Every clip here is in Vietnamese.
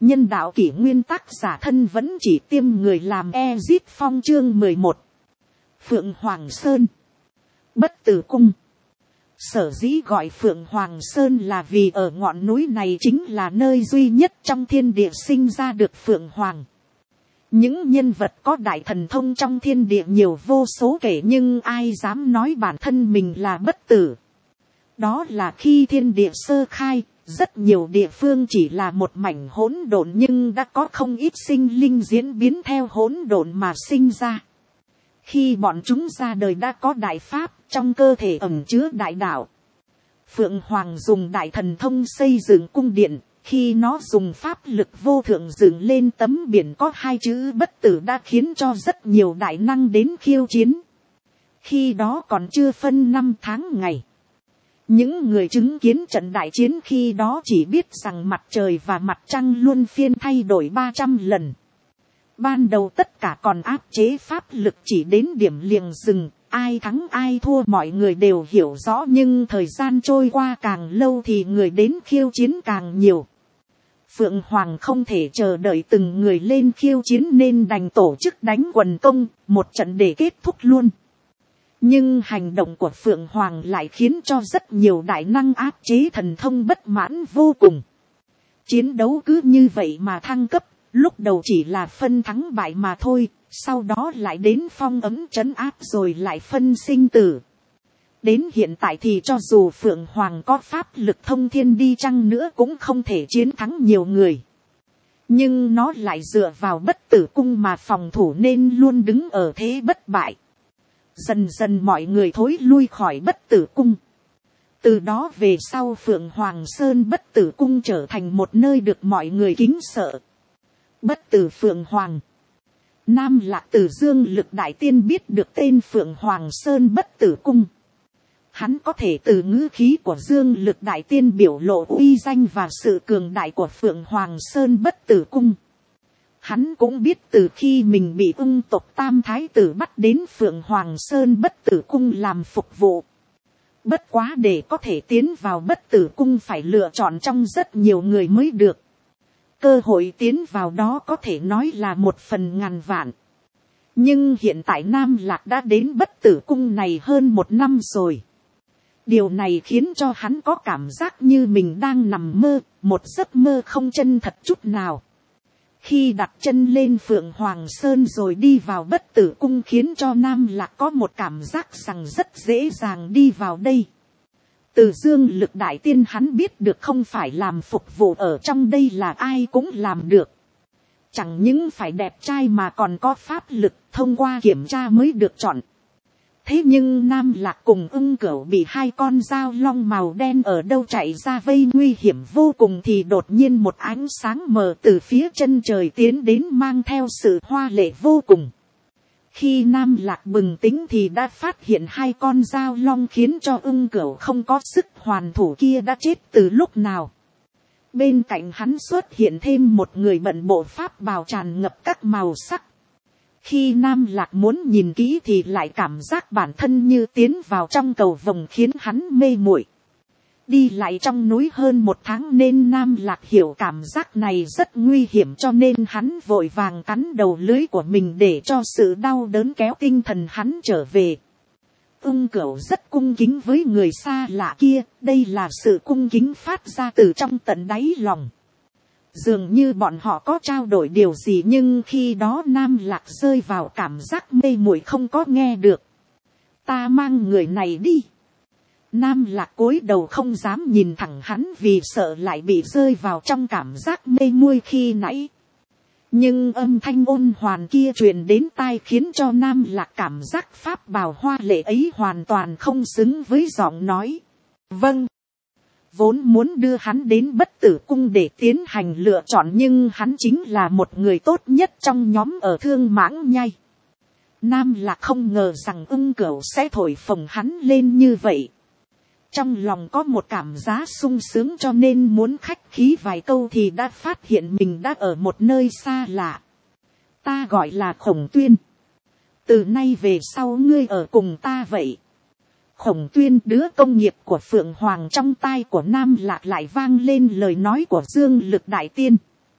Nhân đạo kỷ nguyên tác giả thân vẫn chỉ tiêm người làm Ezit Phong chương 11. Phượng Hoàng Sơn. Bất Tử Cung. Sở dĩ gọi Phượng Hoàng Sơn là vì ở ngọn núi này chính là nơi duy nhất trong thiên địa sinh ra được Phượng Hoàng. Những nhân vật có đại thần thông trong thiên địa nhiều vô số kể, nhưng ai dám nói bản thân mình là bất tử. Đó là khi thiên địa sơ khai, rất nhiều địa phương chỉ là một mảnh hỗn độn, nhưng đã có không ít sinh linh diễn biến theo hỗn độn mà sinh ra. Khi bọn chúng ra đời đã có đại pháp, trong cơ thể ẩn chứa đại đạo. Phượng Hoàng dùng đại thần thông xây dựng cung điện, khi nó dùng pháp lực vô thượng dựng lên tấm biển có hai chữ bất tử đã khiến cho rất nhiều đại năng đến khiêu chiến. Khi đó còn chưa phân năm tháng ngày. Những người chứng kiến trận đại chiến khi đó chỉ biết rằng mặt trời và mặt trăng luân phiên thay đổi 300 lần. Ban đầu tất cả còn áp chế pháp lực chỉ đến điểm liềng dừng, ai thắng ai thua mọi người đều hiểu rõ, nhưng thời gian trôi qua càng lâu thì người đến khiêu chiến càng nhiều. Phượng Hoàng không thể chờ đợi từng người lên khiêu chiến nên đành tổ chức đánh quần công, một trận để kết thúc luôn. Nhưng hành động của Phượng Hoàng lại khiến cho rất nhiều đại năng áp chế thần thông bất mãn vô cùng. Chiến đấu cứ như vậy mà thăng cấp, lúc đầu chỉ là phân thắng bại mà thôi, sau đó lại đến phong ấm trấn áp rồi lại phân sinh tử. Đến hiện tại thì cho dù Phượng Hoàng có pháp lực thông thiên đi chăng nữa cũng không thể chiến thắng nhiều người. Nhưng nó lại dựa vào bất tử cung mà phòng thủ nên luôn đứng ở thế bất bại. Dần dần mọi người thối lui khỏi bất tử cung. Từ đó về sau Phượng Hoàng Sơn bất tử cung trở thành một nơi được mọi người kính sợ. Bất tử Phượng Hoàng. Nam Lạc Tử Dương Lực Đại Tiên biết được tên Phượng Hoàng Sơn bất tử cung. Hắn có thể từ ngữ khí của Dương Lực Đại Tiên biểu lộ uy danh và sự cường đại của Phượng Hoàng Sơn bất tử cung. Hắn cũng biết từ khi mình bị ung tộc Tam Thái Tử bắt đến Phượng Hoàng Sơn bất tử cung làm phục vụ. Bất quá để có thể tiến vào bất tử cung phải lựa chọn trong rất nhiều người mới được. Cơ hội tiến vào đó có thể nói là 1/1000 vạn. Nhưng hiện tại Nam Lạc đã đến bất tử cung này hơn 1 năm rồi. Điều này khiến cho hắn có cảm giác như mình đang nằm mơ, một giấc mơ không chân thật chút nào. Khi đặt chân lên Phượng Hoàng Sơn rồi đi vào bất tử cung khiến cho Nam Lạc có một cảm giác rằng rất dễ dàng đi vào đây. Từ Dương Lực Đại Tiên hắn biết được không phải làm phục vụ ở trong đây là ai cũng làm được. Chẳng những phải đẹp trai mà còn có pháp lực, thông qua kiểm tra mới được chọn. Thế nhưng Nam Lạc cùng Ưng Cửu bị 2 con dao long màu đen ở đâu chạy ra vây nguy hiểm vô cùng thì đột nhiên một ánh sáng mờ từ phía chân trời tiến đến mang theo sự hoa lệ vô cùng. Khi Nam Lạc bừng tỉnh thì đã phát hiện 2 con dao long khiến cho Ưng Cửu không có sức hoàn thủ kia đã chết từ lúc nào. Bên cạnh hắn xuất hiện thêm một người bận bộ pháp bào tràn ngập các màu sắc. Khi Nam Lạc muốn nhìn kỹ thì lại cảm giác bản thân như tiến vào trong cầu vồng khiến hắn mê muội. Đi lại trong núi hơn 1 tháng nên Nam Lạc hiểu cảm giác này rất nguy hiểm cho nên hắn vội vàng cắn đầu lưới của mình để cho sự đau đớn kéo tinh thần hắn trở về. Ưng Cửu rất cung kính với người xa lạ kia, đây là sự cung kính phát ra từ trong tận đáy lòng. Dường như bọn họ có trao đổi điều gì nhưng khi đó Nam Lạc rơi vào cảm giác mê muội không có nghe được. Ta mang người này đi. Nam Lạc cúi đầu không dám nhìn thẳng hắn vì sợ lại bị rơi vào trong cảm giác mê muội khi nãy. Nhưng âm thanh ôn hoàn kia truyền đến tai khiến cho Nam Lạc cảm giác pháp bào hoa lệ ấy hoàn toàn không xứng với giọng nói. Vâng. Vốn muốn đưa hắn đến bất tử cung để tiến hành lựa chọn nhưng hắn chính là một người tốt nhất trong nhóm ở Thương Mãng Nhai. Nam Lạc không ngờ rằng Ưng Cửu sẽ thổi phồng hắn lên như vậy. Trong lòng có một cảm giác sung sướng cho nên muốn khách khí vài câu thì đã phát hiện mình đã ở một nơi xa lạ. Ta gọi là Khổng Tuyên. Từ nay về sau ngươi ở cùng ta vậy. Khổng Tuyên, đứa công nghiệp của Phượng Hoàng, trong tai của Nam Lạc lại vang lên lời nói của Dương Lực Đại Tiên.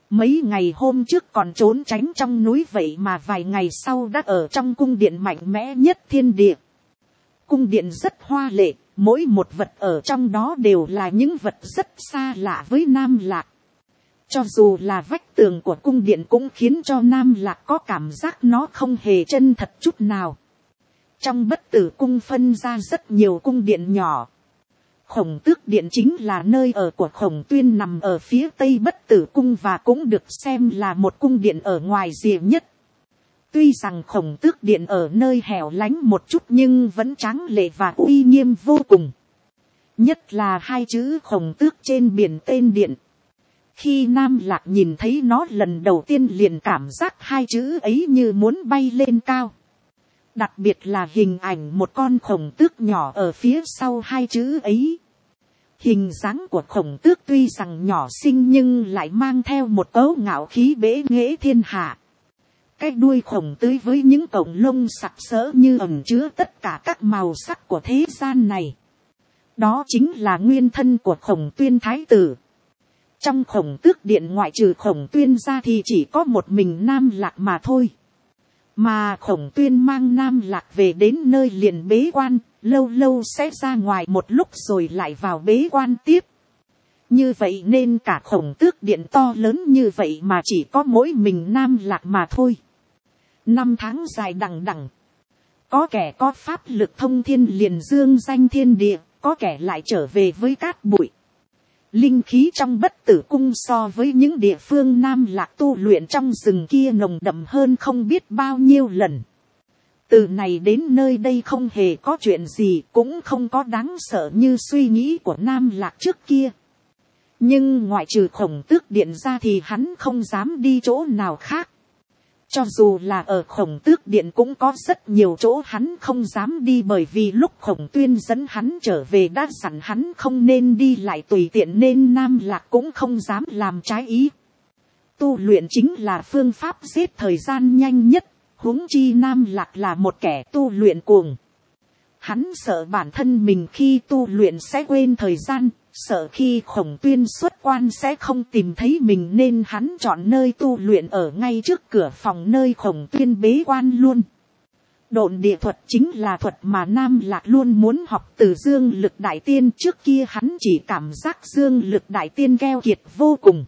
Mấy ngày hôm trước còn trốn tránh trong núi, vậy mà vài ngày sau đã ở trong cung điện mạnh mẽ nhất thiên địa. Cung điện rất hoa lệ, mỗi một vật ở trong đó đều là những vật rất xa lạ với Nam Lạc. Cho dù là vách tường của cung điện cũng khiến cho Nam Lạc có cảm giác nó không hề chân thật chút nào. Trong Bất Tử Cung phân ra rất nhiều cung điện nhỏ. Khổng Tước Điện chính là nơi ở của Khổng Tuyên, nằm ở phía tây Bất Tử Cung và cũng được xem là một cung điện ở ngoài rìa nhất. Tuy rằng Khổng Tước Điện ở nơi hẻo lánh một chút nhưng vẫn tráng lệ và uy nghiêm vô cùng. Nhất là hai chữ Khổng Tước trên biển tên điện. Khi Nam Lạc nhìn thấy nó lần đầu tiên liền cảm giác hai chữ ấy như muốn bay lên cao. Đặc biệt là hình ảnh một con khổng tước nhỏ ở phía sau hai chữ ấy. Hình dáng của khổng tước tuy rằng nhỏ xinh nhưng lại mang theo một cấu ngạo khí bế nghệ thiên hạ. Cái đuôi khổng tước với những cọng lông sặc sỡ như ẩn chứa tất cả các màu sắc của thế gian này. Đó chính là nguyên thân của Khổng Tuyên thái tử. Trong Khổng Tước Điện ngoại trừ Khổng Tuyên ra thì chỉ có một mình Nam Lạc mà thôi. Mà Khổng Tuyên mang Nam Lạc về đến nơi liền bế quan, lâu lâu sẽ ra ngoài một lúc rồi lại vào bế quan tiếp. Như vậy nên cả Khổng Tước Điện to lớn như vậy mà chỉ có mỗi mình Nam Lạc mà thôi. 5 tháng dài đằng đẵng. Có kẻ có pháp lực thông thiên liền dương danh thiên địa, có kẻ lại trở về với cát bụi. Linh khí trong Bất Tử Cung so với những địa phương Nam Lạc tu luyện trong rừng kia nồng đậm hơn không biết bao nhiêu lần. Từ này đến nơi đây không hề có chuyện gì, cũng không có đáng sợ như suy nghĩ của Nam Lạc trước kia. Nhưng ngoại trừ Khổng Tước Điện ra thì hắn không dám đi chỗ nào khác. Cho dù là ở Khổng Tước Điện cũng có rất nhiều chỗ hắn không dám đi, bởi vì lúc Khổng Tuyên dẫn hắn trở về đã dặn hắn không nên đi lại tùy tiện, nên Nam Lạc cũng không dám làm trái ý. Tu luyện chính là phương pháp giết thời gian nhanh nhất, huống chi Nam Lạc là một kẻ tu luyện cuồng. Hắn sợ bản thân mình khi tu luyện sẽ quên thời gian, sợ khi Khổng Tuyên xuất quan sẽ không tìm thấy mình, nên hắn chọn nơi tu luyện ở ngay trước cửa phòng nơi Khổng Tuyên bế quan luôn. Độn địa thuật chính là thuật mà Nam Lạc luôn muốn học từ Dương Lực Đại Tiên. Trước kia hắn chỉ cảm giác Dương Lực Đại Tiên keo kiệt vô cùng.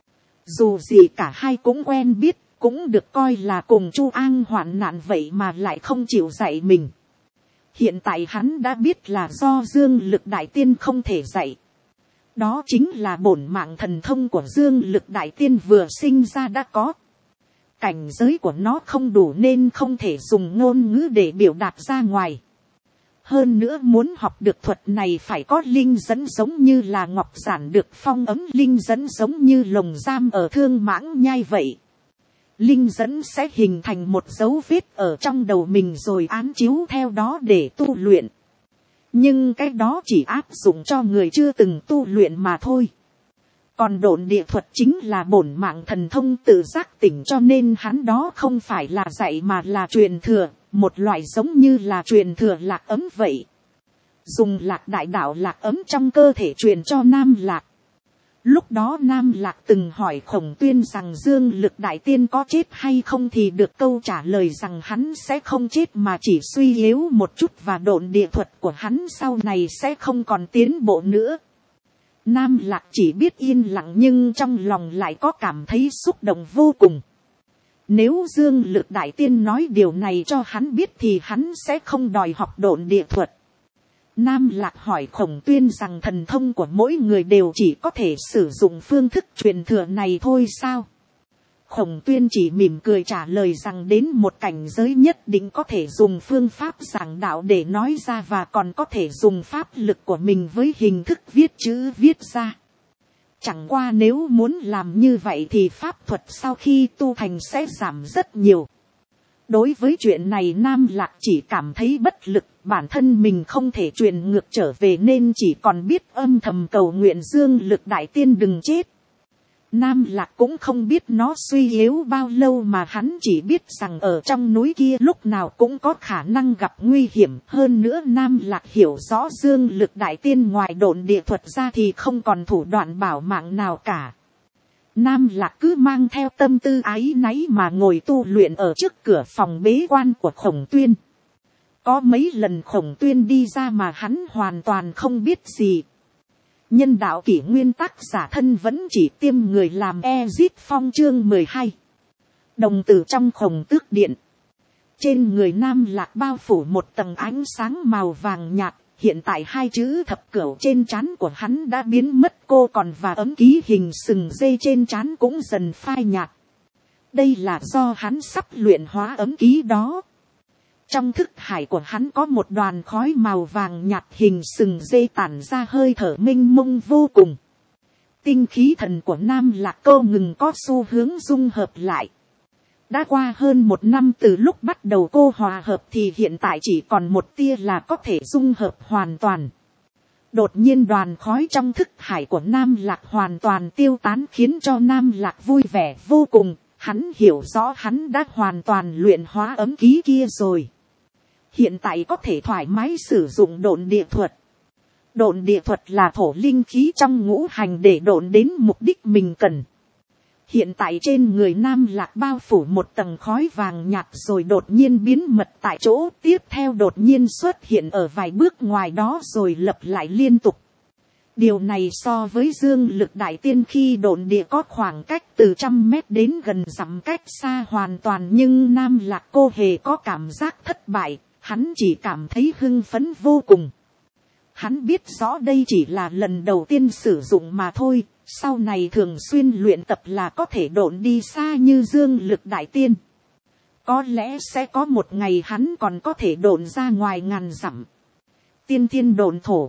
Dù gì cả hai cũng quen biết, cũng được coi là cùng Chu An hoạn nạn, vậy mà lại không chịu dạy mình. Hiện tại hắn đã biết là do Dương Lực Đại Tiên không thể dạy. Đó chính là bổn mạng thần thông của Dương Lực Đại Tiên vừa sinh ra đã có. Cảnh giới của nó không đủ nên không thể dùng ngôn ngữ để biểu đạt ra ngoài. Hơn nữa muốn học được thuật này phải có linh dẫn giống như là ngọc giản được phong ấm, linh dẫn giống như lồng giam ở Thương Mãng Nhai vậy. Linh dẫn sẽ hình thành một dấu vết ở trong đầu mình rồi án chiếu theo đó để tu luyện. Nhưng cái đó chỉ áp dụng cho người chưa từng tu luyện mà thôi. Còn độn địa thuật chính là bổn mạng thần thông tự giác tỉnh, cho nên hắn đó không phải là dạy mà là truyền thừa, một loại giống như là truyền thừa lạc ấm vậy. Dùng lạc đại đạo lạc ấm trong cơ thể truyền cho Nam Lạc. Lúc đó Nam Lạc từng hỏi Khổng Tuyên rằng Dương Lực Đại Tiên có chết hay không thì được câu trả lời rằng hắn sẽ không chết mà chỉ suy yếu một chút, và độn địa thuật của hắn sau này sẽ không còn tiến bộ nữa. Nam Lạc chỉ biết yên lặng nhưng trong lòng lại có cảm thấy xúc động vô cùng. Nếu Dương Lực Đại Tiên nói điều này cho hắn biết thì hắn sẽ không đòi học độn địa thuật. Nam Lạc hỏi Khổng Tuyên rằng thần thông của mỗi người đều chỉ có thể sử dụng phương thức truyền thừa này thôi sao? Khổng Tuyên chỉ mỉm cười trả lời rằng đến một cảnh giới nhất định có thể dùng phương pháp giảng đạo để nói ra, và còn có thể dùng pháp lực của mình với hình thức viết chữ viết ra. Chẳng qua nếu muốn làm như vậy thì pháp thuật sau khi tu thành sẽ giảm rất nhiều. Đối với chuyện này Nam Lạc chỉ cảm thấy bất lực, bản thân mình không thể truyền ngược trở về nên chỉ còn biết âm thầm cầu nguyện Dương Lực Đại Tiên đừng chết. Nam Lạc cũng không biết nó suy yếu bao lâu, mà hắn chỉ biết rằng ở trong núi kia lúc nào cũng có khả năng gặp nguy hiểm. Hơn nữa Nam Lạc hiểu rõ Dương Lực Đại Tiên ngoài độn địa thuật ra thì không còn thủ đoạn bảo mạng nào cả. Nam Lạc cứ mang theo tâm tư áy náy mà ngồi tu luyện ở trước cửa phòng bế quan của Khổng Tuyên. Có mấy lần Khổng Tuyên đi ra mà hắn hoàn toàn không biết gì. Nhân đạo kỷ nguyên tác giả thân vẫn chỉ tiêm người làm Ezit Phong chương 12. Đồng tử trong Khổng Tước Điện. Trên người Nam Lạc bao phủ một tầng ánh sáng màu vàng nhạt. Hiện tại hai chữ thập cửu trên trán của hắn đã biến mất, cô còn và ấm ký hình sừng dây trên trán cũng dần phai nhạt. Đây là do hắn sắp luyện hóa ấm ký đó. Trong thức hải của hắn có một đoàn khói màu vàng nhạt hình sừng dây tản ra hơi thở mênh mông vô cùng. Tinh khí thần của Nam Lạc Câu ngừng có xu hướng dung hợp lại. Đã qua hơn 1 năm từ lúc bắt đầu cô hòa hợp thì hiện tại chỉ còn một tia là có thể dung hợp hoàn toàn. Đột nhiên đoàn khói trong thức hải của Nam Lạc hoàn toàn tiêu tán khiến cho Nam Lạc vui vẻ vô cùng. Hắn hiểu rõ hắn đã hoàn toàn luyện hóa ấm ký kia rồi. Hiện tại có thể thoải mái sử dụng độn địa thuật. Độn địa thuật là thổ linh khí trong ngũ hành để độn đến mục đích mình cần. Hiện tại trên người Nam Lạc bao phủ một tầng khói vàng nhạt rồi đột nhiên biến mất tại chỗ, tiếp theo đột nhiên xuất hiện ở vài bước ngoài đó rồi lập lại liên tục. Điều này so với dương lực đại tiên khi độn địa có khoảng cách từ 100 mét đến gần dặm cách xa hoàn toàn, nhưng Nam Lạc cô hề có cảm giác thất bại, hắn chỉ cảm thấy hưng phấn vô cùng. Hắn biết rõ đây chỉ là lần đầu tiên sử dụng mà thôi. Sau này thường xuyên luyện tập là có thể độn đi xa như dương lực đại tiên. Có lẽ sẽ có một ngày hắn còn có thể độn ra ngoài ngàn dặm. Tiên thiên độn thổ.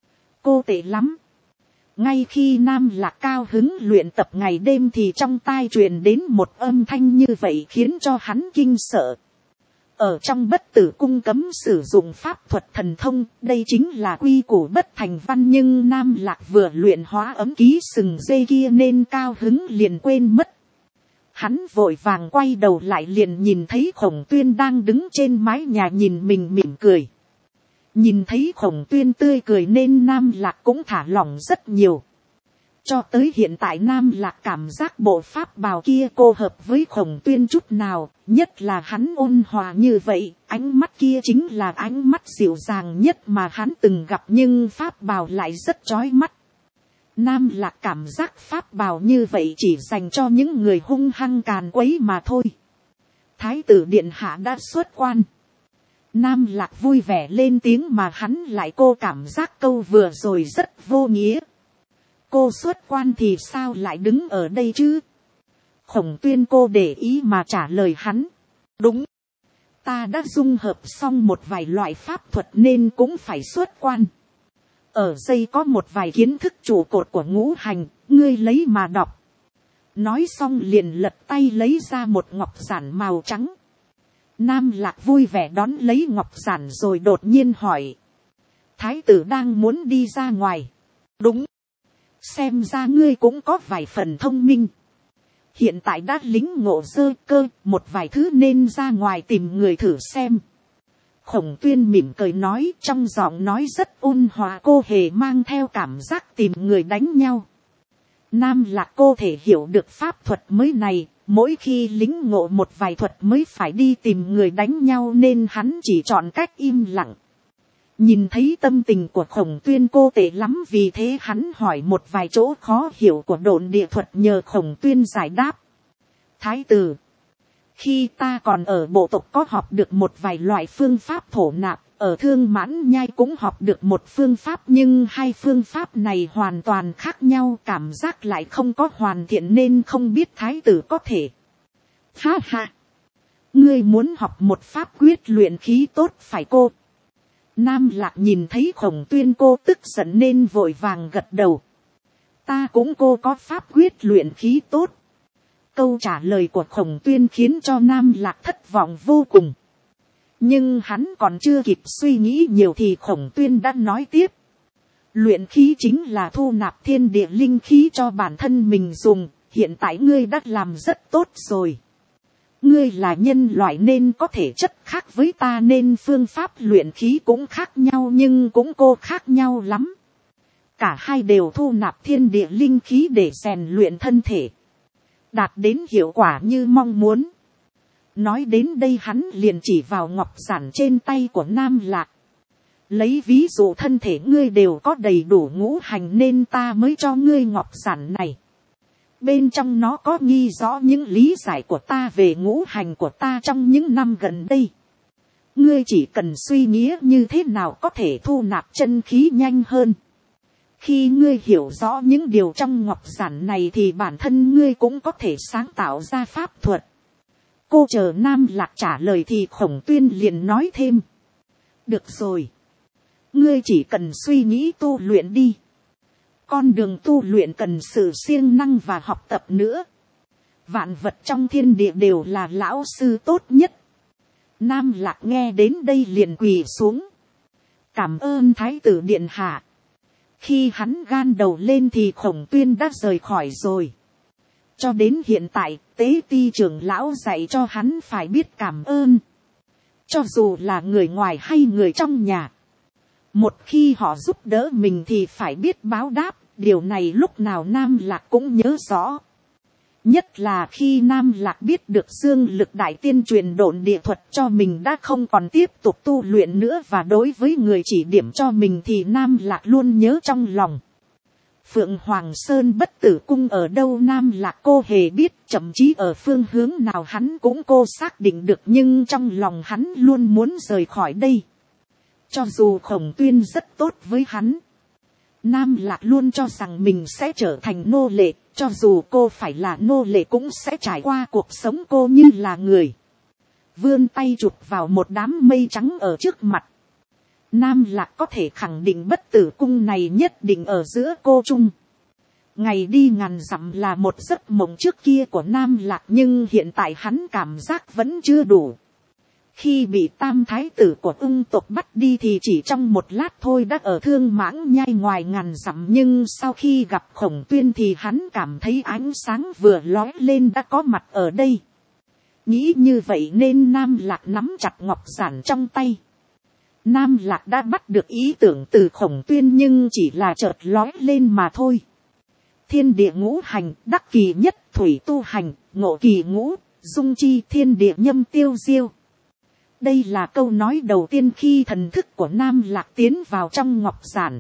Cô tệ lắm. Ngay khi Nam Lạc cao hứng luyện tập ngày đêm thì trong tai truyền đến một âm thanh như vậy khiến cho hắn kinh sợ. Ở trong Bất Tử Cung cấm sử dụng pháp thuật thần thông, đây chính là quy củ bất thành văn, nhưng Nam Lạc vừa luyện hóa ấm ký sừng dây kia nên cao hứng liền quên mất. Hắn vội vàng quay đầu lại liền nhìn thấy Khổng Tuyên đang đứng trên mái nhà nhìn mình mỉm cười. Nhìn thấy Khổng Tuyên tươi cười nên Nam Lạc cũng thả lỏng rất nhiều. Cho tới hiện tại Nam Lạc cảm giác bộ pháp bào kia cô hợp với Khổng Tuyên chút nào, nhất là hắn ôn hòa như vậy, ánh mắt kia chính là ánh mắt dịu dàng nhất mà hắn từng gặp, nhưng pháp bào lại rất chói mắt. Nam Lạc cảm giác pháp bào như vậy chỉ dành cho những người hung hăng càn quấy mà thôi. Thái tử điện hạ đã xuất quan. Nam Lạc vui vẻ lên tiếng mà hắn lại cô cảm giác câu vừa rồi rất vô nghĩa. Cô xuất quan thì sao lại đứng ở đây chứ? Khổng Tuyên cô để ý mà trả lời hắn. Đúng. Ta đã dung hợp xong một vài loại pháp thuật nên cũng phải xuất quan. Ở đây có một vài kiến thức trụ cột của ngũ hành, ngươi lấy mà đọc. Nói xong liền lật tay lấy ra một ngọc giản màu trắng. Nam Lạc vui vẻ đón lấy ngọc giản rồi đột nhiên hỏi. Thái tử đang muốn đi ra ngoài. Đúng. Xem ra ngươi cũng có vài phần thông minh. Hiện tại đã lính ngộ sơ cơ một vài thứ nên ra ngoài tìm người thử xem. Khổng Tuyên mỉm cười nói, trong giọng nói rất ôn hòa, cô hề mang theo cảm giác tìm người đánh nhau. Nam Lạc cô thể hiểu được pháp thuật mới này, mỗi khi lính ngộ một vài thuật mới phải đi tìm người đánh nhau nên hắn chỉ chọn cách im lặng. Nhìn thấy tâm tình của Khổng Tuyên cô tệ lắm, vì thế hắn hỏi một vài chỗ khó hiểu của độn địa thuật nhờ Khổng Tuyên giải đáp. Thái tử, khi ta còn ở bộ tộc có học được một vài loại phương pháp thổ nạp, ở Thương Mãn Nhai cũng học được một phương pháp, nhưng hai phương pháp này hoàn toàn khác nhau, cảm giác lại không có hoàn thiện nên không biết thái tử có thể. Ha ha, ngươi muốn học một pháp quyết luyện khí tốt phải cô? Nam Lạc nhìn thấy Khổng Tuyên cô tức giận nên vội vàng gật đầu. Ta cũng cô có pháp quyết luyện khí tốt. Câu trả lời của Khổng Tuyên khiến cho Nam Lạc thất vọng vô cùng. Nhưng hắn còn chưa kịp suy nghĩ nhiều thì Khổng Tuyên đã nói tiếp. Luyện khí chính là thu nạp thiên địa linh khí cho bản thân mình dùng. Hiện tại ngươi đã làm rất tốt rồi. Ngươi là nhân loại nên có thể chất khác với ta nên phương pháp luyện khí cũng khác nhau, nhưng cũng cô khác nhau lắm. Cả hai đều thu nạp thiên địa linh khí để rèn luyện thân thể. đạt đến hiệu quả như mong muốn. Nói đến đây hắn liền chỉ vào ngọc giản trên tay của Nam Lạc. Lấy ví dụ thân thể ngươi đều có đầy đủ ngũ hành nên ta mới cho ngươi ngọc giản này. Bên trong nó có ghi rõ những lý giải của ta về ngũ hành của ta trong những năm gần đây. Ngươi chỉ cần suy nghĩ như thế nào có thể thu nạp chân khí nhanh hơn. Khi ngươi hiểu rõ những điều trong ngọc giản này thì bản thân ngươi cũng có thể sáng tạo ra pháp thuật. Cô chờ Nam Lạc trả lời thì Khổng Tuyên liền nói thêm. Được rồi. Ngươi chỉ cần suy nghĩ tu luyện đi. Con đường tu luyện cần sự siêng năng và học tập nữa. Vạn vật trong thiên địa đều là lão sư tốt nhất. Nam Lạc nghe đến đây liền quỳ xuống. Cảm ơn Thái tử điện hạ. Khi hắn gan đầu lên thì Khổng Tuyên đã rời khỏi rồi. Cho đến hiện tại, Tế Ti trưởng lão dạy cho hắn phải biết cảm ơn. Cho dù là người ngoài hay người trong nhà. Một khi họ giúp đỡ mình thì phải biết báo đáp. Điều này lúc nào Nam Lạc cũng nhớ rõ. Nhất là khi Nam Lạc biết được dương lực đại tiên truyền độn địa thuật cho mình đã không còn tiếp tục tu luyện nữa. Và đối với người chỉ điểm cho mình thì Nam Lạc luôn nhớ trong lòng. Phượng Hoàng Sơn Bất Tử Cung ở đâu Nam Lạc cô hề biết, thậm chí ở phương hướng nào hắn cũng cô xác định được, nhưng trong lòng hắn luôn muốn rời khỏi đây. Cho dù Khổng Tuyên rất tốt với hắn, Nam Lạc luôn cho rằng mình sẽ trở thành nô lệ, cho dù cô phải là nô lệ cũng sẽ trải qua cuộc sống cô như là người. Vươn tay chụp vào một đám mây trắng ở trước mặt. Nam Lạc có thể khẳng định Bất Tử Cung này nhất định ở giữa cô trung. Ngày đi ngàn dặm là một giấc mộng trước kia của Nam Lạc, nhưng hiện tại hắn cảm giác vẫn chưa đủ. Khi bị tam thái tử của Ưng tộc bắt đi thì chỉ trong một lát thôi đã ở Thương Mãng Nhai ngoài ngàn dặm, nhưng sau khi gặp Khổng Tuyên thì hắn cảm thấy ánh sáng vừa lóe lên đã có mặt ở đây. Nghĩ như vậy nên Nam Lạc nắm chặt ngọc giản trong tay. Nam Lạc đã bắt được ý tưởng từ Khổng Tuyên nhưng chỉ là chợt lóe lên mà thôi. Thiên địa ngũ hành, đắc kỳ nhất thủy tu hành, ngộ kỳ ngũ, dung chi thiên địa nhâm tiêu diêu. Đây là câu nói đầu tiên khi thần thức của Nam Lạc tiến vào trong ngọc giản.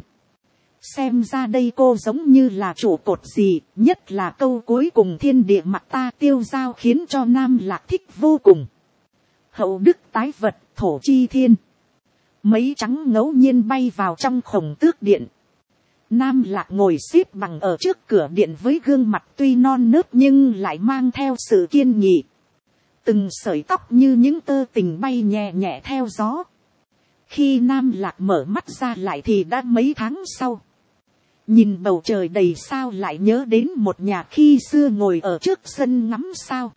Xem ra đây cô giống như là trụ cột gì, nhất là câu cuối cùng thiên địa mặc ta tiêu giao khiến cho Nam Lạc thích vô cùng. Hậu đức tái vật, thổ chi thiên. Mấy trắng ngẫu nhiên bay vào trong Khổng Tước điện. Nam Lạc ngồi xếp bằng ở trước cửa điện với gương mặt tuy non nớt nhưng lại mang theo sự kiên nghị. Từng sợi tóc như những tơ tình bay nhẹ nhẹ theo gió. Khi Nam Lạc mở mắt ra lại thì đã mấy tháng sau. Nhìn bầu trời đầy sao lại nhớ đến một nhà khi xưa ngồi ở trước sân ngắm sao.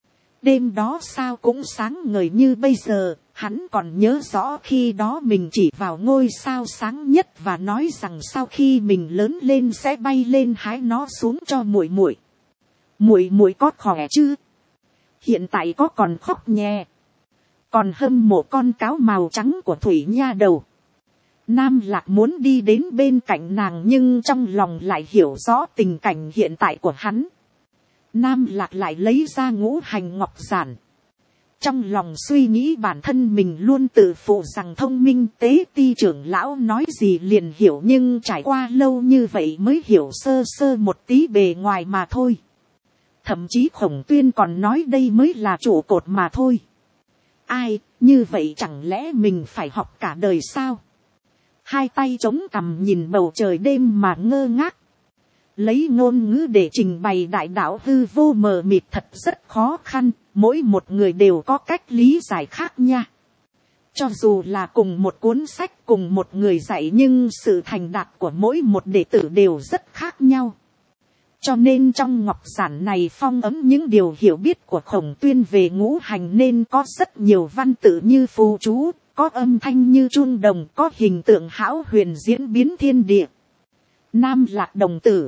Đêm đó sao cũng sáng ngời như bây giờ. Hắn còn nhớ rõ khi đó mình chỉ vào ngôi sao sáng nhất và nói rằng sau khi mình lớn lên sẽ bay lên hái nó xuống cho muội muội. Muội muội có khỏe chứ? Hiện tại có còn khóc nhè. Còn hâm mộ con cáo màu trắng của Thủy nha đầu. Nam Lạc muốn đi đến bên cạnh nàng nhưng trong lòng lại hiểu rõ tình cảnh hiện tại của hắn. Nam Lạc lại lấy ra ngũ hành ngọc giản. Trong lòng suy nghĩ bản thân mình luôn tự phụ rằng thông minh, Tế Ti trưởng lão nói gì liền hiểu, nhưng trải qua lâu như vậy mới hiểu sơ sơ một tí bề ngoài mà thôi. Thậm chí Khổng Tuyên còn nói đây mới là trụ cột mà thôi. Ai, như vậy chẳng lẽ mình phải học cả đời sao? Hai tay chống cằm nhìn bầu trời đêm mà ngơ ngác. Lấy ngôn ngữ để trình bày đại đạo hư vô mờ mịt thật rất khó khăn, mỗi một người đều có cách lý giải khác nha. Cho dù là cùng một cuốn sách cùng một người dạy nhưng sự thành đạt của mỗi một đệ tử đều rất khác nhau. Cho nên trong ngọc giản này phong ấm những điều hiểu biết của Khổng Tuyên về ngũ hành nên có rất nhiều văn tự như phù chú, có âm thanh như chuông đồng, có hình tượng hão huyền diễn biến thiên địa. Nam Lạc đồng tử.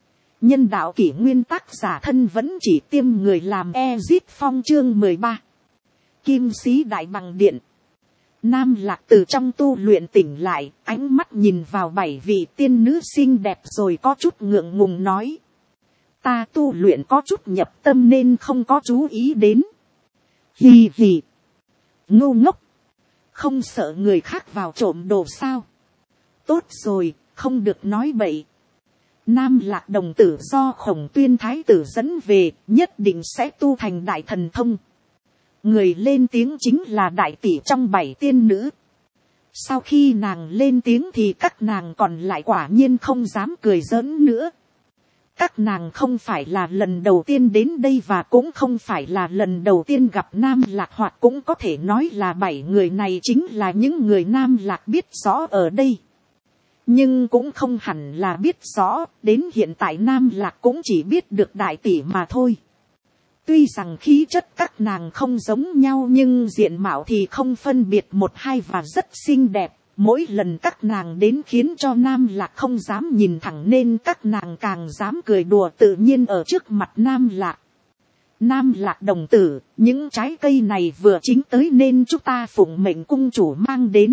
Nhân đạo kỷ nguyên tác giả thân vẫn chỉ tiêm người làm Ezit Phong chương 13. Kim sĩ đại bằng điện. Nam Lạc từ trong tu luyện tỉnh lại, ánh mắt nhìn vào 7 vị tiên nữ xinh đẹp rồi có chút ngượng ngùng nói. Ta tu luyện có chút nhập tâm nên không có chú ý đến. Hì hì. Ngu ngốc. Không sợ người khác vào trộm đồ sao? Tốt rồi, không được nói bậy. Nam Lạc đồng tử do Khổng Tuyên thái tử dẫn về, nhất định sẽ tu thành đại thần thông. Người lên tiếng chính là đại tỷ trong 7 tiên nữ. Sau khi nàng lên tiếng thì các nàng còn lại quả nhiên không dám cười giỡn nữa. Các nàng không phải là lần đầu tiên đến đây và cũng không phải là lần đầu tiên gặp Nam Lạc, hoặc cũng có thể nói là 7 người này chính là những người Nam Lạc biết rõ ở đây. Nhưng cũng không hẳn là biết rõ, đến hiện tại Nam Lạc cũng chỉ biết được đại tỷ mà thôi. Tuy rằng khí chất các nàng không giống nhau nhưng diện mạo thì không phân biệt một hai và rất xinh đẹp. Mỗi lần các nàng đến khiến cho Nam Lạc không dám nhìn thẳng nên các nàng càng dám cười đùa tự nhiên ở trước mặt Nam Lạc. Nam Lạc đồng tử, những trái cây này vừa chín tới nên chúng ta phụng mệnh cung chủ mang đến.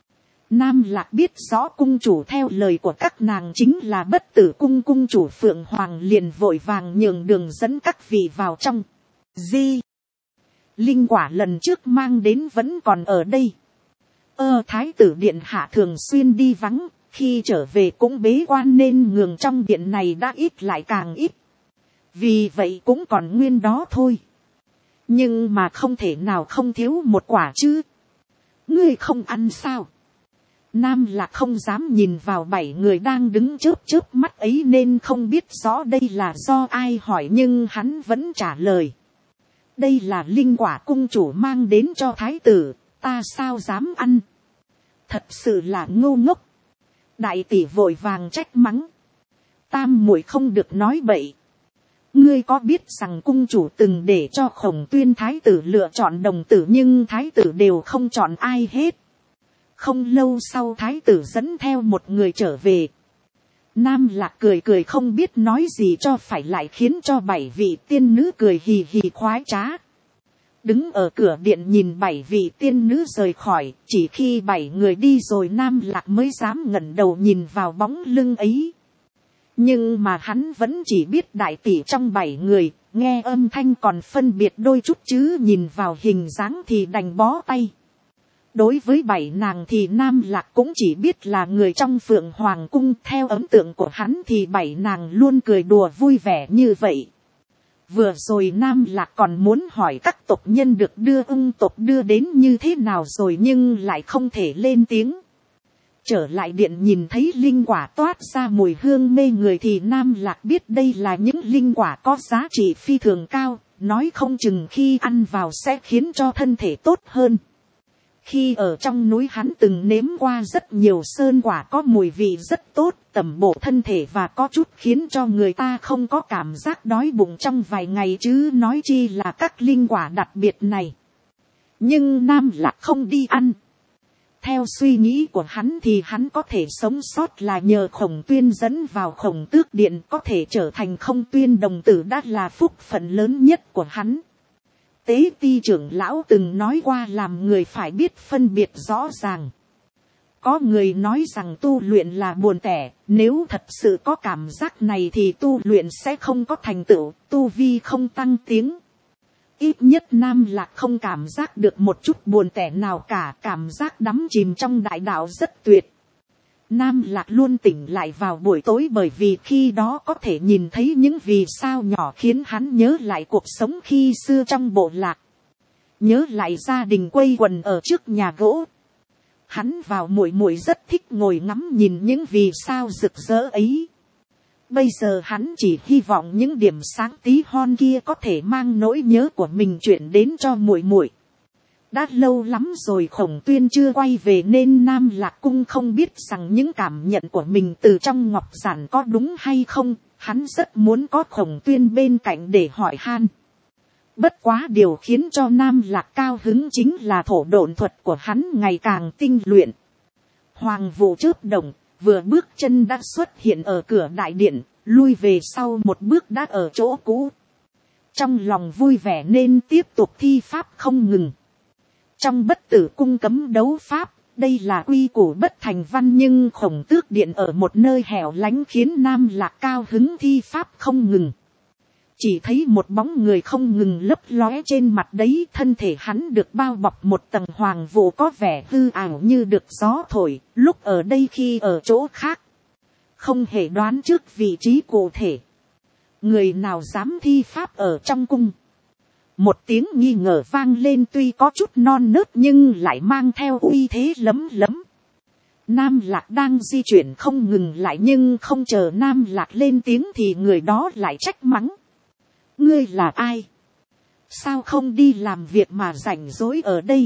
Nam Lạc biết rõ cung chủ theo lời của các nàng chính là Bất Tử cung cung chủ Phượng Hoàng, liền vội vàng nhường đường dẫn các vị vào trong. Di. Linh quả lần trước mang đến vẫn còn ở đây. Thái tử điện hạ thường xuyên đi vắng, khi trở về cũng bế quan nên nhường trong điện này đã ít lại càng ít. Vì vậy cũng còn nguyên đó thôi. Nhưng mà không thể nào không thiếu một quả chứ. Ngươi không ăn sao? Nam Lạc không dám nhìn vào 7 người đang đứng chớp chớp mắt ấy nên không biết rõ đây là do ai hỏi, nhưng hắn vẫn trả lời. Đây là linh quả cung chủ mang đến cho thái tử, ta sao dám ăn? Thật sự là ngu ngốc. Đại tỷ vội vàng trách mắng. Tam muội không được nói bậy. Ngươi có biết rằng cung chủ từng để cho Khổng Tuyên thái tử lựa chọn đồng tử nhưng thái tử đều không chọn ai hết. Không lâu sau thái tử dẫn theo một người trở về. Nam Lạc cười cười không biết nói gì cho phải, lại khiến cho 7 vị tiên nữ cười hì hì khoái trá. Đứng ở cửa điện nhìn 7 vị tiên nữ rời khỏi, chỉ khi 7 người đi rồi Nam Lạc mới dám ngẩng đầu nhìn vào bóng lưng ấy. Nhưng mà hắn vẫn chỉ biết đại tỷ trong 7 người, nghe âm thanh còn phân biệt đôi chút chứ nhìn vào hình dáng thì đành bó tay. Đối với 7 nàng thì Nam Lạc cũng chỉ biết là người trong Phượng Hoàng cung, theo ấn tượng của hắn thì 7 nàng luôn cười đùa vui vẻ như vậy. Vừa rồi Nam Lạc còn muốn hỏi các tộc nhân được đưa ưng tộc đưa đến như thế nào rồi nhưng lại không thể lên tiếng. Trở lại điện nhìn thấy linh quả toát ra mùi hương mê người thì Nam Lạc biết đây là những linh quả có giá trị phi thường cao, nói không chừng khi ăn vào sẽ khiến cho thân thể tốt hơn. Khi ở trong núi hắn từng nếm qua rất nhiều sơn quả có mùi vị rất tốt, tẩm bổ thân thể và có chút khiến cho người ta không có cảm giác đói bụng trong vài ngày chứ nói chi là các linh quả đặc biệt này. Nhưng Nam Lạc không đi ăn. Theo suy nghĩ của hắn thì hắn có thể sống sót là nhờ Khổng Tuyên dẫn vào Khổng Tước điện, có thể trở thành Không Tuyên đồng tử đã là phúc phận lớn nhất của hắn. Tế Ti trưởng lão từng nói qua làm người phải biết phân biệt rõ ràng. Có người nói rằng tu luyện là buồn tẻ, nếu thật sự có cảm giác này thì tu luyện sẽ không có thành tựu, tu vi không tăng tiến. Ít nhất Nam Lạc không cảm giác được một chút buồn tẻ nào cả, cảm giác đắm chìm trong đại đạo rất tuyệt. Nam Lạc luôn tỉnh lại vào buổi tối bởi vì khi đó có thể nhìn thấy những vì sao nhỏ khiến hắn nhớ lại cuộc sống khi xưa trong bộ lạc. Nhớ lại gia đình quây quần ở trước nhà gỗ. Hắn vào muội muội rất thích ngồi ngắm nhìn những vì sao rực rỡ ấy. Bây giờ hắn chỉ hy vọng những điểm sáng tí hon kia có thể mang nỗi nhớ của mình chuyển đến cho muội muội. Đã lâu lắm rồi Khổng Tuyên chưa quay về nên Nam Lạc Cung không biết rằng những cảm nhận của mình từ trong ngọc giản có đúng hay không. Hắn rất muốn có Khổng Tuyên bên cạnh để hỏi han. Bất quá điều khiến cho Nam Lạc cao hứng chính là thổ độn thuật của hắn ngày càng tinh luyện. Hoàng vụ chớp động, vừa bước chân đã xuất hiện ở cửa đại điện, lui về sau một bước đã ở chỗ cũ. Trong lòng vui vẻ nên tiếp tục thi pháp không ngừng. Trong Bất Tử cung cấm đấu pháp, đây là quy củ bất thành văn nhưng Khổng Tước điện ở một nơi hẻo lánh khiến Nam Lạc cao hứng thi pháp không ngừng. chỉ thấy một bóng người không ngừng lấp lóe trên mặt đấy, thân thể hắn được bao bọc một tầng hoàng vụ có vẻ hư ảo như được gió thổi, lúc ở đây khi ở chỗ khác, không hề đoán trước vị trí cụ thể. Người nào dám thi pháp ở trong cung? Một tiếng nghi ngờ vang lên, tuy có chút non nớt nhưng lại mang theo uy thế lấm lấm. Nam Lạc đang di chuyển không ngừng lại, nhưng không chờ Nam Lạc lên tiếng thì người đó lại trách mắng. Ngươi là ai? Sao không đi làm việc mà rảnh rỗi ở đây?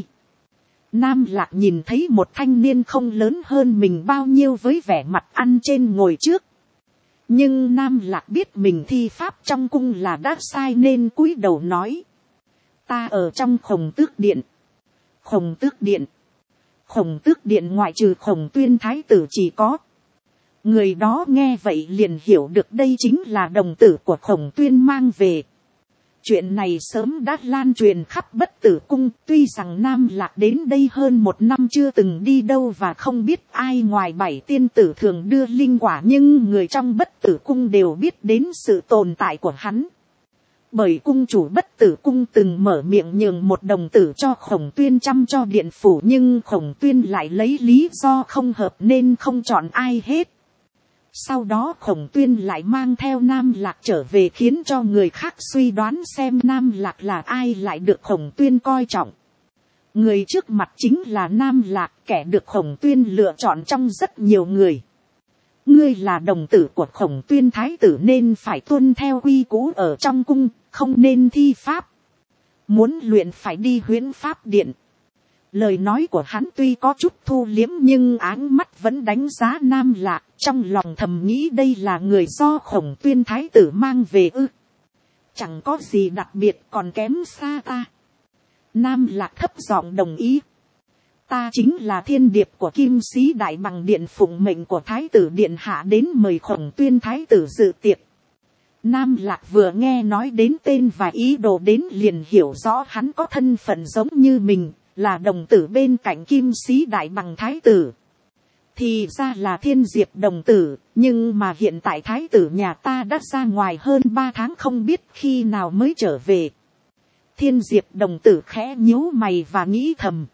Nam Lạc nhìn thấy một thanh niên không lớn hơn mình bao nhiêu với vẻ mặt ăn trên ngồi trước. Nhưng Nam Lạc biết mình thi pháp trong cung là đã sai nên cúi đầu nói. Ta ở trong Khổng Tước Điện. Khổng Tước Điện. Khổng Tước Điện ngoại trừ Khổng Tuyên thái tử chỉ có. Người đó nghe vậy liền hiểu được đây chính là đồng tử của Khổng Tuyên mang về. Chuyện này sớm đã lan truyền khắp Bất Tử Cung, tuy rằng Nam Lạc đến đây hơn 1 năm chưa từng đi đâu và không biết ai ngoài 7 tiên tử thường đưa linh quả, nhưng người trong Bất Tử Cung đều biết đến sự tồn tại của hắn. Bởi cung chủ Bất Tử Cung từng mở miệng nhường một đồng tử cho Khổng Tuyên chăm cho điện phủ, nhưng Khổng Tuyên lại lấy lý do không hợp nên không chọn ai hết. Sau đó Khổng Tuyên lại mang theo Nam Lạc trở về, khiến cho người khác suy đoán xem Nam Lạc là ai lại được Khổng Tuyên coi trọng. Người trước mặt chính là Nam Lạc, kẻ được Khổng Tuyên lựa chọn trong rất nhiều người. Ngươi là đồng tử của Khổng Tuyên thái tử nên phải tuân theo quy củ ở trong cung, không nên thi pháp. Muốn luyện phải đi Huyễn Pháp Điện. Lời nói của hắn tuy có chút thu liếm nhưng áng mắt vẫn đánh giá Nam Lạc, trong lòng thầm nghĩ đây là người do Khổng Tuyên thái tử mang về ư. Chẳng có gì đặc biệt, còn kém xa ta. Nam Lạc thấp giọng đồng ý. Ta chính là thiên điệp của Kim Sĩ Đại Bằng Điện, phụng mệnh của thái tử điện hạ đến mời Khổng Tuyên thái tử dự tiệc. Nam Lạc vừa nghe nói đến tên và ý đồ đến liền hiểu rõ hắn có thân phận giống như mình, là đồng tử bên cạnh Kim Sĩ Đại Bằng thái tử. Thì ra là Thiên Diệp đồng tử, nhưng mà hiện tại thái tử nhà ta đã ra ngoài hơn 3 tháng, không biết khi nào mới trở về. Thiên Diệp đồng tử khẽ nhíu mày và nghĩ thầm.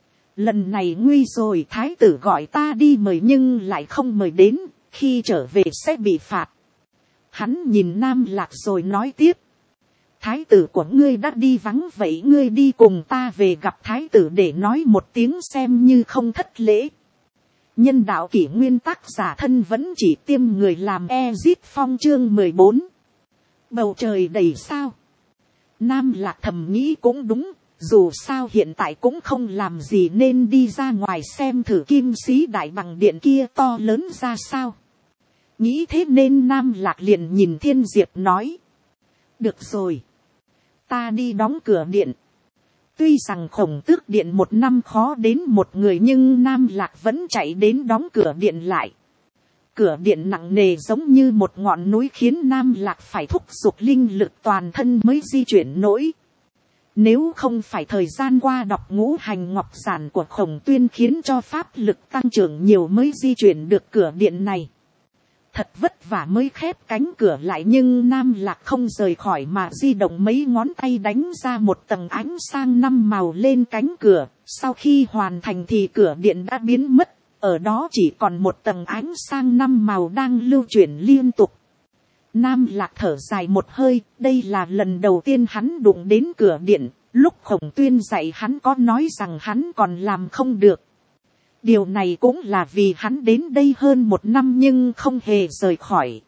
Lần này nguy rồi, thái tử gọi ta đi mời nhưng lại không mời đến, khi trở về sẽ bị phạt. Hắn nhìn Nam Lạc rồi nói tiếp. Thái tử của ngươi đã đi vắng, vậy ngươi đi cùng ta về gặp thái tử để nói một tiếng xem như không thất lễ. Nhân đạo kỷ nguyên, tác giả thân vẫn chỉ tiêm người làm Ezit Phong, chương 14. Bầu trời đầy sao. Nam Lạc thầm nghĩ cũng đúng, dù sao hiện tại cũng không làm gì nên đi ra ngoài xem thử Kim Sĩ Đại Bằng Điện kia to lớn ra sao. Nghĩ thế nên Nam Lạc liền nhìn Thiên Diệp nói. Được rồi. Ta đi đóng cửa điện. Tuy rằng Khổng Tước Điện 1 năm khó đến một người nhưng Nam Lạc vẫn chạy đến đóng cửa điện lại. Cửa điện nặng nề giống như một ngọn núi khiến Nam Lạc phải thúc giục linh lực toàn thân mới di chuyển nổi. Nếu không phải thời gian qua đọc ngũ hành ngọc giản của Khổng Tuyên khiến cho pháp lực tăng trưởng nhiều mới di chuyển được cửa điện này. Thật vất vả mới khép cánh cửa lại nhưng Nam Lạc không rời khỏi mà di động mấy ngón tay đánh ra một tầng ánh sang 5 màu lên cánh cửa. Sau khi hoàn thành thì cửa điện đã biến mất, ở đó chỉ còn một tầng ánh sang 5 màu đang lưu chuyển liên tục. Nam Lạc thở dài một hơi, đây là lần đầu tiên hắn đụng đến cửa điện, lúc Khổng Tuyên dạy hắn có nói rằng hắn còn làm không được. Điều này cũng là vì hắn đến đây hơn 1 năm nhưng không hề rời khỏi.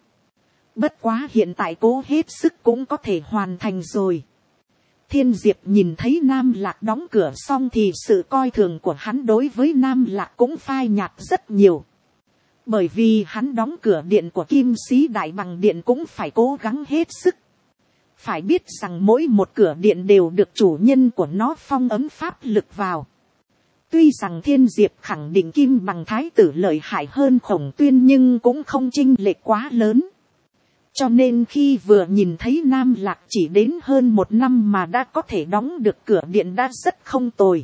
Bất quá hiện tại cố hết sức cũng có thể hoàn thành rồi. Thiên Diệp nhìn thấy Nam Lạc đóng cửa xong thì sự coi thường của hắn đối với Nam Lạc cũng phai nhạt rất nhiều. Bởi vì hắn đóng cửa điện của Kim Sĩ Đại Bằng Điện cũng phải cố gắng hết sức. Phải biết rằng mỗi một cửa điện đều được chủ nhân của nó phong ấn pháp lực vào. Tuy rằng Thiên Diệp khẳng định Kim Bằng thái tử lợi hại hơn Khổng Tuyên nhưng cũng không chênh lệch quá lớn. Cho nên khi vừa nhìn thấy Nam Lạc chỉ đến hơn 1 năm mà đã có thể đóng được cửa điện đã rất không tồi.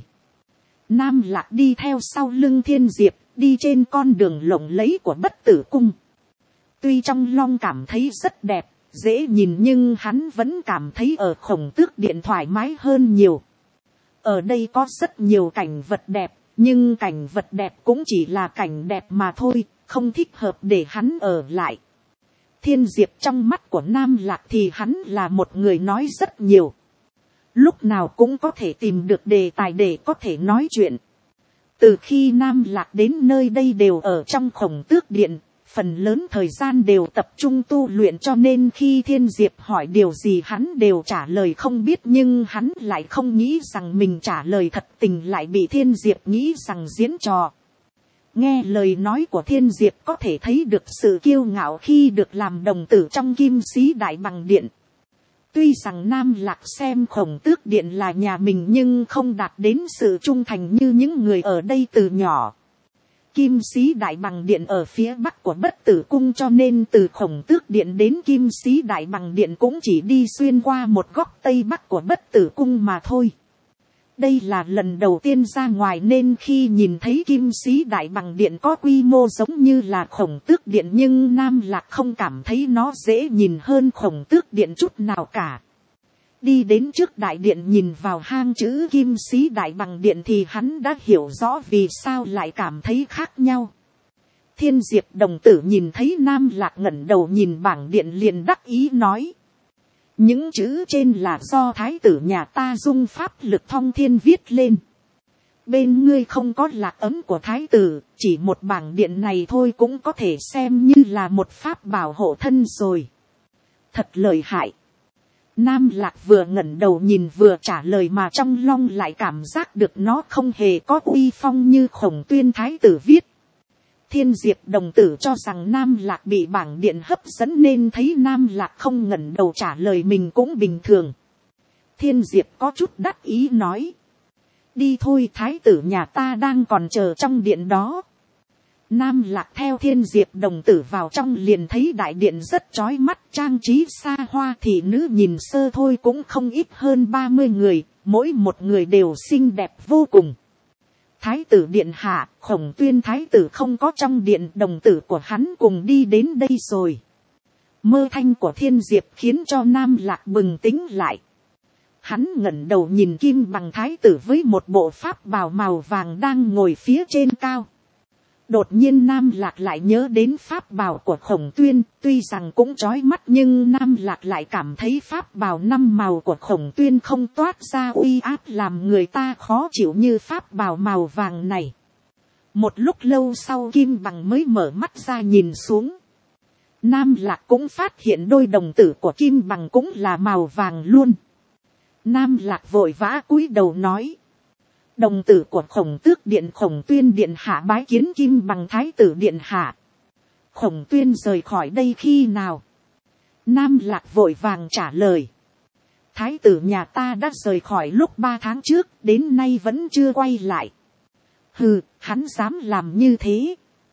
Nam Lạc đi theo sau lưng Thiên Diệp, đi trên con đường lộng lẫy của Bất Tử Cung. Tuy trong lòng cảm thấy rất đẹp, dễ nhìn nhưng hắn vẫn cảm thấy ở Khổng Tước Điện thoải mái hơn nhiều. Ở đây có rất nhiều cảnh vật đẹp, nhưng cảnh vật đẹp cũng chỉ là cảnh đẹp mà thôi, không thích hợp để hắn ở lại. Thiên Diệp trong mắt của Nam Lạc thì hắn là một người nói rất nhiều. Lúc nào cũng có thể tìm được đề tài để có thể nói chuyện. Từ khi Nam Lạc đến nơi đây đều ở trong Khổng Tước Điện, phần lớn thời gian đều tập trung tu luyện, cho nên khi Thiên Diệp hỏi điều gì hắn đều trả lời không biết, nhưng hắn lại không nghĩ rằng mình trả lời thật tình lại bị Thiên Diệp nghĩ rằng diễn trò. Nghe lời nói của Thiên Diệp có thể thấy được sự kiêu ngạo khi được làm đồng tử trong Kim Sĩ Đại Bằng Điện. Tuy rằng Nam Lạc xem Khổng Tước Điện là nhà mình nhưng không đạt đến sự trung thành như những người ở đây từ nhỏ. Kim Sĩ Đại Bằng Điện ở phía bắc của Bất Tử Cung, cho nên từ Khổng Tước Điện đến Kim Sĩ Đại Bằng Điện cũng chỉ đi xuyên qua một góc tây bắc của Bất Tử Cung mà thôi. Đây là lần đầu tiên ra ngoài nên khi nhìn thấy Kim Sĩ Đại Bằng Điện có quy mô giống như là Khổng Tước Điện, nhưng Nam Lạc không cảm thấy nó dễ nhìn hơn Khổng Tước Điện chút nào cả. Đi đến trước đại điện nhìn vào hang chữ Kim Sĩ Đại Bằng Điện thì hắn đã hiểu rõ vì sao lại cảm thấy khác nhau. Thiên Diệp đồng tử nhìn thấy Nam Lạc ngẩng đầu nhìn bảng điện liền đắc ý nói. Những chữ trên là do thái tử nhà ta dung pháp lực thông thiên viết lên. Bên ngươi không có lạc ấm của thái tử, chỉ một bảng điện này thôi cũng có thể xem như là một pháp bảo hộ thân rồi. Thật lợi hại. Nam Lạc vừa ngẩng đầu nhìn vừa trả lời mà trong lòng lại cảm giác được nó không hề có uy phong như Khổng Tuyên thái tử viết. Thiên Diệp đồng tử cho rằng Nam Lạc bị bảng điện hấp dẫn nên thấy Nam Lạc không ngẩng đầu trả lời mình cũng bình thường. Thiên Diệp có chút đắc ý nói. Đi thôi, thái tử nhà ta đang còn chờ trong điện đó. Nam Lạc theo Thiên Diệp đồng tử vào trong liền thấy đại điện rất chói mắt, trang trí xa hoa, thị nữ nhìn sơ thôi cũng không ít hơn 30 người, mỗi một người đều xinh đẹp vô cùng. Thái tử điện hạ, Khổng Tuyên thái tử không có trong điện, đồng tử của hắn cùng đi đến đây rồi. Mơ thanh của Thiên Diệp khiến cho Nam Lạc bừng tỉnh lại. Hắn ngẩng đầu nhìn Kim Bằng thái tử với một bộ pháp bào màu vàng đang ngồi phía trên cao. Đột nhiên Nam Lạc lại nhớ đến pháp bào của Khổng Tuyên, tuy rằng cũng chói mắt nhưng Nam Lạc lại cảm thấy pháp bào 5 màu của Khổng Tuyên không toát ra uy áp làm người ta khó chịu như pháp bào màu vàng này. Một lúc lâu sau Kim Bằng mới mở mắt ra nhìn xuống. Nam Lạc cũng phát hiện đôi đồng tử của Kim Bằng cũng là màu vàng luôn. Nam Lạc vội vã cúi đầu nói. Đồng tử của Khổng Tước Điện Khổng Tuyên điện hạ bái kiến Kim Bằng thái tử điện hạ. Khổng Tuyên rời khỏi đây khi nào? Nam Lạc vội vàng trả lời. Thái tử nhà ta đã rời khỏi lúc 3 tháng trước, đến nay vẫn chưa quay lại. Hừ, hắn dám làm như thế.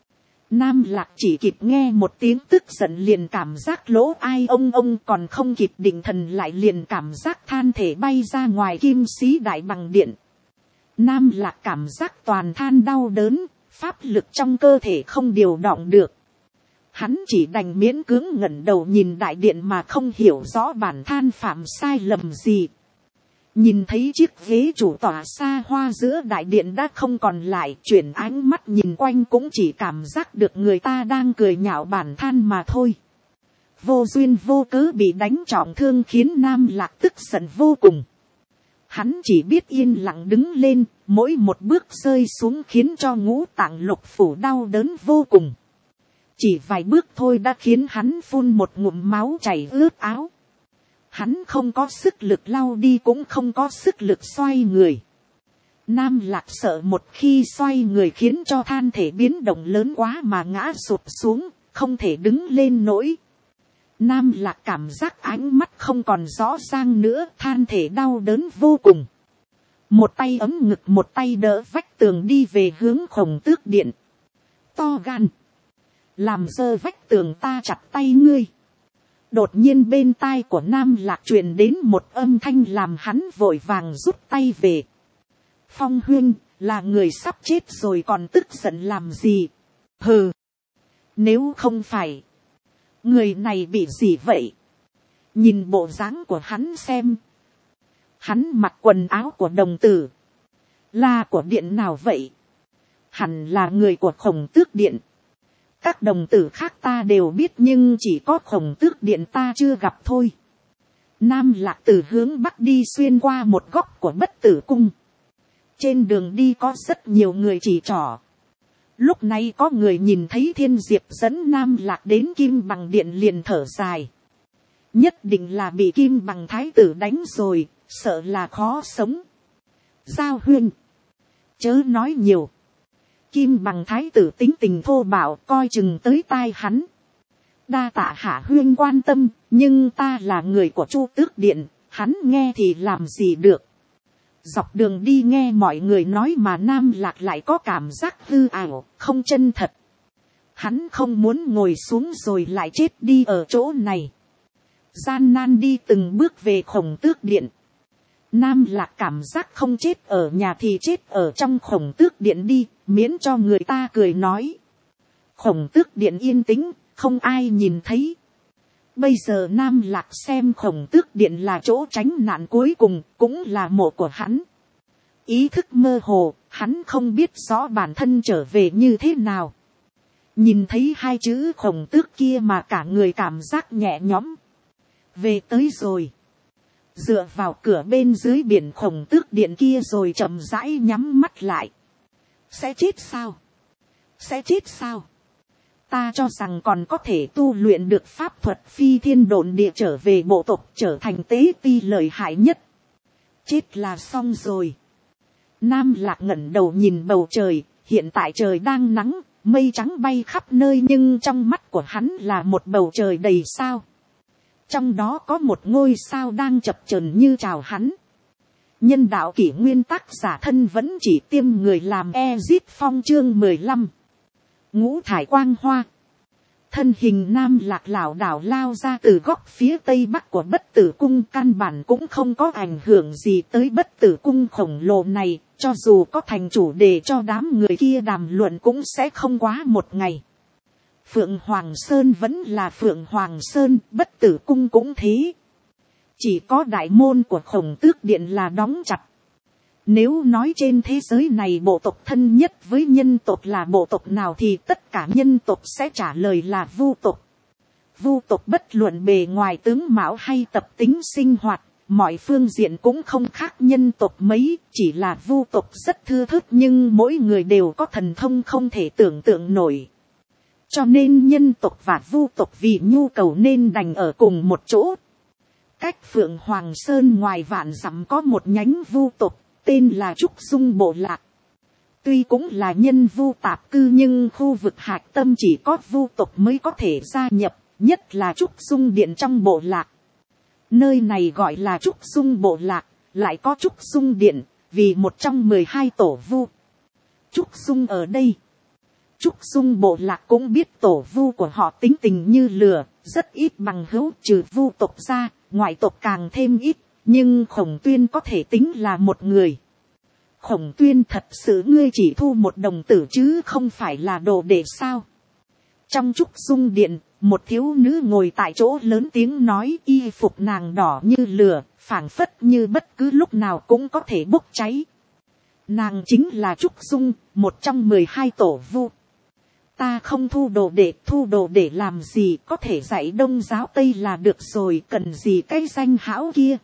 Nam Lạc chỉ kịp nghe một tiếng tức giận liền cảm giác lỗ ai ông còn không kịp định thần lại liền cảm giác than thể bay ra ngoài Kim Sĩ Đại Bằng Điện. Nam Lạc cảm giác toàn thân đau đớn, pháp lực trong cơ thể không điều động được. Hắn chỉ đành miễn cưỡng ngẩng đầu nhìn đại điện mà không hiểu rõ bản thân phạm sai lầm gì. Nhìn thấy chiếc ghế chủ tọa xa hoa giữa đại điện đã không còn lại, chuyển ánh mắt nhìn quanh cũng chỉ cảm giác được người ta đang cười nhạo bản thân mà thôi. Vô duyên vô cớ bị đánh trọng thương khiến Nam Lạc tức giận vô cùng. Hắn chỉ biết yên lặng đứng lên, mỗi một bước rơi xuống khiến cho ngũ tạng lục phủ đau đớn vô cùng. Chỉ vài bước thôi đã khiến hắn phun một ngụm máu chảy ướt áo. Hắn không có sức lực lau đi cũng không có sức lực xoay người. Nam Lạc sợ một khi xoay người khiến cho than thể biến động lớn quá mà ngã sụp xuống, không thể đứng lên nổi. Nam Lạc cảm giác ánh mắt không còn rõ ràng nữa, than thể đau đớn vô cùng. Một tay ấm ngực một tay đỡ vách tường đi về hướng Khổng Tước Điện. To gan. Làm dơ vách tường ta chặt tay ngươi. Đột nhiên bên tai của Nam Lạc truyền đến một âm thanh làm hắn vội vàng rút tay về. Phong huynh, là người sắp chết rồi còn tức giận làm gì? Hừ. Nếu không phải. Người này bị gì vậy? Nhìn bộ dáng của hắn xem. Hắn mặc quần áo của đồng tử. Là của điện nào vậy? Hẳn là người của Khổng Tước Điện. Các đồng tử khác ta đều biết nhưng chỉ có Khổng Tước Điện ta chưa gặp thôi. Nam Lạc từ hướng bắc đi xuyên qua một góc của Bất Tử Cung. Trên đường đi có rất nhiều người chỉ trỏ. Lúc này có người nhìn thấy Thiên Diệp dẫn Nam Lạc đến Kim Bằng Điện liền thở dài. Nhất định là bị Kim Bằng Thái tử đánh rồi, sợ là khó sống. Giao Huyên, chớ nói nhiều. Kim Bằng Thái tử tính tình thô bạo, coi chừng tới tai hắn. Đa tạ Hạ Huyên quan tâm, nhưng ta là người của Chu Tước Điện, hắn nghe thì làm gì được. Dọc đường đi nghe mọi người nói mà Nam Lạc lại có cảm giác hư ảo, không chân thật. Hắn không muốn ngồi xuống rồi lại chết đi ở chỗ này. Gian nan đi từng bước về Khổng Tước Điện. Nam Lạc cảm giác không chết ở nhà thì chết ở trong Khổng Tước Điện đi, miễn cho người ta cười nói. Khổng Tước Điện yên tĩnh, không ai nhìn thấy. Bây giờ Nam Lạc xem Khổng Tước Điện là chỗ tránh nạn cuối cùng, cũng là mộ của hắn. Ý thức mơ hồ, hắn không biết rõ bản thân trở về như thế nào. Nhìn thấy hai chữ Khổng Tước kia mà cả người cảm giác nhẹ nhõm. Về tới rồi. Dựa vào cửa bên dưới biển Khổng Tước Điện kia rồi chậm rãi nhắm mắt lại. Sẽ chết sao? Sẽ chết sao? Ta cho rằng còn có thể tu luyện được pháp thuật phi thiên độn địa trở về bộ tộc trở thành tế ti lợi hại nhất. Chết là xong rồi. Nam Lạc ngẩng đầu nhìn bầu trời, hiện tại trời đang nắng, mây trắng bay khắp nơi nhưng trong mắt của hắn là một bầu trời đầy sao. Trong đó có một ngôi sao đang chập chờn như chào hắn. Nhân đạo kỷ nguyên tác giả thân vẫn chỉ tiêm người làm Exit Phong chương 15. Ngũ thải quang hoa. Thân hình Nam Lạc lảo đảo lao ra từ góc phía tây bắc của Bất Tử Cung, căn bản cũng không có ảnh hưởng gì tới Bất Tử Cung khổng lồ này, cho dù có thành chủ để cho đám người kia đàm luận cũng sẽ không quá một ngày. Phượng Hoàng Sơn vẫn là Phượng Hoàng Sơn, Bất Tử Cung cũng thế. Chỉ có đại môn của Khổng Tước Điện là đóng chặt. Nếu nói trên thế giới này bộ tộc thân nhất với nhân tộc là bộ tộc nào thì tất cả nhân tộc sẽ trả lời là Vu tộc. Vu tộc bất luận bề ngoài tướng mạo hay tập tính sinh hoạt, mọi phương diện cũng không khác nhân tộc mấy, chỉ là Vu tộc rất thưa thớt nhưng mỗi người đều có thần thông không thể tưởng tượng nổi. Cho nên nhân tộc và Vu tộc vì nhu cầu nên đành ở cùng một chỗ. Cách Phượng Hoàng Sơn ngoài vạn dặm có một nhánh Vu tộc, tên là Trúc Dung Bộ Lạc. Tuy cũng là nhân Vu tạp cư nhưng khu vực hạch tâm chỉ có Vu tộc mới có thể gia nhập, nhất là Trúc Dung Điện trong bộ lạc. Nơi này gọi là Trúc Dung Bộ Lạc, lại có Trúc Dung Điện, vì một trong 12 tổ Vu. Trúc Dung ở đây. Trúc Dung Bộ Lạc cũng biết tổ Vu của họ tính tình như lửa, rất ít bằng hữu, trừ Vu tộc ra, ngoại tộc càng thêm ít. Nhưng Khổng Tuyên có thể tính là một người. Khổng Tuyên, thật sự ngươi chỉ thu một đồng tử chứ không phải là đồ đệ sao? Trong Trúc Dung Điện, một thiếu nữ ngồi tại chỗ lớn tiếng nói, y phục nàng đỏ như lửa, phảng phất như bất cứ lúc nào cũng có thể bốc cháy. Nàng chính là Trúc Dung, một trong 12 tổ Vu. Ta không thu đồ đệ làm gì, có thể dạy Đông giáo Tây là được rồi, cần gì cái danh hão kia.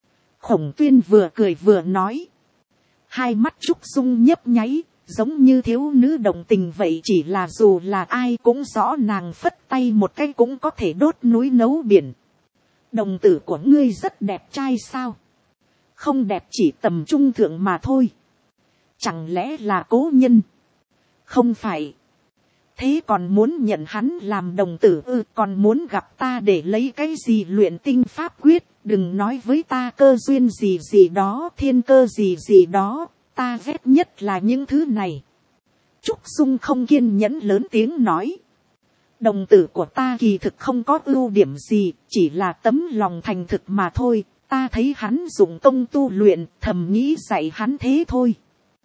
Khổng Tuyên vừa cười vừa nói. Hai mắt Trúc Dung nhấp nháy, giống như thiếu nữ đồng tình vậy, chỉ là dù là ai cũng rõ nàng phất tay một cái cũng có thể đốt núi nấu biển. Đồng tử của ngươi rất đẹp trai sao? Không đẹp, chỉ tầm trung thượng mà thôi. Chẳng lẽ là cố nhân? Không phải. Thế còn muốn nhận hắn làm đồng tử ư? Còn muốn gặp ta để lấy cái gì luyện tinh pháp quyết? Đừng nói với ta cơ duyên gì gì đó, thiên cơ gì gì đó, ta ghét nhất là những thứ này. Trúc Dung không kiên nhẫn lớn tiếng nói. Đồng tử của ta kỳ thực không có ưu điểm gì, chỉ là tấm lòng thành thực mà thôi, ta thấy hắn dụng công tu luyện, thầm nghĩ dạy hắn thế thôi.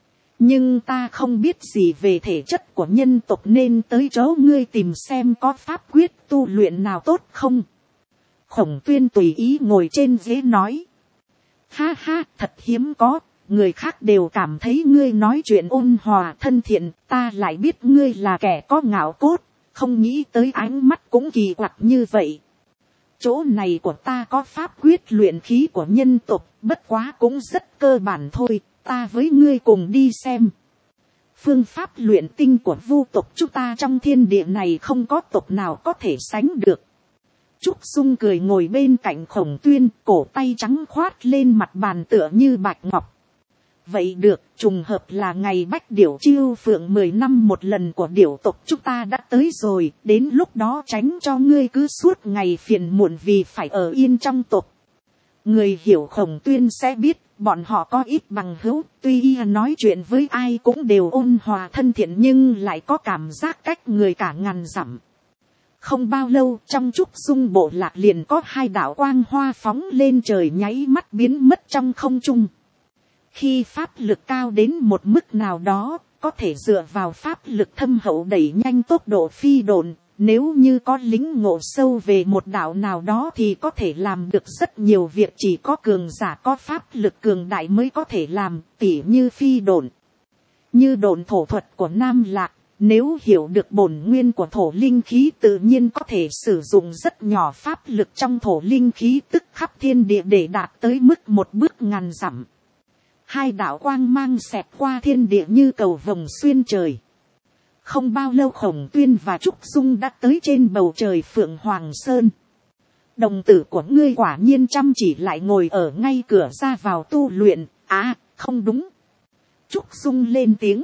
Nhưng ta không biết gì về thể chất của nhân tộc nên tới chỗ ngươi tìm xem có pháp quyết tu luyện nào tốt không. Khổng Tuyên tùy ý ngồi trên ghế nói. Ha ha, thật hiếm có, người khác đều cảm thấy ngươi nói chuyện ôn hòa thân thiện, ta lại biết ngươi là kẻ có ngạo cốt, không nghĩ tới ánh mắt cũng kỳ quặc như vậy. Chỗ này của ta có pháp quyết luyện khí của nhân tộc, bất quá cũng rất cơ bản thôi, ta với ngươi cùng đi xem. Phương pháp luyện tinh của vu tộc chúng ta trong thiên địa này không có tộc nào có thể sánh được. Trúc Dung cười ngồi bên cạnh Khổng Tuyên, cổ tay trắng khoát lên mặt bàn tựa như bạch ngọc. Vậy được, trùng hợp là ngày bách điểu chiêu phượng 10 năm một lần của điểu tộc chúng ta đã tới rồi, đến lúc đó tránh cho ngươi cứ suốt ngày phiền muộn vì phải ở yên trong tộc. Người hiểu Khổng Tuyên sẽ biết, bọn họ có ít bằng hữu, tuy y nói chuyện với ai cũng đều ôn hòa thân thiện nhưng lại có cảm giác cách người cả ngàn dặm. Không bao lâu trong Trúc Dung bộ lạc liền có 2 đạo quang hoa phóng lên trời nháy mắt biến mất trong không trung. Khi pháp lực cao đến một mức nào đó, có thể dựa vào pháp lực thâm hậu đẩy nhanh tốc độ phi độn. Nếu như có lính ngộ sâu về một đạo nào đó thì có thể làm được rất nhiều việc chỉ có cường giả có pháp lực cường đại mới có thể làm, tỉ như phi độn. Như độn thổ thuật của Nam Lạc, nếu hiểu được bổn nguyên của thổ linh khí tự nhiên có thể sử dụng rất nhỏ pháp lực trong thổ linh khí tức khắp thiên địa để đạt tới mức một bước ngàn dặm. 2 đạo quang mang xẹt qua thiên địa như cầu vồng xuyên trời. Không bao lâu Khổng Tuyên và Trúc Dung đã tới trên bầu trời Phượng Hoàng Sơn. Đồng tử của ngươi quả nhiên chăm chỉ lại ngồi ở ngay cửa ra vào tu luyện. À, không đúng. Trúc Dung lên tiếng.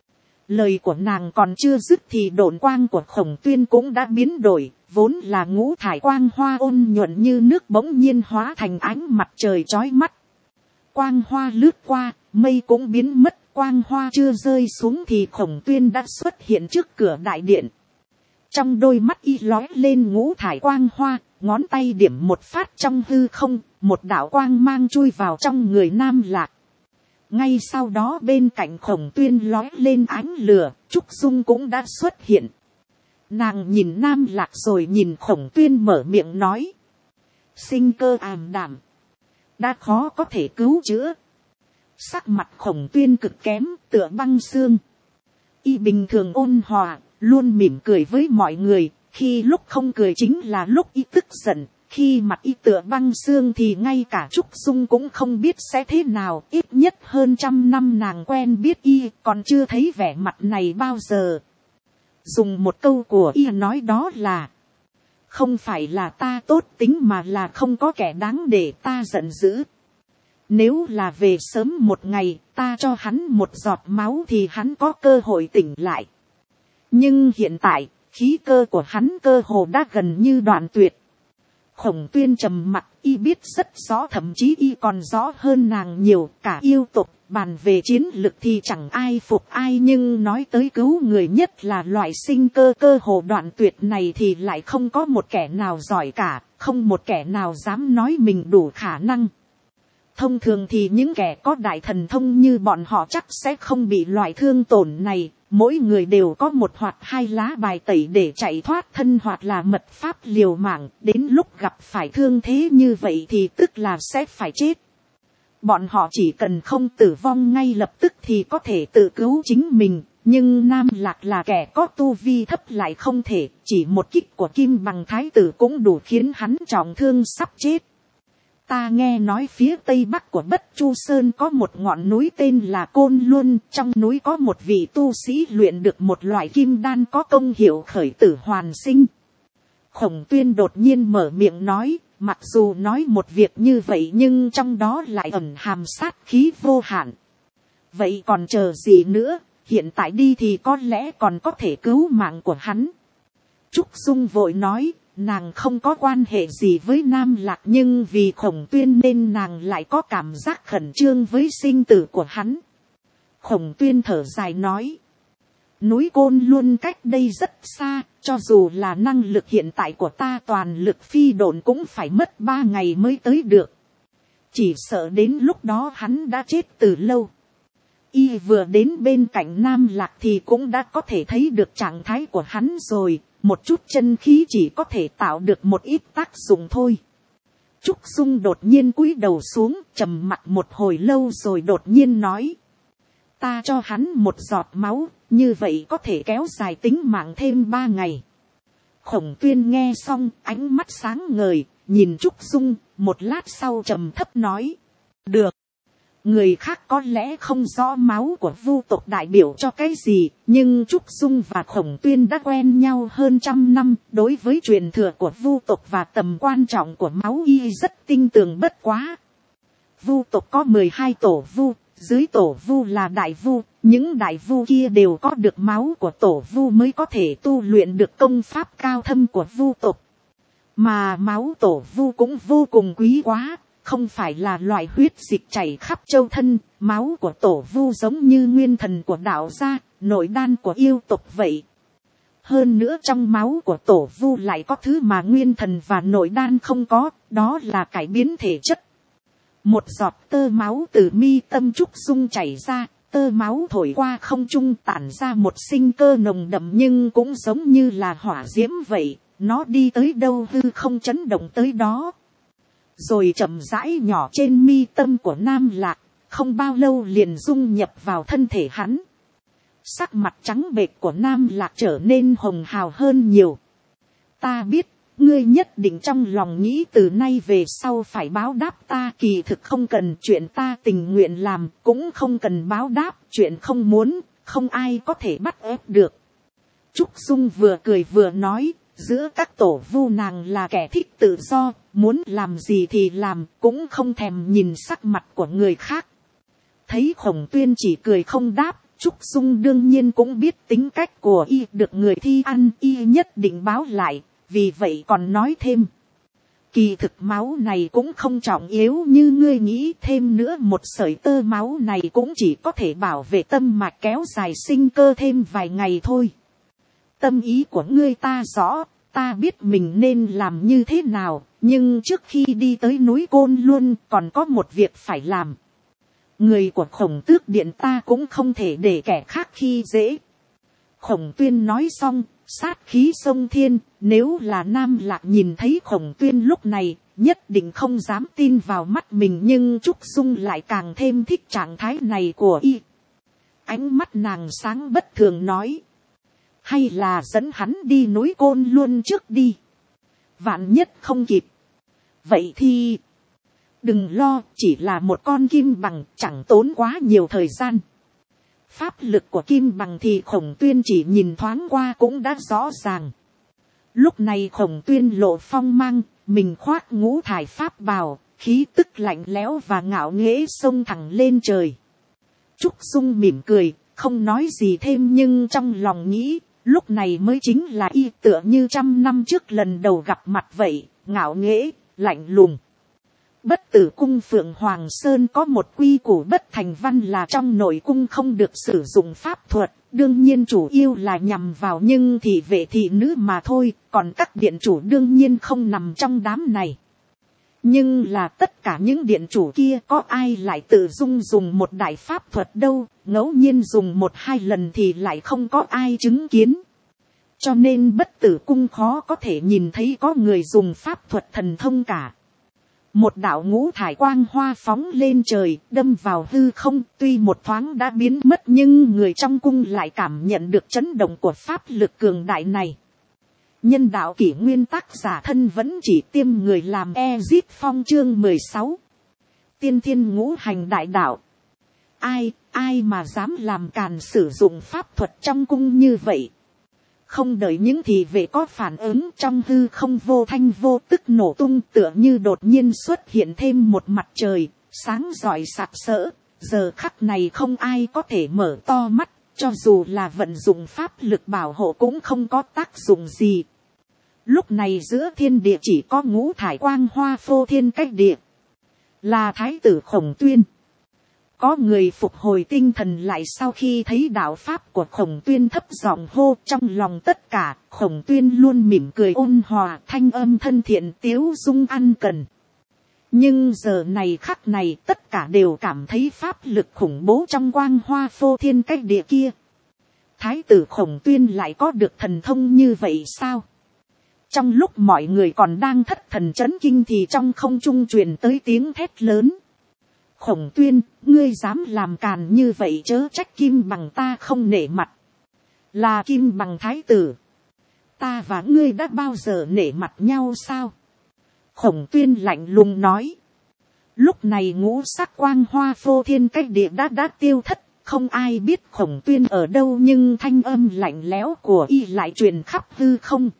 Lời của nàng còn chưa dứt thì độn quang của Khổng Tuyên cũng đã biến đổi. Vốn là ngũ thải quang hoa ôn nhuận như nước bỗng nhiên hóa thành ánh mặt trời chói mắt. Quang hoa lướt qua, mây cũng biến mất. Quang hoa chưa rơi xuống thì Khổng Tuyên đã xuất hiện trước cửa đại điện. Trong đôi mắt y lóe lên ngũ thải quang hoa, ngón tay điểm một phát trong hư không, một đạo quang mang chui vào trong người Nam Lạc. Ngay sau đó bên cạnh Khổng Tuyên lóe lên ánh lửa, Trúc Dung cũng đã xuất hiện. Nàng nhìn Nam Lạc rồi nhìn Khổng Tuyên mở miệng nói. Sinh cơ ảm đạm, đã khó có thể cứu chữa. Sắc mặt Khổng Tuyên cực kém, tựa băng xương. Y bình thường ôn hòa, luôn mỉm cười với mọi người, khi lúc không cười chính là lúc y tức giận, khi mặt y tựa băng xương thì ngay cả Trúc Dung cũng không biết sẽ thế nào, ít nhất hơn 100 năm nàng quen biết y, còn chưa thấy vẻ mặt này bao giờ. Dùng một câu của y nói đó là, không phải là ta tốt tính mà là không có kẻ đáng để ta giận dữ. Nếu là về sớm một ngày, ta cho hắn một giọt máu thì hắn có cơ hội tỉnh lại. Nhưng hiện tại, khí cơ của hắn cơ hồ đã gần như đoạn tuyệt. Khổng Tuyên trầm mặc, y biết rất rõ, thậm chí y còn rõ hơn nàng nhiều. Cả yêu tộc, bàn về chiến lực thì chẳng ai phục ai, nhưng nói tới cứu người nhất là loại sinh cơ cơ hồ đoạn tuyệt này thì lại không có một kẻ nào giỏi cả, không một kẻ nào dám nói mình đủ khả năng. Thông thường thì những kẻ có đại thần thông như bọn họ chắc sẽ không bị loại thương tổn này. Mỗi người đều có một hoặc 2 lá bài tẩy để chạy thoát thân hoặc là mật pháp liều mạng. Đến lúc gặp phải thương thế như vậy thì tức là sẽ phải chết. Bọn họ chỉ cần không tử vong ngay lập tức thì có thể tự cứu chính mình. Nhưng Nam Lạc là kẻ có tu vi thấp lại không thể. Chỉ một kích của Kim Bằng Thái Tử cũng đủ khiến hắn trọng thương sắp chết. Ta nghe nói phía tây bắc của Bất Chu Sơn có một ngọn núi tên là Côn Luân. Trong núi có một vị tu sĩ luyện được một loại kim đan có công hiệu khởi tử hoàn sinh. Khổng Tuyên đột nhiên mở miệng nói, mặc dù nói một việc như vậy nhưng trong đó lại ẩn hàm sát khí vô hạn. Vậy còn chờ gì nữa, hiện tại đi thì có lẽ còn có thể cứu mạng của hắn. Trúc Dung vội nói. Nàng không có quan hệ gì với Nam Lạc nhưng vì Khổng Tuyên nên nàng lại có cảm giác khẩn trương với sinh tử của hắn. Khổng Tuyên thở dài nói. Núi Côn Luân cách đây rất xa, cho dù là năng lực hiện tại của ta toàn lực phi độn cũng phải mất 3 ngày mới tới được. Chỉ sợ đến lúc đó hắn đã chết từ lâu. Y vừa đến bên cạnh Nam Lạc thì cũng đã có thể thấy được trạng thái của hắn rồi. Một chút chân khí chỉ có thể tạo được một ít tác dụng thôi. Trúc Dung đột nhiên cúi đầu xuống, trầm mặc một hồi lâu rồi đột nhiên nói. Ta cho hắn một giọt máu, như vậy có thể kéo dài tính mạng thêm 3 ngày. Khổng Tuyên nghe xong, ánh mắt sáng ngời, nhìn Trúc Dung, một lát sau trầm thấp nói. Được. Người khác có lẽ không rõ máu của vu tộc đại biểu cho cái gì, nhưng Trúc Dung và Khổng Tuyên đã quen nhau hơn 100 năm, đối với truyền thừa của vu tộc và tầm quan trọng của máu y rất tinh tường bất quá. Vu tộc có 12 tổ vu, dưới tổ vu là đại vu, những đại vu kia đều có được máu của tổ vu mới có thể tu luyện được công pháp cao thâm của vu tộc. Mà máu tổ vu cũng vô cùng quý quá. Không phải là loại huyết dịch chảy khắp châu thân, máu của tổ vu giống như nguyên thần của đạo gia, nội đan của yêu tộc vậy. Hơn nữa trong máu của tổ vu lại có thứ mà nguyên thần và nội đan không có, đó là cải biến thể chất. Một giọt tơ máu từ mi tâm Trúc Dung chảy ra, tơ máu thổi qua không trung tản ra một sinh cơ nồng đậm nhưng cũng giống như là hỏa diễm vậy, nó đi tới đâu hư không chấn động tới đó. Rồi chậm rãi nhỏ trên mi tâm của Nam Lạc, không bao lâu liền dung nhập vào thân thể hắn. Sắc mặt trắng bệch của Nam Lạc trở nên hồng hào hơn nhiều. Ta biết, ngươi nhất định trong lòng nghĩ từ nay về sau phải báo đáp ta, kỳ thực không cần, chuyện ta tình nguyện làm, cũng không cần báo đáp, chuyện không muốn, không ai có thể bắt ép được. Trúc Dung vừa cười vừa nói, giữa các tổ vu nàng là kẻ thích tự do, muốn làm gì thì làm, cũng không thèm nhìn sắc mặt của người khác. Thấy Khổng Tuyên chỉ cười không đáp, Trúc Dung đương nhiên cũng biết tính cách của y, được người thi ăn y nhất định báo lại, vì vậy còn nói thêm. Kỳ thực máu này cũng không trọng yếu như ngươi nghĩ, thêm nữa một sợi tơ máu này cũng chỉ có thể bảo vệ tâm mạch, kéo dài sinh cơ thêm vài ngày thôi. Tâm ý của ngươi ta rõ, ta biết mình nên làm như thế nào, nhưng trước khi đi tới núi Côn Luân còn có một việc phải làm. Người của Khổng Tước Điện ta cũng không thể để kẻ khác khi dễ. Khổng Tuyên nói xong, sát khí sông thiên, nếu là Nam Lạc nhìn thấy Khổng Tuyên lúc này, nhất định không dám tin vào mắt mình, nhưng Trúc Dung lại càng thêm thích trạng thái này của y. Ánh mắt nàng sáng bất thường nói. Hay là dẫn hắn đi núi Côn Luân trước đi. Vạn nhất không kịp. Vậy thì đừng lo, chỉ là một con kim bằng, chẳng tốn quá nhiều thời gian. Pháp lực của kim bằng thì Khổng Tuyên chỉ nhìn thoáng qua cũng đã rõ ràng. Lúc này Khổng Tuyên lộ phong mang, mình khoác ngũ thải pháp bào, khí tức lạnh lẽo và ngạo nghễ xông thẳng lên trời. Trúc Dung mỉm cười, không nói gì thêm, nhưng trong lòng nghĩ, lúc này mới chính là y, tựa như 100 năm trước lần đầu gặp mặt vậy, ngạo nghễ, lạnh lùng. Bất Tử cung Phượng Hoàng Sơn có một quy củ bất thành văn là trong nội cung không được sử dụng pháp thuật, đương nhiên chủ yếu là nhằm vào nhưng thị vệ thị nữ mà thôi, còn các điện chủ đương nhiên không nằm trong đám này. Nhưng là tất cả những điện chủ kia có ai lại tự dung dùng một đại pháp thuật đâu, ngẫu nhiên dùng 1-2 lần thì lại không có ai chứng kiến. Cho nên Bất Tử cung khó có thể nhìn thấy có người dùng pháp thuật thần thông cả. Một đạo ngũ thải quang hoa phóng lên trời, đâm vào hư không, tuy một thoáng đã biến mất nhưng người trong cung lại cảm nhận được chấn động của pháp lực cường đại này. Nhân đạo kỷ nguyên tác giả thân vẫn chỉ tiêm người làm Ezit Phong chương 16. Tiên thiên ngũ hành đại đạo. Ai mà dám làm càn sử dụng pháp thuật trong cung như vậy. Không đợi những thị vệ có phản ứng, trong hư không vô thanh vô tức nổ tung, tựa như đột nhiên xuất hiện thêm một mặt trời, sáng rọi sặc sỡ. Giờ khắc này không ai có thể mở to mắt, cho dù là vận dụng pháp lực bảo hộ cũng không có tác dụng gì. Lúc này giữa thiên địa chỉ có ngũ thải quang hoa phô thiên cách địa. Là thái tử Khổng Tuyên. Có người phục hồi tinh thần lại sau khi thấy đạo pháp của Khổng Tuyên, thấp giọng hô, trong lòng tất cả. Khổng Tuyên luôn mỉm cười ôn hòa, thanh âm thân thiện, tiếu dung ăn cần. Nhưng giờ này khắc này tất cả đều cảm thấy pháp lực khủng bố trong quang hoa phô thiên cách địa kia. Thái tử Khổng Tuyên lại có được thần thông như vậy sao? Trong lúc mọi người còn đang thất thần chấn kinh thì trong không trung truyền tới tiếng thét lớn. Khổng Tuyên, ngươi dám làm càn như vậy chớ trách Kim Bằng ta không nể mặt. Là Kim Bằng thái tử. Ta và ngươi đã bao giờ nể mặt nhau sao? Khổng Tuyên lạnh lùng nói. Lúc này ngũ sắc quang hoa phô thiên cách địa đã tiêu thất. Không ai biết Khổng Tuyên ở đâu, nhưng thanh âm lạnh lẽo của y lại truyền khắp hư không.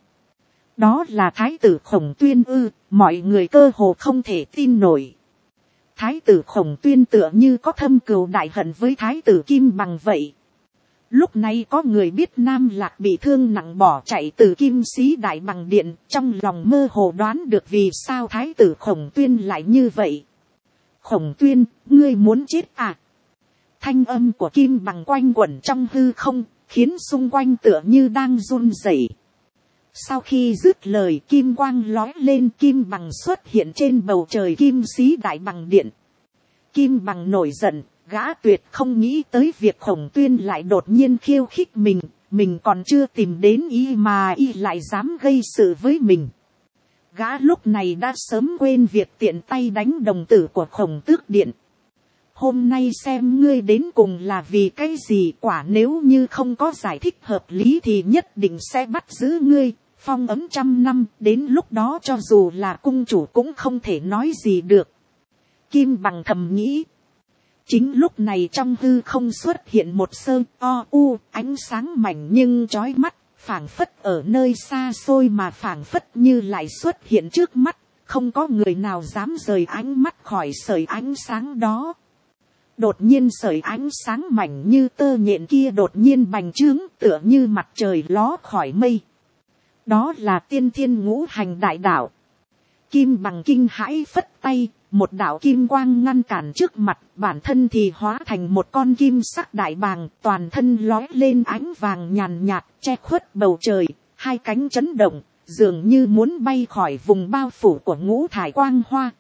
Đó là thái tử Khổng Tuyên ư? Mọi người cơ hồ không thể tin nổi. Thái tử Khổng Tuyên tựa như có thâm cừu đại hận với thái tử Kim Bằng vậy. Lúc này có người biết Nam Lạc bị thương nặng bỏ chạy từ Kim Sĩ Đại Bằng Điện, trong lòng mơ hồ đoán được vì sao thái tử Khổng Tuyên lại như vậy. Khổng Tuyên, ngươi muốn chết à? Thanh âm của Kim Bằng quanh quẩn trong hư không, khiến xung quanh tựa như đang run rẩy. Sau khi dứt lời, kim quang lói lên, Kim Bằng xuất hiện trên bầu trời Kim Sĩ Đại Bằng Điện. Kim Bằng nổi giận, gã tuyệt không nghĩ tới việc Khổng Tuyên lại đột nhiên khiêu khích mình còn chưa tìm đến y mà y lại dám gây sự với mình. Gã lúc này đã sớm quên việc tiện tay đánh đồng tử của Khổng Tước Điện. Hôm nay xem ngươi đến cùng là vì cái gì, quả nếu như không có giải thích hợp lý thì nhất định sẽ bắt giữ ngươi, phong ấm 100 năm, đến lúc đó cho dù là cung chủ cũng không thể nói gì được. Kim Bằng thầm nghĩ. Chính lúc này trong hư không xuất hiện một sơ ánh sáng mảnh nhưng chói mắt, phảng phất ở nơi xa xôi mà phảng phất như lại xuất hiện trước mắt, không có người nào dám rời ánh mắt khỏi sợi ánh sáng đó. Đột nhiên sợi ánh sáng mảnh như tơ nhện kia đột nhiên bành trướng, tựa như mặt trời ló khỏi mây. Đó là Tiên Thiên Ngũ Hành Đại Đạo. Kim Bằng kinh hãi phất tay, một đạo kim quang ngăn cản trước mặt, bản thân thì hóa thành một con kim sắc đại bàng, toàn thân lói lên ánh vàng nhàn nhạt, che khuất bầu trời, hai cánh chấn động, dường như muốn bay khỏi vùng bao phủ của ngũ thải quang hoa.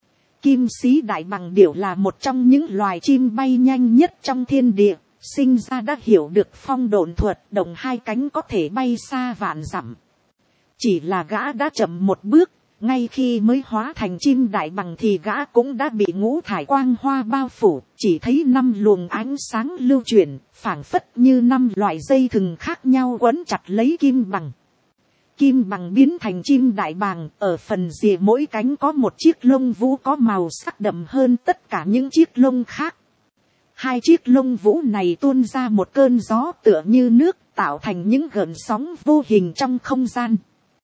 Kim Sĩ Đại Bằng Điểu là một trong những loài chim bay nhanh nhất trong thiên địa, sinh ra đã hiểu được phong độn thuật, động hai cánh có thể bay xa vạn dặm. Chỉ là gã đã chậm một bước, ngay khi mới hóa thành chim đại bằng thì gã cũng đã bị ngũ thải quang hoa bao phủ, chỉ thấy 5 luồng ánh sáng lưu chuyển, phảng phất như 5 loại dây thừng khác nhau quấn chặt lấy Kim Bằng. Kim Bằng biến thành chim đại bàng, ở phần rìa mỗi cánh có một chiếc lông vũ có màu sắc đậm hơn tất cả những chiếc lông khác. Hai chiếc lông vũ này tuôn ra một cơn gió tựa như nước, tạo thành những gợn sóng vô hình trong không gian.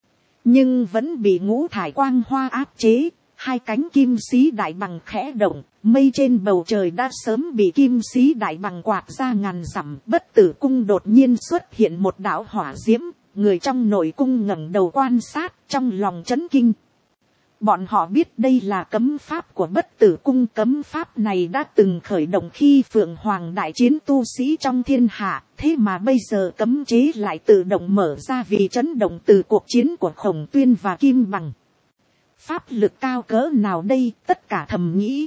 Nhưng vẫn bị ngũ thải quang hoa áp chế, hai cánh Kim Sĩ Đại Bằng khẽ động, mây trên bầu trời đã sớm bị Kim Sĩ Đại Bằng quạt ra ngàn dặm. Bất Tử Cung đột nhiên xuất hiện một đạo hỏa diễm, người trong nội cung ngẩng đầu quan sát, trong lòng chấn kinh. Bọn họ biết đây là cấm pháp của Bất Tử Cung, cấm pháp này đã từng khởi động khi Phượng Hoàng đại chiến tu sĩ trong thiên hạ, thế mà bây giờ cấm chế lại tự động mở ra vì chấn động từ cuộc chiến của Khổng Tuyên và Kim Bằng. Pháp lực cao cỡ nào đây, tất cả thầm nghĩ.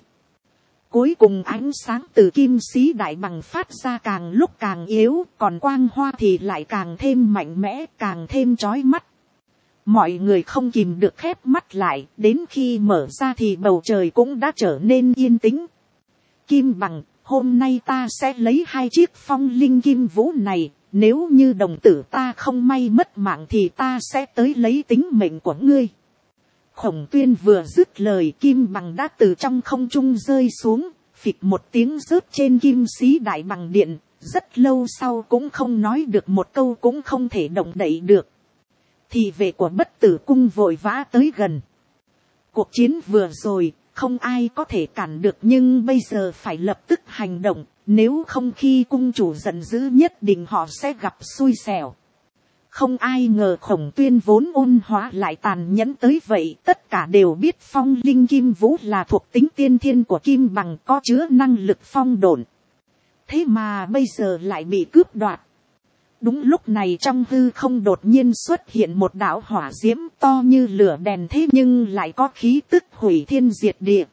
Cuối cùng ánh sáng từ Kim Sĩ Đại Bằng phát ra càng lúc càng yếu, còn quang hoa thì lại càng thêm mạnh mẽ, càng thêm chói mắt. Mọi người không kìm được khép mắt lại, đến khi mở ra thì bầu trời cũng đã trở nên yên tĩnh. Kim Bằng, hôm nay ta sẽ lấy 2 chiếc phong linh kim vũ này, nếu như đồng tử ta không may mất mạng thì ta sẽ tới lấy tính mệnh của ngươi. Khổng Tuyên vừa dứt lời, Kim Bằng đã từ trong không trung rơi xuống, phịch một tiếng rớt trên Kim Sĩ Đại Bằng Điện, rất lâu sau cũng không nói được một câu, cũng không thể động đậy được. Thì vệ của Bất Tử Cung vội vã tới gần. Cuộc chiến vừa rồi, không ai có thể cản được, nhưng bây giờ phải lập tức hành động, nếu không khi cung chủ giận dữ nhất định họ sẽ gặp xui xẻo. Không ai ngờ Khổng Tuyên vốn ôn hóa lại tàn nhẫn tới vậy, tất cả đều biết phong linh kim vũ là thuộc tính tiên thiên của Kim Bằng, có chứa năng lực phong độn. Thế mà bây giờ lại bị cướp đoạt. Đúng lúc này trong hư không đột nhiên xuất hiện một đạo hỏa diễm to như lửa đèn, thế nhưng lại có khí tức hủy thiên diệt địa.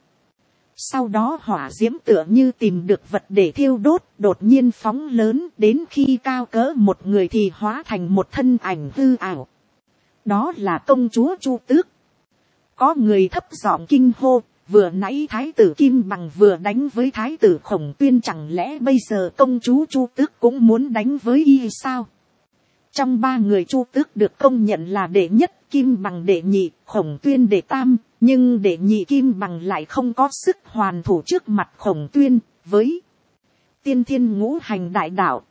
Sau đó hỏa diễm tựa như tìm được vật để thiêu đốt, đột nhiên phóng lớn, đến khi cao cỡ một người thì hóa thành một thân ảnh hư ảo. đó là công chúa Chu Tước. Có người thấp giọng kinh hô, vừa nãy thái tử Kim Bằng vừa đánh với thái tử Khổng Tuyên, chẳng lẽ bây giờ công chúa Chu Tước cũng muốn đánh với y sao? Trong ba người Chu Tước được công nhận là đệ nhất, Kim Bằng đệ nhị, Khổng Tuyên đệ tam, nhưng đệ nhị Kim Bằng lại không có sức hoàn thủ trước mặt Khổng Tuyên, với tiên thiên ngũ hành đại đạo.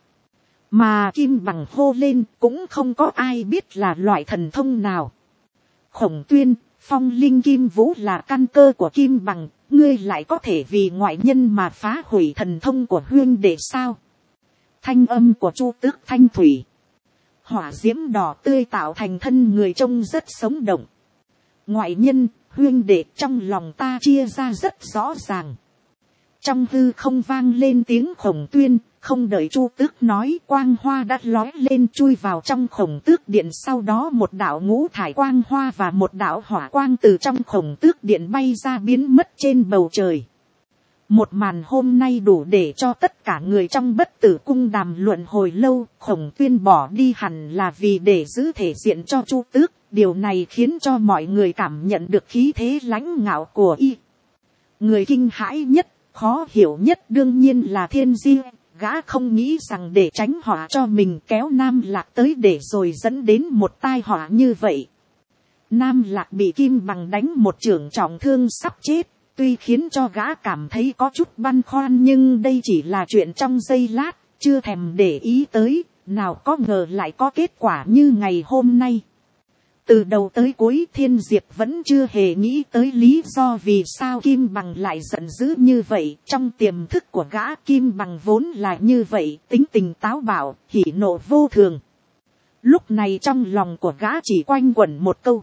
Mà Kim Bằng hô lên cũng không có ai biết là loại thần thông nào. Khổng Tuyên, phong linh kim vũ là căn cơ của Kim Bằng, ngươi lại có thể vì ngoại nhân mà phá hủy thần thông của huyên đệ sao? Thanh âm của Chu Tước thanh thủy, hỏa diễm đỏ tươi tạo thành thân người trông rất sống động. Ngoại nhân, huyên đệ, trong lòng ta chia ra rất rõ ràng. Trong hư không vang lên tiếng Khổng Tuyên, không đợi Chu Tước nói, quang hoa đã lói lên chui vào trong Khổng Tước điện. Sau đó một đạo ngũ thải quang hoa và một đạo hỏa quang từ trong Khổng Tước điện bay ra biến mất trên bầu trời. Một màn hôm nay đủ để cho tất cả người trong Bất Tử cung đàm luận hồi lâu. Khổng Tuyên bỏ đi hẳn là vì để giữ thể diện cho Chu Tước. Điều này khiến cho mọi người cảm nhận được khí thế lãnh ngạo của y. Người kinh hãi nhất, khó hiểu nhất đương nhiên là Thiên Di. Gã không nghĩ rằng để tránh họa cho mình kéo Nam Lạc tới để rồi dẫn đến một tai họa như vậy. Nam Lạc bị Kim Bằng đánh một chưởng trọng thương sắp chết. Tuy khiến cho gã cảm thấy có chút băn khoăn, nhưng đây chỉ là chuyện trong giây lát, chưa thèm để ý tới, nào có ngờ lại có kết quả như ngày hôm nay. Từ đầu tới cuối Thiên Diệp vẫn chưa hề nghĩ tới lý do vì sao Kim Bằng lại giận dữ như vậy. Trong tiềm thức của gã, Kim Bằng vốn là như vậy, tính tình táo bạo, hỉ nộ vô thường. Lúc này trong lòng của gã chỉ quanh quẩn một câu.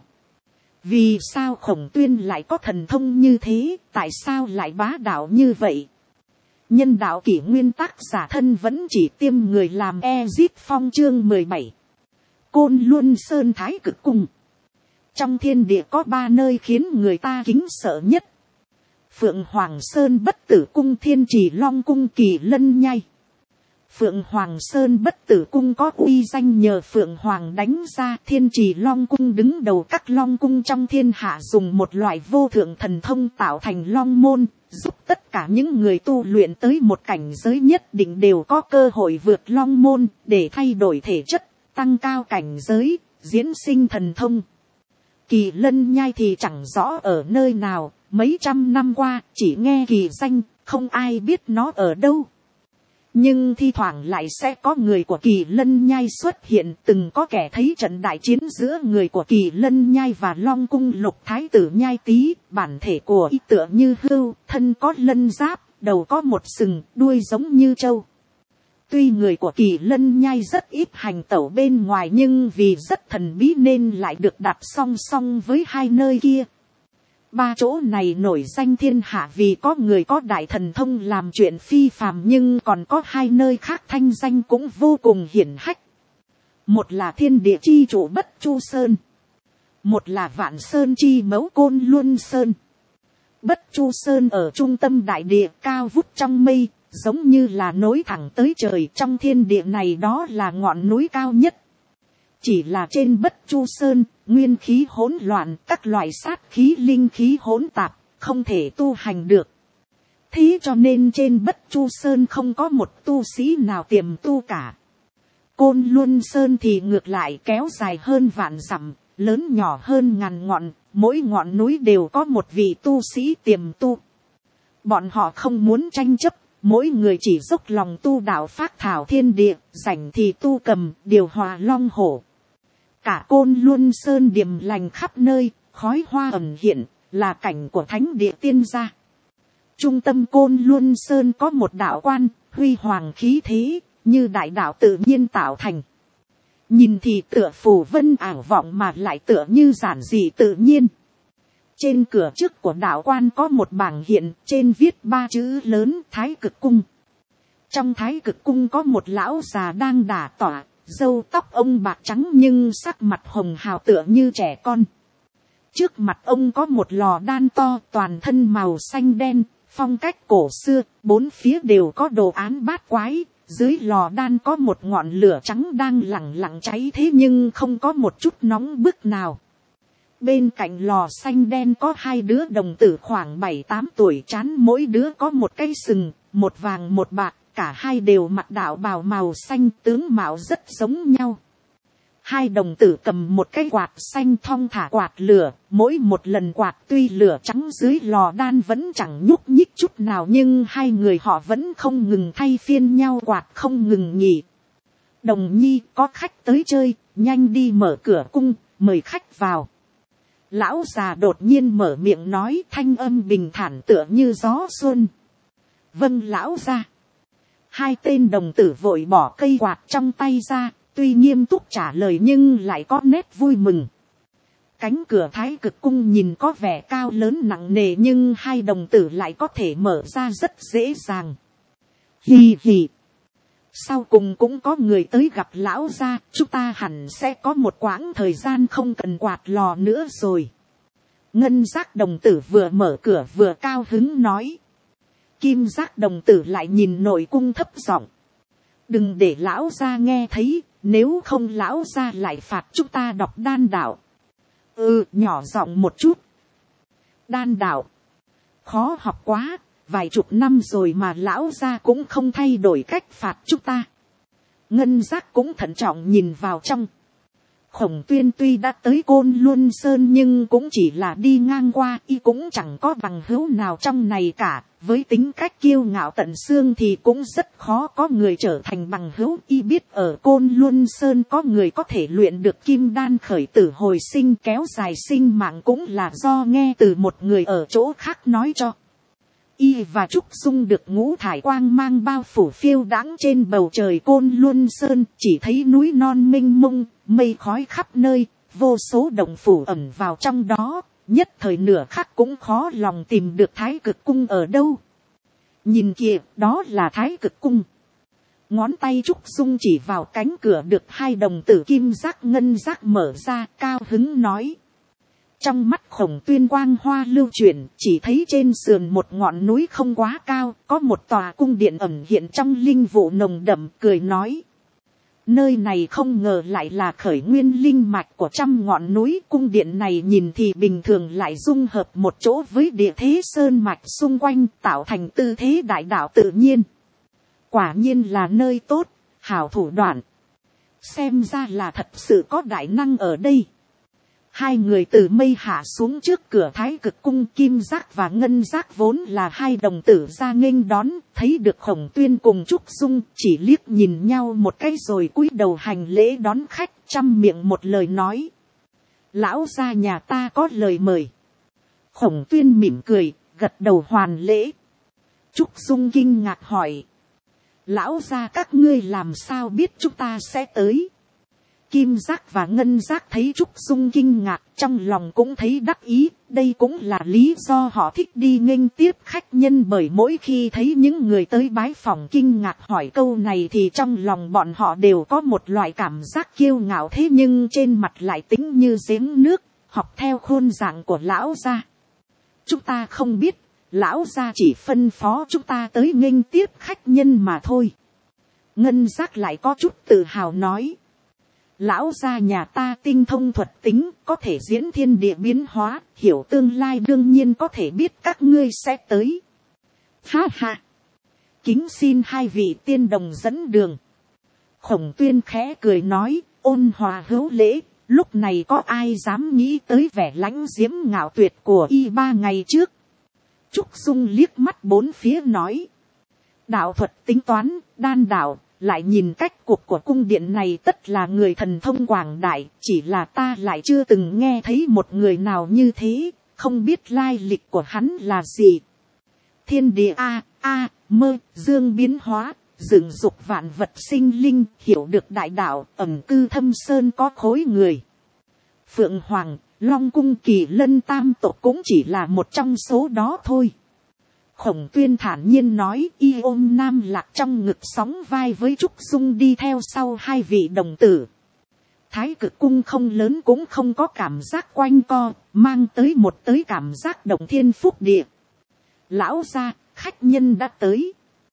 Vì sao Khổng Tuyên lại có thần thông như thế, tại sao lại bá đạo như vậy? Nhân đạo kỷ nguyên tác giả thân vẫn chỉ tiêm người làm Ezit Phong chương 17. Côn Luân Sơn Thái Cực Cung. Trong thiên địa có 3 nơi khiến người ta kính sợ nhất. Phượng Hoàng Sơn Bất Tử Cung, Thiên Trì Long Cung, Kỳ Lân Nhai. Phượng Hoàng Sơn Bất Tử Cung có uy danh nhờ Phượng Hoàng đánh ra. Thiên Trì Long Cung đứng đầu các Long Cung trong thiên hạ, dùng một loại vô thượng thần thông tạo thành Long Môn, giúp tất cả những người tu luyện tới một cảnh giới nhất định đều có cơ hội vượt Long Môn, để thay đổi thể chất, tăng cao cảnh giới, diễn sinh thần thông. Kỳ Lân Nhai thì chẳng rõ ở nơi nào, mấy trăm năm qua chỉ nghe kỳ danh, không ai biết nó ở đâu. Nhưng thi thoảng lại sẽ có người của Kỳ Lân Nhai xuất hiện. Từng có kẻ thấy trận đại chiến giữa người của Kỳ Lân Nhai và Long Cung Lục Thái tử Nhai Tý. Bản thể của y tựa như hươu, thân có lân giáp, đầu có một sừng, đuôi giống như trâu. Tuy người của Kỳ Lân Nhai rất ít hành tẩu bên ngoài, nhưng vì rất thần bí nên lại được đặt song song với 2 nơi kia. 3 chỗ này nổi danh thiên hạ vì có người có đại thần thông làm chuyện phi phàm, nhưng còn có 2 nơi khác thanh danh cũng vô cùng hiển hách. Một là thiên địa chi chủ Bất Chu Sơn. Một là Vạn Sơn chi mẫu Côn Luân Sơn. Bất Chu Sơn ở trung tâm đại địa, cao vút trong mây, giống như là nối thẳng tới trời. Trong thiên địa này đó là ngọn núi cao nhất. Chỉ là trên Bất Chu Sơn, nguyên khí hỗn loạn, các loại sát khí linh khí hỗn tạp, không thể tu hành được. Thế cho nên trên Bất Chu Sơn không có một tu sĩ nào tiềm tu cả. Côn Luân Sơn thì ngược lại kéo dài hơn vạn dặm, lớn nhỏ hơn ngàn ngọn, mỗi ngọn núi đều có một vị tu sĩ tiềm tu. Bọn họ không muốn tranh chấp, mỗi người chỉ dốc lòng tu đạo phác thảo thiên địa, rảnh thì tu cầm, điều hòa long hổ. Cả Côn Luân Sơn điềm lành khắp nơi, khói hoa ẩn hiện, là cảnh của thánh địa tiên gia. Trung tâm Côn Luân Sơn có một đạo quan, huy hoàng khí thế, như đại đạo tự nhiên tạo thành. Nhìn thì tựa phù vân ảo vọng mà lại tựa như giản dị tự nhiên. Trên cửa trước của đạo quan có một bảng hiện, trên viết 3 chữ lớn Thái Cực Cung. Trong Thái Cực Cung có một lão già đang đả tọa, râu tóc ông bạc trắng nhưng sắc mặt hồng hào tựa như trẻ con. Trước mặt ông có một lò đan to, toàn thân màu xanh đen, phong cách cổ xưa, 4 phía đều có đồ án bát quái, dưới lò đan có một ngọn lửa trắng đang lẳng lặng cháy, thế nhưng không có một chút nóng bức nào. Bên cạnh lò xanh đen có hai đứa đồng tử khoảng 7-8 tuổi, trán mỗi đứa có một cái sừng, một vàng một bạc, cả hai đều mặc đạo bào màu xanh, tướng mạo rất giống nhau. Hai đồng tử cầm một cái quạt xanh thong thả quạt lửa, mỗi một lần quạt tuy lửa trắng dưới lò đan vẫn chẳng nhúc nhích chút nào, nhưng hai người họ vẫn không ngừng thay phiên nhau quạt không ngừng nghỉ. Đồng nhi, có khách tới chơi, nhanh đi mở cửa cung, mời khách vào. Lão già đột nhiên mở miệng nói, thanh âm bình thản tựa như gió xuân. Vâng lão gia. Hai tên đồng tử vội bỏ cây quạt trong tay ra, tuy nghiêm túc trả lời nhưng lại có nét vui mừng. Cánh cửa Thái Cực cung nhìn có vẻ cao lớn nặng nề, nhưng hai đồng tử lại có thể mở ra rất dễ dàng. Hì hì. Sau cùng cũng có người tới gặp lão gia, chúng ta hẳn sẽ có một quãng thời gian không cần quạt lò nữa rồi. Ngân giác đồng tử vừa mở cửa vừa cao hứng nói. Kim giác đồng tử lại nhìn nội cung thấp giọng. Đừng để lão gia nghe thấy, nếu không lão gia lại phạt chúng ta đọc đan đạo. Nhỏ giọng một chút. Đan đạo. Khó học quá, vài chục năm rồi mà lão gia cũng không thay đổi cách phạt chúng ta. Ngân giác cũng thận trọng nhìn vào trong. Khổng Tuyên tuy đã tới Côn Luân Sơn nhưng cũng chỉ là đi ngang qua, y cũng chẳng có bằng hữu nào trong này cả. Với tính cách kiêu ngạo tận xương thì cũng rất khó có người trở thành bằng hữu. Y biết ở Côn Luân Sơn có người có thể luyện được kim đan khởi tử hồi sinh, kéo dài sinh mạng cũng là do nghe từ một người ở chỗ khác nói cho. Y và Trúc Dung được ngũ thải quang mang bao phủ phiêu đãng trên bầu trời Côn Luân Sơn, chỉ thấy núi non mênh mông, mây khói khắp nơi, vô số động phủ ẩn vào trong đó, nhất thời nửa khắc cũng khó lòng tìm được Thái Cực cung ở đâu. Nhìn kìa, đó là Thái Cực cung. Ngón tay Trúc Dung chỉ vào cánh cửa được hai đồng tử kim giác ngân giác mở ra, cao hứng nói. Trong mắt Khổng Tuyên quang hoa lưu chuyển, chỉ thấy trên sườn một ngọn núi không quá cao, có một tòa cung điện ẩn hiện trong linh vụ nồng đậm, cười nói. Nơi này không ngờ lại là khởi nguyên linh mạch của trăm ngọn núi. Cung điện này nhìn thì bình thường lại dung hợp một chỗ với địa thế sơn mạch xung quanh, tạo thành tư thế đại đạo tự nhiên. Quả nhiên là nơi tốt, hảo thủ đoạn. Xem ra là thật sự có đại năng ở đây. Hai người từ mây hạ xuống trước cửa Thái Cực cung. Kim giác và ngân giác vốn là hai đồng tử ra nghênh đón, thấy được Khổng Tuyên cùng Trúc Dung, chỉ liếc nhìn nhau một cái rồi cúi đầu hành lễ đón khách, trăm miệng một lời nói. Lão gia nhà ta có lời mời. Khổng Tuyên mỉm cười, gật đầu hoàn lễ. Trúc Dung kinh ngạc hỏi. Lão gia các ngươi làm sao biết chúng ta sẽ tới? Kim giác và ngân giác thấy Trúc Dung kinh ngạc, trong lòng cũng thấy đắc ý, đây cũng là lý do họ thích đi nghênh tiếp khách nhân, bởi mỗi khi thấy những người tới bái phỏng kinh ngạc hỏi câu này thì trong lòng bọn họ đều có một loại cảm giác kiêu ngạo, thế nhưng trên mặt lại tính như giếng nước, học theo khuôn dạng của lão gia. Chúng ta không biết, lão gia chỉ phân phó chúng ta tới nghênh tiếp khách nhân mà thôi. Ngân giác lại có chút tự hào nói. Lão gia nhà ta tinh thông thuật tính, có thể diễn thiên địa biến hóa, hiểu tương lai, đương nhiên có thể biết các ngươi sẽ tới. Ha ha! Kính xin hai vị tiên đồng dẫn đường. Khổng Tuyên khẽ cười nói, ôn hòa hữu lễ, lúc này có ai dám nghĩ tới vẻ lãnh diễm ngạo tuyệt của y 3 ngày trước. Trúc Dung liếc mắt bốn phía nói. Đạo thuật tính toán, đan đạo. Lại nhìn cách cuộc của cung điện này tất là người thần thông quảng đại, chỉ là ta lại chưa từng nghe thấy một người nào như thế, không biết lai lịch của hắn là gì. Thiên địa mơ, dương biến hóa, dựng dục vạn vật sinh linh, hiểu được đại đạo, ẩn cư thâm sơn có khối người. Phượng Hoàng, Long Cung, Kỳ Lân tam tộc cũng chỉ là một trong số đó thôi. Khổng Tuyên thản nhiên nói, y ôm Nam Lạc trong ngực sóng vai với Trúc Dung đi theo sau hai vị đồng tử. Thái Cực cung không lớn cũng không có cảm giác quanh co, mang tới cảm giác động thiên phúc địa. Lão gia, khách nhân đã tới.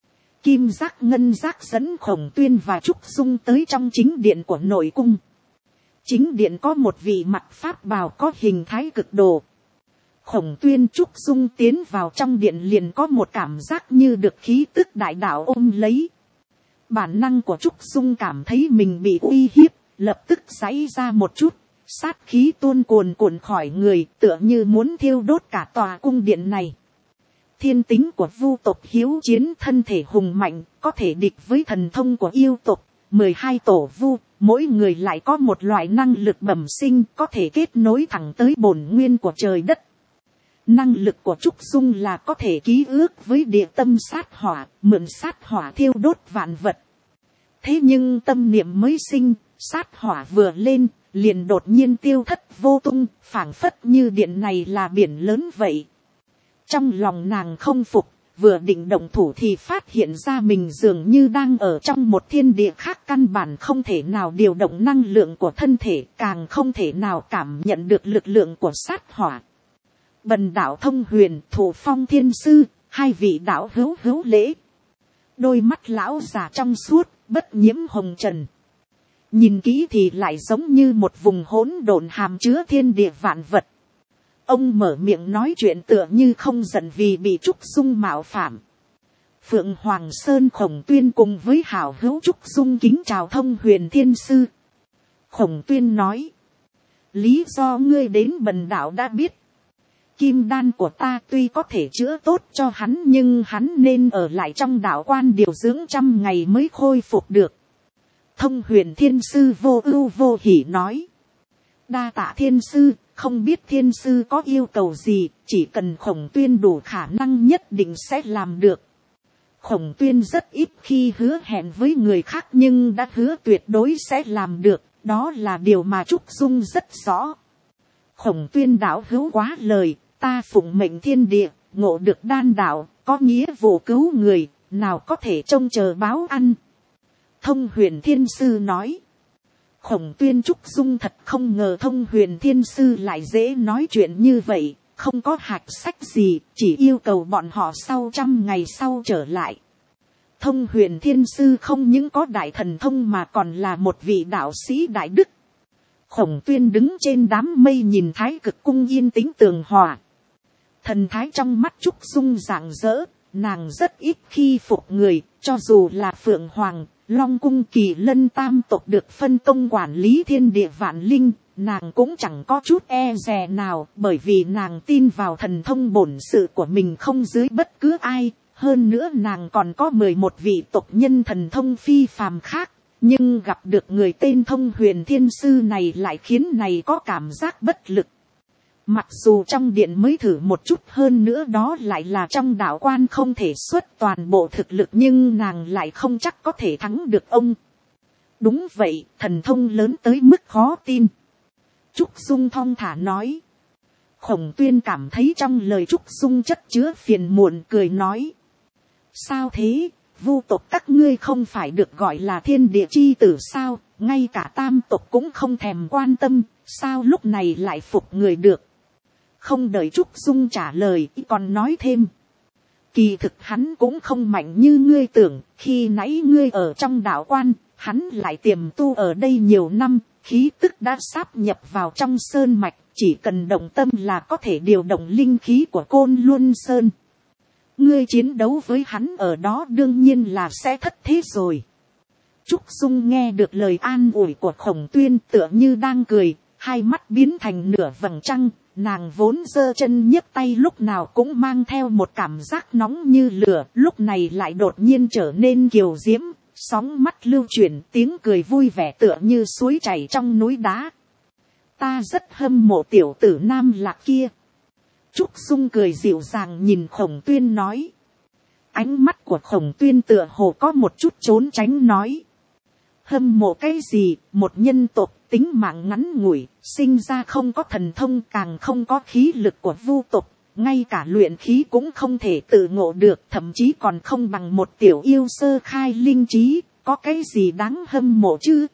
Kim giác ngân giác dẫn Khổng Tuyên và Trúc Dung tới trong chính điện của nội cung. Chính điện có một vị mặc pháp bào có hình thái cực độ. Khổng Tuyên Trúc Dung tiến vào trong điện liền có một cảm giác như được khí tức đại đạo ôm lấy. Bản năng của Trúc Dung cảm thấy mình bị uy hiếp, lập tức giãy ra một chút, sát khí tuôn cuồn cuộn khỏi người, tựa như muốn thiêu đốt cả tòa cung điện này. Thiên tính của vu tộc hiếu chiến, thân thể hùng mạnh, có thể địch với thần thông của yêu tộc. 12 tổ vu, mỗi người lại có một loại năng lực bẩm sinh, có thể kết nối thẳng tới bổn nguyên của trời đất. Năng lực của Trúc Dung là có thể ký ước với địa tâm sát hỏa, mượn sát hỏa thiêu đốt vạn vật. Thế nhưng tâm niệm mới sinh, sát hỏa vừa lên, liền đột nhiên tiêu thất vô tung, phảng phất như điện này là biển lớn vậy. Trong lòng nàng không phục, vừa định động thủ thì phát hiện ra mình dường như đang ở trong một thiên địa khác, căn bản không thể nào điều động năng lượng của thân thể, càng không thể nào cảm nhận được lực lượng của sát hỏa. Bần đạo Thông Huyền, Thủ Phong Thiên Sư, hai vị đạo hữu lễ. Đôi mắt lão già trong suốt, bất nhiễm hồng trần. Nhìn kỹ thì lại giống như một vùng hỗn độn hàm chứa thiên địa vạn vật. Ông mở miệng nói chuyện tựa như không giận vì bị Trúc Dung mạo phạm. Phượng Hoàng Sơn Khổng Tuyên cùng với hảo hữu Trúc Dung kính chào Thông Huyền Thiên Sư. Khổng Tuyên nói: lý do ngươi đến bần đạo đã biết. Kim đan của ta tuy có thể chữa tốt cho hắn, nhưng hắn nên ở lại trong đạo quan điều dưỡng 100 ngày mới khôi phục được. Thông Huyền Thiên Sư vô ưu vô hỉ nói: đa tạ Thiên Sư, không biết Thiên Sư có yêu cầu gì, chỉ cần Khổng Tuyên đủ khả năng nhất định sẽ làm được. Khổng Tuyên rất ít khi hứa hẹn với người khác, nhưng đã hứa tuyệt đối sẽ làm được, đó là điều mà Trúc Dung rất rõ. Khổng Tuyên đạo hữu quá lời, ta phụng mệnh thiên địa, ngộ được đan đạo, có nghĩa vụ cứu người, nào có thể trông chờ báo ăn. Thông Huyền Thiên Sư nói. Khổng Tuyên Trúc Dung thật không ngờ Thông Huyền Thiên Sư lại dễ nói chuyện như vậy, không có hạch sách gì, chỉ yêu cầu bọn họ sau 100 ngày sau trở lại. Thông Huyền Thiên Sư không những có đại thần thông mà còn là một vị đạo sĩ đại đức. Khổng Tuyên đứng trên đám mây nhìn Thái Cực cung yên tĩnh tường hòa. Thần thái trong mắt Trúc Dung rạng rỡ, nàng rất ít khi phục người, cho dù là Phượng Hoàng, Long cung Kỳ Lân tam tộc được phân công quản lý thiên địa vạn linh, nàng cũng chẳng có chút e dè nào, bởi vì nàng tin vào thần thông bổn sự của mình không dưới bất cứ ai. Hơn nữa nàng còn có 11 vị tộc nhân thần thông phi phàm khác, nhưng gặp được người tên Thông Huyền Thiên Sư này lại khiến này có cảm giác bất lực. Mặc dù trong điện mới thử một chút, hơn nữa đó lại là trong đạo quan không thể xuất toàn bộ thực lực, nhưng nàng lại không chắc có thể thắng được ông. Đúng vậy, thần thông lớn tới mức khó tin. Trúc Dung thong thả nói. Khổng Tuyên cảm thấy trong lời Trúc Dung chất chứa phiền muộn, cười nói: sao thế, vu tộc các ngươi không phải được gọi là thiên địa chi tử sao, ngay cả tam tộc cũng không thèm quan tâm, sao lúc này lại phục người được. Không đợi Trúc Dung trả lời, còn nói thêm: kỳ thực hắn cũng không mạnh như ngươi tưởng, khi nãy ngươi ở trong đạo quan, hắn lại tiềm tu ở đây nhiều năm, khí tức đã sáp nhập vào trong sơn mạch, chỉ cần động tâm là có thể điều động linh khí của Côn Luân Sơn. Ngươi chiến đấu với hắn ở đó đương nhiên là sẽ thất thế rồi. Trúc Dung nghe được lời an ủi của Khổng Tuyên tựa như đang cười, hai mắt biến thành nửa vầng trăng, nàng vốn giơ chân nhấc tay lúc nào cũng mang theo một cảm giác nóng như lửa, lúc này lại đột nhiên trở nên kiều diễm, sóng mắt lưu chuyển, tiếng cười vui vẻ tựa như suối chảy trong núi đá. Ta rất hâm mộ tiểu tử Nam Lạc kia. Trúc Dung cười dịu dàng nhìn Khổng Tuyên nói. Ánh mắt của Khổng Tuyên tựa hồ có một chút trốn tránh nói: hâm mộ cái gì, một nhân tộc tính mạng ngắn ngủi, sinh ra không có thần thông, càng không có khí lực của vu tộc, ngay cả luyện khí cũng không thể tự ngộ được, thậm chí còn không bằng một tiểu yêu sơ khai linh trí, có cái gì đáng hâm mộ chứ.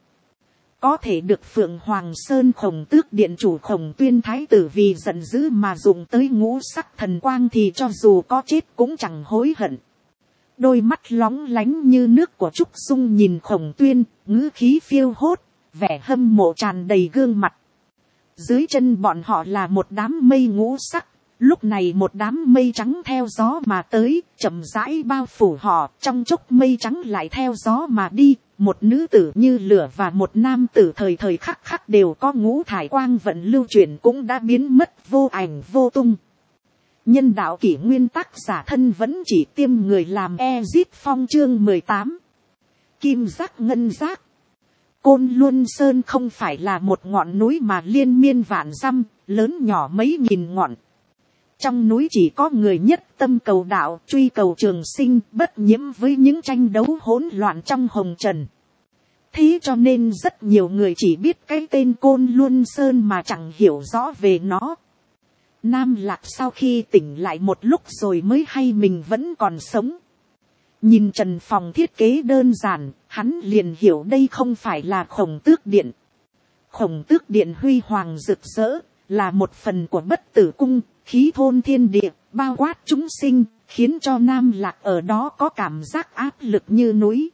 Có thể được Phượng Hoàng Sơn Khổng Tước điện chủ Khổng Tuyên thái tử vì giận dữ mà dùng tới ngũ sắc thần quang thì cho dù có chết cũng chẳng hối hận. đôi mắt lóng lánh như nước của Trúc Dung nhìn Khổng Tuyên, ngữ khí phiêu hốt, vẻ hâm mộ tràn đầy gương mặt. Dưới chân bọn họ là một đám mây ngũ sắc, lúc này một đám mây trắng theo gió mà tới, chậm rãi bao phủ họ, trong chốc mây trắng lại theo gió mà đi, một nữ tử như lửa và một nam tử thời thời khắc khắc đều có ngũ thải quang vận lưu chuyển cũng đã biến mất vô ảnh vô tung. Nhân đạo kỷ nguyên tác giả thân vẫn chỉ tiêm người làm Ezit Phong chương 18. Kim giác ngân giác. Côn Luân Sơn không phải là một ngọn núi mà liên miên vạn dặm, lớn nhỏ mấy nghìn ngọn. Trong núi chỉ có người nhất tâm cầu đạo, truy cầu trường sinh, bất nhiễm với những tranh đấu hỗn loạn trong hồng trần. Thế cho nên rất nhiều người chỉ biết cái tên Côn Luân Sơn mà chẳng hiểu rõ về nó. Nam Lạc sau khi tỉnh lại một lúc rồi mới hay mình vẫn còn sống. Nhìn trần phòng thiết kế đơn giản, hắn liền hiểu đây không phải là Khổng Tước Điện. Khổng Tước Điện huy hoàng rực rỡ, là một phần của Bất Tử Cung, khí thôn thiên địa, bao quát chúng sinh, khiến cho Nam Lạc ở đó có cảm giác áp lực như núi.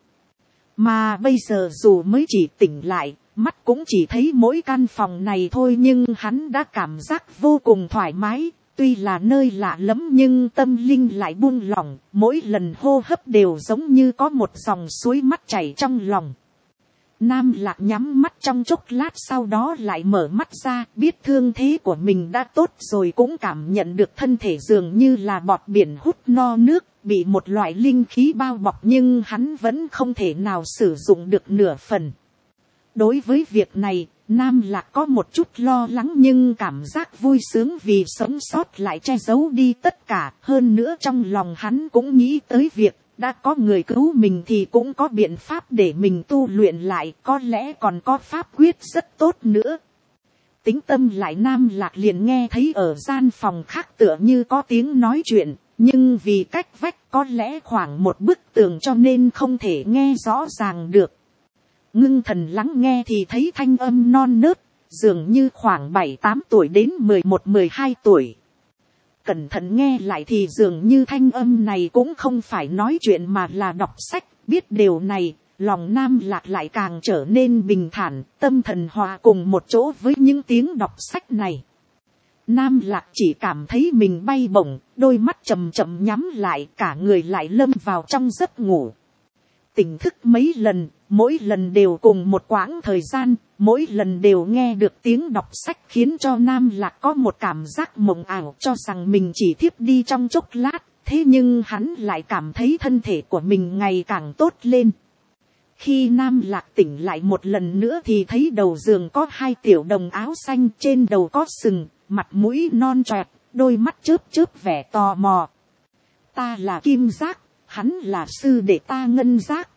Mà bây giờ dù mới chỉ tỉnh lại, mắt cũng chỉ thấy mỗi căn phòng này thôi nhưng hắn đã cảm giác vô cùng thoải mái. Tuy là nơi lạ lẫm nhưng tâm linh lại buông lỏng, mỗi lần hô hấp đều giống như có một dòng suối mắt chảy trong lòng. Nam Lạc nhắm mắt trong chốc lát sau đó lại mở mắt ra, biết thương thế của mình đã tốt rồi cũng cảm nhận được thân thể dường như là bọt biển hút no nước, bị một loại linh khí bao bọc nhưng hắn vẫn không thể nào sử dụng được nửa phần. Đối với việc này, Nam Lạc có một chút lo lắng nhưng cảm giác vui sướng vì sống sót lại che giấu đi tất cả. Hơn nữa trong lòng hắn cũng nghĩ tới việc đã có người cứu mình thì cũng có biện pháp để mình tu luyện lại, có lẽ còn có pháp quyết rất tốt nữa. Tính tâm lại Nam Lạc liền nghe thấy ở gian phòng khác tựa như có tiếng nói chuyện, nhưng vì cách vách có lẽ khoảng một bức tường cho nên không thể nghe rõ ràng được. Ngưng thần lắng nghe thì thấy thanh âm non nớt, dường như khoảng 7-8 tuổi đến 11-12 tuổi. Cẩn thận nghe lại thì dường như thanh âm này cũng không phải nói chuyện mà là đọc sách. Biết điều này, lòng Nam Lạc lại càng trở nên bình thản, tâm thần hòa cùng một chỗ với những tiếng đọc sách này. Nam Lạc chỉ cảm thấy mình bay bổng, đôi mắt chậm chậm nhắm lại, cả người lại lâm vào trong giấc ngủ. Tỉnh thức mấy lần, mỗi lần đều cùng một quãng thời gian, mỗi lần đều nghe được tiếng đọc sách khiến cho Nam Lạc có một cảm giác mộng ảo cho rằng mình chỉ thiếp đi trong chốc lát, thế nhưng hắn lại cảm thấy thân thể của mình ngày càng tốt lên. Khi Nam Lạc tỉnh lại một lần nữa thì thấy đầu giường có 2 tiểu đồng áo xanh, trên đầu có sừng, mặt mũi non choẹt, đôi mắt chớp chớp vẻ tò mò. Ta là Kim Giác, hắn là sư đệ ta Ngân Giác.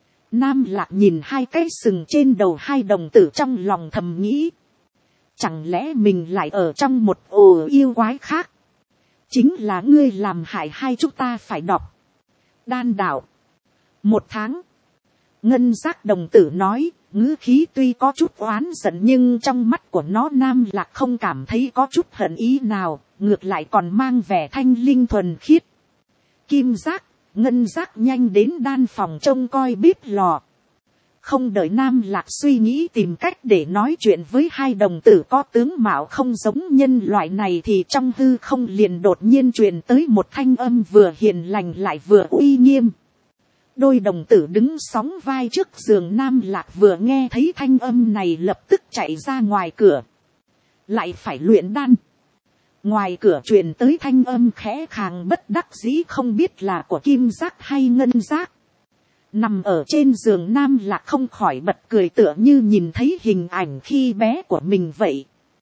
Nam Lạc nhìn 2 cái sừng trên đầu 2 đồng tử trong lòng thầm nghĩ. Chẳng lẽ mình lại ở trong một ổ yêu quái khác? Chính là ngươi làm hại hai chúng ta phải đọc. Đan đạo. 1 tháng. Ngân Giác đồng tử nói, ngữ khí tuy có chút oán giận nhưng trong mắt của nó Nam Lạc không cảm thấy có chút hận ý nào, ngược lại còn mang vẻ thanh linh thuần khiết. Kim Giác, Ngân Giác nhanh đến đan phòng trông coi bếp lò. Không đợi Nam Lạc suy nghĩ tìm cách để nói chuyện với 2 đồng tử có tướng mạo không giống nhân loại này thì trong hư không liền đột nhiên truyền tới một thanh âm vừa hiền lành lại vừa uy nghiêm. Đôi đồng tử đứng sóng vai trước giường Nam Lạc vừa nghe thấy thanh âm này lập tức chạy ra ngoài cửa. Lại phải luyện đan. Ngoài cửa truyền tới thanh âm khẽ khàng bất đắc dĩ không biết là của Kim Giác hay Ngân Giác. Nằm ở trên giường Nam Lạc không khỏi bật cười tựa như nhìn thấy hình ảnh khi bé của mình vậy.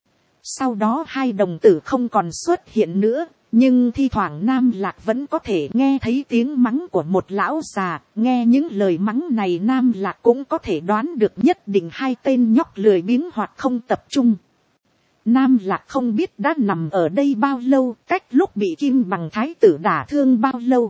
Sau đó 2 đồng tử không còn xuất hiện nữa, nhưng thi thoảng Nam Lạc vẫn có thể nghe thấy tiếng mắng của một lão già. Nghe những lời mắng này Nam Lạc cũng có thể đoán được nhất định 2 tên nhóc lười biếng hoặc không tập trung. Nam Lạc không biết đã nằm ở đây bao lâu, cách lúc bị Kim Bằng Thái tử đả thương bao lâu.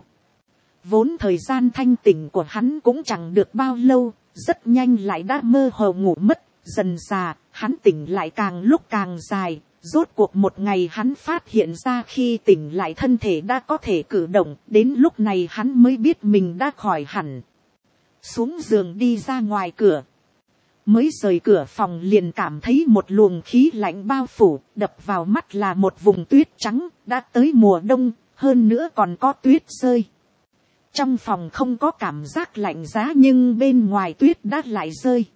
Vốn thời gian thanh tỉnh của hắn cũng chẳng được bao lâu, rất nhanh lại đã mơ hồ ngủ mất, dần dà, hắn tỉnh lại càng lúc càng dài, Rốt cuộc một ngày hắn phát hiện ra khi tỉnh lại thân thể đã có thể cử động, đến lúc này hắn mới biết mình đã khỏi hẳn. Xuống giường đi ra ngoài cửa. Mới rời cửa phòng liền cảm thấy một luồng khí lạnh bao phủ, đập vào mắt là một vùng tuyết trắng, đã tới mùa đông, hơn nữa còn có tuyết rơi. Trong phòng không có cảm giác lạnh giá nhưng bên ngoài tuyết đã lại rơi.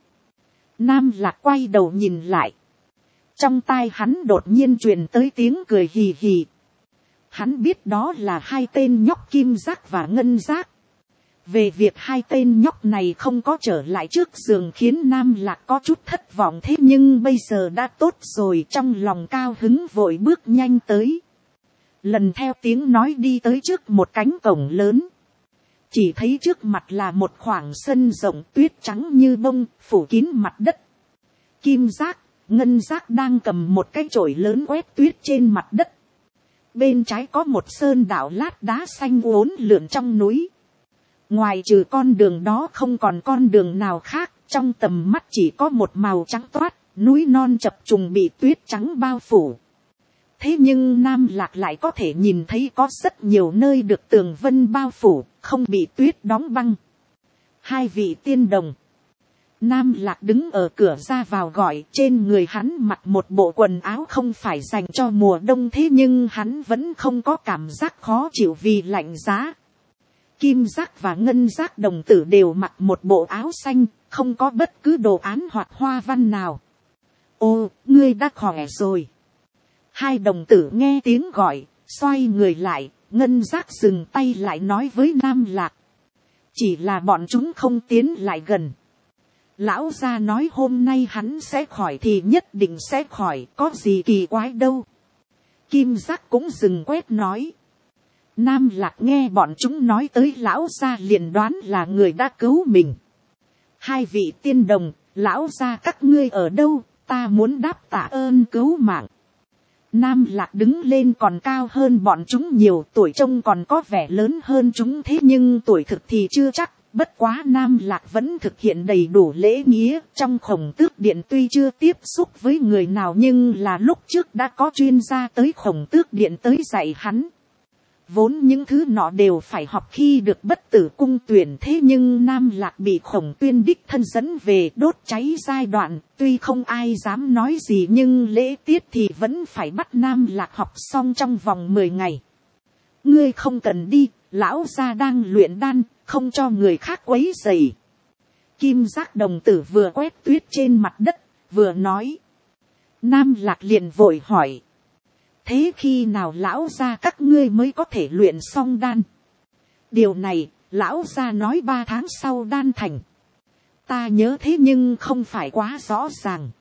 Nam Lạc quay đầu nhìn lại. Trong tai hắn đột nhiên truyền tới tiếng cười hì hì. Hắn biết đó là hai tên nhóc Kim Giác và Ngân Giác. Về việc hai tên nhóc này không có trở lại trước giường khiến Nam Lạc có chút thất vọng, thế nhưng bây giờ đã tốt rồi, trong lòng cao hứng vội bước nhanh tới. Lần theo tiếng nói đi tới trước một cánh cổng lớn. Chỉ thấy trước mặt là một khoảng sân rộng tuyết trắng như bông phủ kín mặt đất. Kim Giác, Ngân Giác đang cầm một cái chổi lớn quét tuyết trên mặt đất. Bên trái có một sơn đảo lát đá xanh uốn lượn trong núi. Ngoài trừ con đường đó không còn con đường nào khác, trong tầm mắt chỉ có một màu trắng toát, núi non chập trùng bị tuyết trắng bao phủ. Thế nhưng Nam Lạc lại có thể nhìn thấy có rất nhiều nơi được tường vân bao phủ, không bị tuyết đóng băng. Hai vị tiên đồng. Nam Lạc đứng ở cửa ra vào gọi, trên người hắn mặc một bộ quần áo không phải dành cho mùa đông, thế nhưng hắn vẫn không có cảm giác khó chịu vì lạnh giá. Kim Giác và Ngân Giác đồng tử đều mặc một bộ áo xanh, không có bất cứ đồ án hoặc hoa văn nào. Ô, ngươi đã khỏe rồi. Hai đồng tử nghe tiếng gọi, xoay người lại, Ngân Giác dừng tay lại nói với Nam Lạc. Chỉ là bọn chúng không tiến lại gần. Lão gia nói hôm nay hắn sẽ khỏi thì nhất định sẽ khỏi, có gì kỳ quái đâu. Kim Giác cũng dừng quét nói. Nam Lạc nghe bọn chúng nói tới lão gia liền đoán là người đã cứu mình. Hai vị tiên đồng, lão gia các ngươi ở đâu, ta muốn đáp tạ ơn cứu mạng. Nam Lạc đứng lên còn cao hơn bọn chúng nhiều, tuổi trông còn có vẻ lớn hơn chúng, thế nhưng tuổi thực thì chưa chắc. Bất quá Nam Lạc vẫn thực hiện đầy đủ lễ nghĩa, trong Khổng Tước Điện tuy chưa tiếp xúc với người nào nhưng là lúc trước đã có chuyên gia tới Khổng Tước Điện tới dạy hắn. Vốn những thứ nọ đều phải học khi được Bất Tử Cung tuyển, thế nhưng Nam Lạc bị Khổng Tuyên đích thân dẫn về đốt cháy giai đoạn, tuy không ai dám nói gì nhưng lễ tiết thì vẫn phải bắt Nam Lạc học xong trong vòng 10 ngày. Ngươi không cần đi, lão gia đang luyện đan, không cho người khác quấy rầy. Kim Giác đồng tử vừa quét tuyết trên mặt đất, vừa nói. Nam Lạc liền vội hỏi. Thế khi nào lão gia các ngươi mới có thể luyện xong đan? Điều này, lão gia nói 3 tháng sau đan thành. Ta nhớ thế nhưng không phải quá rõ ràng.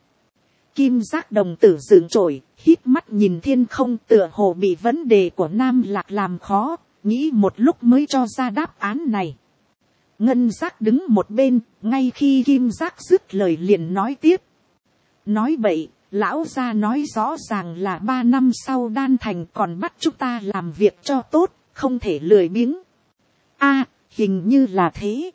Kim Giác đồng tử dựng chổi, hít mắt nhìn thiên không, tựa hồ bị vấn đề của Nam Lạc làm khó, nghĩ một lúc mới cho ra đáp án này. Ngân Giác đứng một bên, ngay khi Kim Giác dứt lời liền nói tiếp. Nói bậy, lão gia nói rõ ràng là 3 năm sau đan thành, còn bắt chúng ta làm việc cho tốt, không thể lười biếng. A, hình như là thế.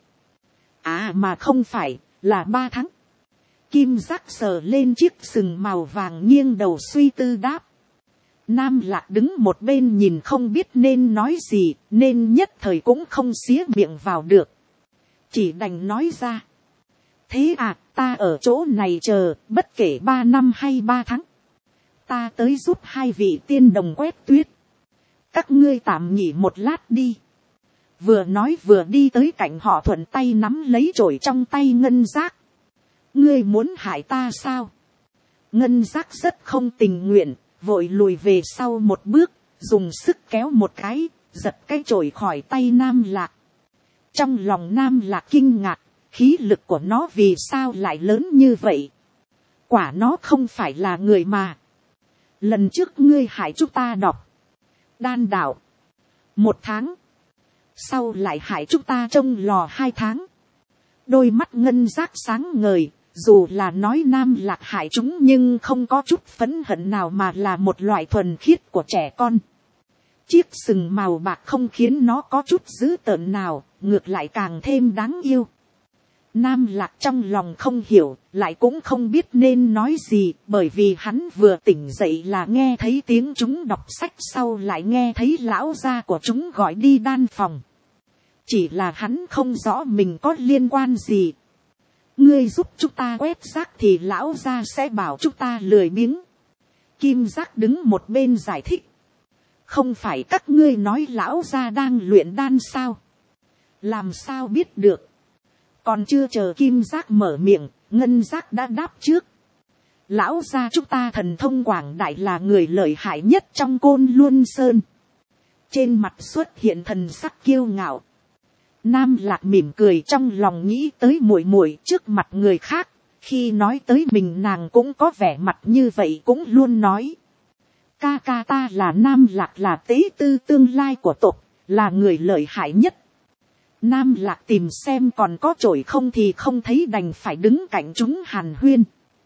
À mà không phải, là 3 tháng. Kim Giác sờ lên chiếc sừng màu vàng nghiêng đầu suy tư đáp. Nam Lạc đứng một bên nhìn không biết nên nói gì, nên nhất thời cũng không xía miệng vào được. Chỉ đành nói ra. Thế à, ta ở chỗ này chờ, bất kể 3 năm hay 3 tháng. Ta tới giúp hai vị tiên đồng quét tuyết. Các ngươi tạm nghỉ một lát đi. Vừa nói vừa đi tới cạnh họ, thuận tay nắm lấy chổi trong tay Ngân Giác. Ngươi muốn hại ta sao? Ngân Giác rất không tình nguyện, vội lùi về sau một bước, dùng sức kéo một cái, giật cái chổi khỏi tay Nam Lạc. Trong lòng Nam Lạc kinh ngạc, khí lực của nó vì sao lại lớn như vậy? Quả nó không phải là người mà. Lần trước ngươi hại chúng ta đọc đan đạo 1 tháng, sau lại hại chúng ta trong lò 2 tháng. Đôi mắt Ngân Giác sáng ngời, dù là nói Nam Lạc hại chúng nhưng không có chút phẫn hận nào mà là một loại thuần khiết của trẻ con. Chiếc sừng màu bạc không khiến nó có chút dữ tợn nào, ngược lại càng thêm đáng yêu. Nam Lạc trong lòng không hiểu, lại cũng không biết nên nói gì, bởi vì hắn vừa tỉnh dậy là nghe thấy tiếng chúng đọc sách, sau lại nghe thấy lão gia của chúng gọi đi đan phòng. Chỉ là hắn không rõ mình có liên quan gì. Ngươi giúp chúng ta quét rác thì lão gia sẽ bảo chúng ta lười biếng. Kim Giác đứng một bên giải thích. Không phải các ngươi nói lão gia đang luyện đan sao? Làm sao biết được? Còn chưa chờ Kim Giác mở miệng, Ngân Giác đã đáp trước. Lão gia chúng ta thần thông quảng đại, là người lợi hại nhất trong Côn Luân Sơn. Trên mặt xuất hiện thần sắc kiêu ngạo. Nam Lạc mỉm cười, trong lòng nghĩ tới muội muội trước mặt người khác. Khi nói tới mình nàng cũng có vẻ mặt như vậy, cũng luôn nói. Ca ca ta là Nam Lạc, là tế tư tương lai của tộc, là người lợi hại nhất. Nam Lạc tìm xem còn có chổi không thì không thấy, đành phải đứng cạnh chúng hàn huyên.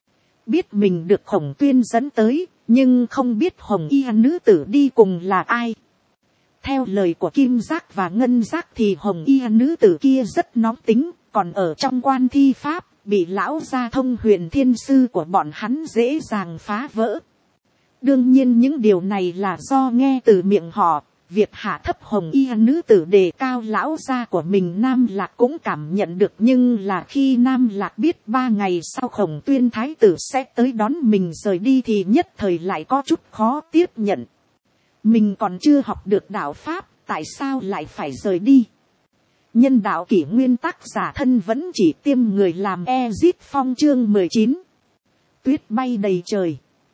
Biết mình được Khổng Tuyên dẫn tới, nhưng không biết hồng y nữ tử đi cùng là ai. Theo lời của Kim Giác và Ngân Giác thì hồng y nữ tử kia rất nóng tính, còn ở trong quan thi pháp, bị lão gia Thông Huyền Thiên Sư của bọn hắn dễ dàng phá vỡ. Đương nhiên những điều này là do nghe từ miệng họ. Việc hạ thấp hồng y nữ tử đề cao lão gia của mình Nam Lạc cũng cảm nhận được, nhưng là khi Nam Lạc biết 3 ngày sau Khổng Tuyên thái tử sẽ tới đón mình rời đi thì nhất thời lại có chút khó tiếp nhận. Mình còn chưa học được đạo pháp, tại sao lại phải rời đi? Nhân đạo kỷ nguyên tác giả thân vẫn chỉ tiêm người làm Ezit Phong chương 19. Tuyết bay đầy trời.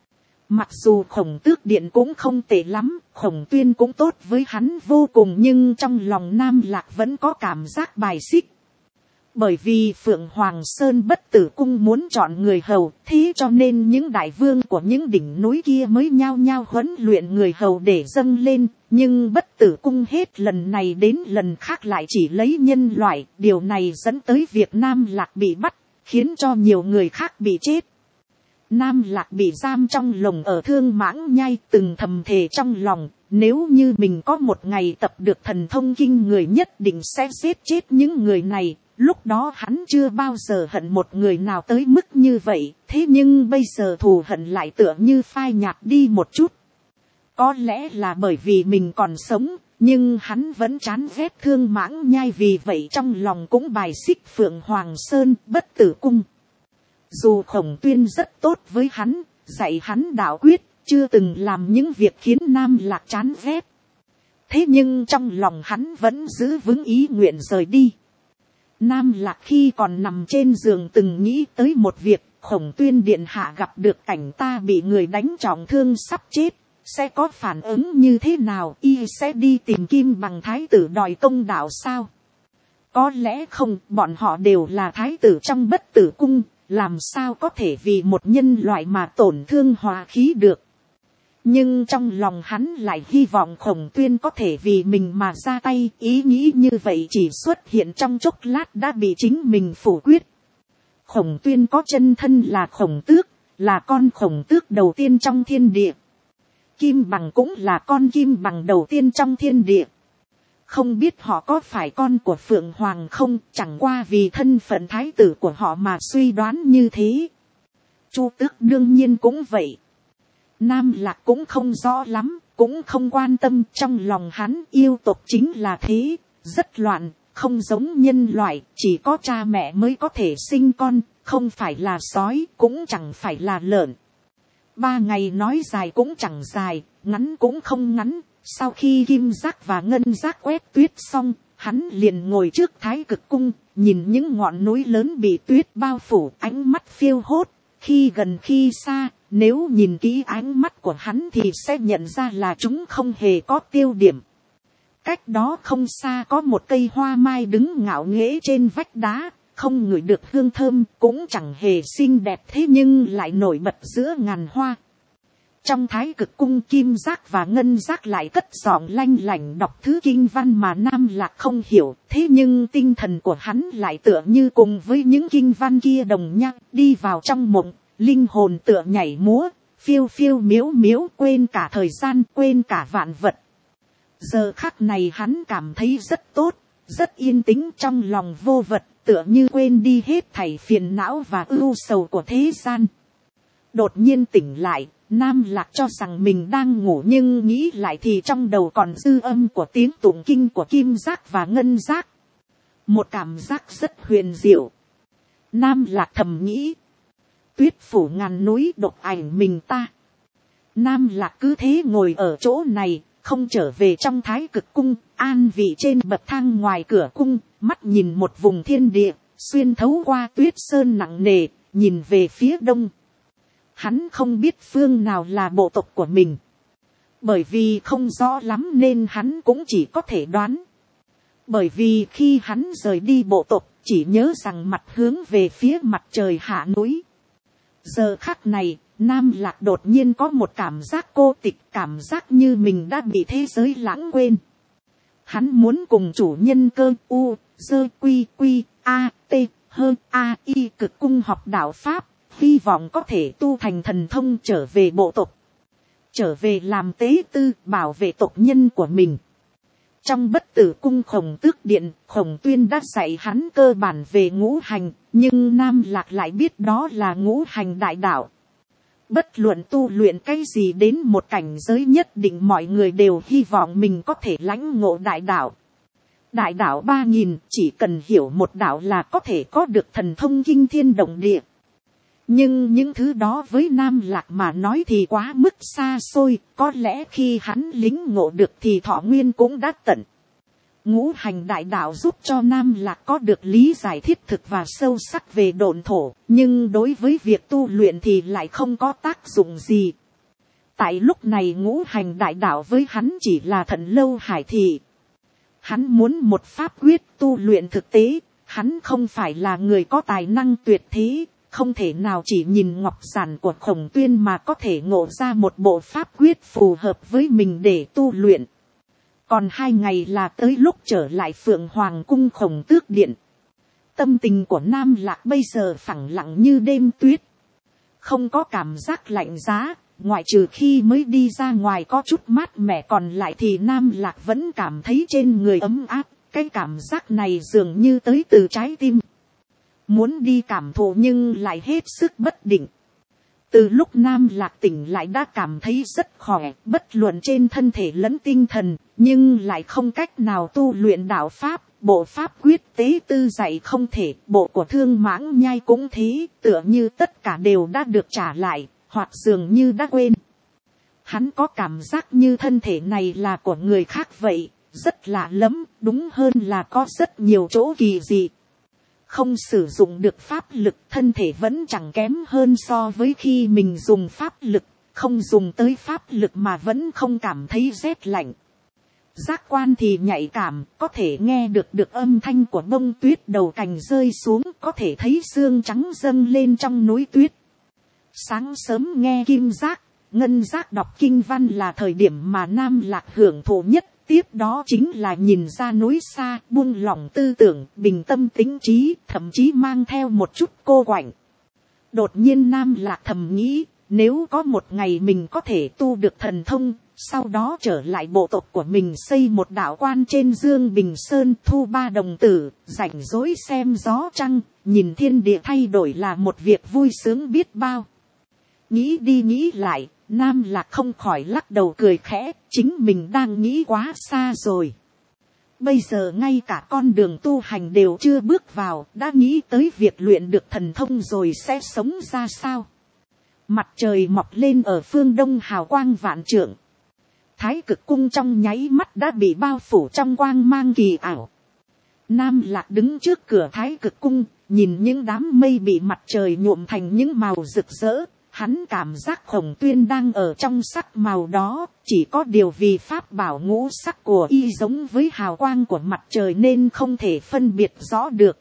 Mặc dù Khổng Tước Điện cũng không tệ lắm, Khổng Tuyên cũng tốt với hắn vô cùng, nhưng trong lòng Nam Lạc vẫn có cảm giác bài xích. Bởi vì Phượng Hoàng Sơn Bất Tử Cung muốn chọn người hầu, thế cho nên những đại vương của những đỉnh núi kia mới nhao nhao huấn luyện người hầu để dâng lên. Nhưng Bất Tử Cung hết lần này đến lần khác lại chỉ lấy nhân loại, điều này dẫn tới việc Nam Lạc bị bắt, khiến cho nhiều người khác bị chết. Nam Lạc bị giam trong lồng ở Thương Mãng Nhai, từng thầm thề trong lòng, nếu như mình có một ngày tập được thần thông kinh người nhất định sẽ giết chết những người này. Lúc đó hắn chưa bao giờ hận một người nào tới mức như vậy, thế nhưng bây giờ thù hận lại tựa như phai nhạt đi một chút. Có lẽ là bởi vì mình còn sống, nhưng hắn vẫn chán ghét Thương Mãng Nhai, vì vậy trong lòng cũng bài xích Phượng Hoàng Sơn Bất Tử Cung. Dù Khổng Tuyên rất tốt với hắn, dạy hắn đạo quyết, chưa từng làm những việc khiến Nam Lạc chán ghét. Thế nhưng trong lòng hắn vẫn giữ vững ý nguyện rời đi. Nam Lạc khi còn nằm trên giường từng nghĩ tới một việc, Khổng Tuyên điện hạ gặp được cảnh ta bị người đánh trọng thương sắp chết, sẽ có phản ứng như thế nào? Y sẽ đi tìm Kim Bằng thái tử đòi công đạo sao? Có lẽ không, bọn họ đều là thái tử trong Bất Tử Cung, làm sao có thể vì một nhân loại mà tổn thương hòa khí được. Nhưng trong lòng hắn lại hy vọng Khổng Tuyên có thể vì mình mà ra tay, ý nghĩ như vậy chỉ xuất hiện trong chốc lát đã bị chính mình phủ quyết. Khổng Tuyên có chân thân là Khổng Tước, là con Khổng Tước đầu tiên trong thiên địa. Kim Bằng cũng là con Kim Bằng đầu tiên trong thiên địa. Không biết họ có phải con của Phượng Hoàng không, chẳng qua vì thân phận thái tử của họ mà suy đoán như thế. Chu Tước đương nhiên cũng vậy. Nam Lạc cũng không rõ lắm, cũng không quan tâm, trong lòng hắn yêu tộc chính là thế, rất loạn, không giống nhân loại, chỉ có cha mẹ mới có thể sinh con, không phải là sói, cũng chẳng phải là lợn. 3 ngày nói dài cũng chẳng dài, ngắn cũng không ngắn. Sau khi Kim Giác và Ngân Giác quét tuyết xong, hắn liền ngồi trước Thái Cực Cung, nhìn những ngọn núi lớn bị tuyết bao phủ, ánh mắt phiêu hốt, khi gần khi xa. Nếu nhìn kỹ ánh mắt của hắn thì sẽ nhận ra là chúng không hề có tiêu điểm. Cách đó không xa có một cây hoa mai đứng ngạo nghễ trên vách đá, không ngửi được hương thơm, cũng chẳng hề xinh đẹp thế nhưng lại nổi bật giữa ngàn hoa. Trong Thái Cực Cung, Kim Giác và Ngân Giác lại cất giọng lanh lảnh đọc thứ kinh văn mà Nam Lạc không hiểu, thế nhưng tinh thần của hắn lại tựa như cùng với những kinh văn kia đồng nhau, đi vào trong mộng. Linh hồn tựa nhảy múa, phiêu phiêu miếu miếu, quên cả thời gian, quên cả vạn vật. Giờ khắc này hắn cảm thấy rất tốt, rất yên tĩnh trong lòng vô vật, tựa như quên đi hết thảy phiền não và ưu sầu của thế gian. Đột nhiên tỉnh lại, Nam Lạc cho rằng mình đang ngủ, nhưng nghĩ lại thì trong đầu còn dư âm của tiếng tụng kinh của kim giác và ngân giác. Một cảm giác rất huyền diệu. Nam Lạc thầm nghĩ, tuyết phủ ngàn núi độc ảnh mình ta. Nam Lạc cứ thế ngồi ở chỗ này, không trở về trong Thái Cực cung, an vị trên bậc thang ngoài cửa cung, mắt nhìn một vùng thiên địa, xuyên thấu qua tuyết sơn nặng nề, nhìn về phía đông. Hắn không biết phương nào là bộ tộc của mình. Bởi vì không rõ lắm nên hắn cũng chỉ có thể đoán. Bởi vì khi hắn rời đi bộ tộc, chỉ nhớ rằng mặt hướng về phía mặt trời hạ núi. Giờ khắc này, Nam Lạc đột nhiên có một cảm giác cô tịch, cảm giác như mình đã bị thế giới lãng quên. Hắn muốn cùng chủ nhân cơ u, dơ quy quy, a, t, hơ, a, y cực cung học đạo Pháp, hy vọng có thể tu thành thần thông trở về bộ tộc. Trở về làm tế tư, bảo vệ tộc nhân của mình. Trong Bất Tử cung Khổng Tước điện, Khổng Tuyên đã dạy hắn cơ bản về ngũ hành, nhưng Nam Lạc lại biết đó là ngũ hành đại đạo. Bất luận tu luyện cái gì đến một cảnh giới nhất định, mọi người đều hy vọng mình có thể lãnh ngộ đại đạo. Đại đạo 3000, chỉ cần hiểu một đạo là có thể có được thần thông kinh thiên động địa. Nhưng những thứ đó với Nam Lạc mà nói thì quá mức xa xôi, có lẽ khi hắn lính ngộ được thì thọ nguyên cũng đã tận. Ngũ hành đại đạo giúp cho Nam Lạc có được lý giải thiết thực và sâu sắc về độn thổ, nhưng đối với việc tu luyện thì lại không có tác dụng gì. Tại lúc này ngũ hành đại đạo với hắn chỉ là Thận Lâu Hải thị. Hắn muốn một pháp quyết tu luyện thực tế, hắn không phải là người có tài năng tuyệt thế. Không thể nào chỉ nhìn ngọc giản của Khổng Tuyên mà có thể ngộ ra một bộ pháp quyết phù hợp với mình để tu luyện. Còn 2 ngày là tới lúc trở lại Phượng Hoàng cung Khổng Tước điện. Tâm tình của Nam Lạc bây giờ phẳng lặng như đêm tuyết. Không có cảm giác lạnh giá, ngoại trừ khi mới đi ra ngoài có chút mát mẻ, còn lại thì Nam Lạc vẫn cảm thấy trên người ấm áp. Cái cảm giác này dường như tới từ trái tim. Muốn đi cảm thụ nhưng lại hết sức bất định. Từ lúc Nam Lạc tỉnh lại đã cảm thấy rất khỏe, bất luận trên thân thể lẫn tinh thần, nhưng lại không cách nào tu luyện đạo Pháp. Bộ Pháp quyết tế tư dạy không thể, bộ của Thương Mãng Nhai cũng thế, tựa như tất cả đều đã được trả lại, hoặc dường như đã quên. Hắn có cảm giác như thân thể này là của người khác vậy, rất lạ lắm, đúng hơn là có rất nhiều chỗ kỳ dị. Không sử dụng được pháp lực, thân thể vẫn chẳng kém hơn so với khi mình dùng pháp lực, không dùng tới pháp lực mà vẫn không cảm thấy rét lạnh. Giác quan thì nhạy cảm, có thể nghe được âm thanh của bông tuyết đầu cành rơi xuống, có thể thấy xương trắng dâng lên trong núi tuyết. Sáng sớm nghe kim giác, ngân giác đọc kinh văn là thời điểm mà Nam Lạc hưởng thụ nhất. Tiếp đó chính là nhìn ra núi xa, buông lỏng tư tưởng, bình tâm tĩnh trí, thậm chí mang theo một chút cô quạnh. Đột nhiên Nam Lạc thầm nghĩ, nếu có một ngày mình có thể tu được thần thông, sau đó trở lại bộ tộc của mình, xây một đạo quan trên Dương Bình Sơn, thu 3 đồng tử, rảnh rỗi xem gió trăng, nhìn thiên địa thay đổi là một việc vui sướng biết bao. Nghĩ đi nghĩ lại, Nam Lạc không khỏi lắc đầu cười khẽ, chính mình đang nghĩ quá xa rồi. Bây giờ ngay cả con đường tu hành đều chưa bước vào, đã nghĩ tới việc luyện được thần thông rồi sẽ sống ra sao. Mặt trời mọc lên ở phương đông, hào quang vạn trượng. Thái Cực cung trong nháy mắt đã bị bao phủ trong quang mang kỳ ảo. Nam Lạc đứng trước cửa Thái Cực cung, nhìn những đám mây bị mặt trời nhuộm thành những màu rực rỡ. Hắn cảm giác Khổng Tuyên đang ở trong sắc màu đó, chỉ có điều vì pháp bảo ngũ sắc của y giống với hào quang của mặt trời nên không thể phân biệt rõ được.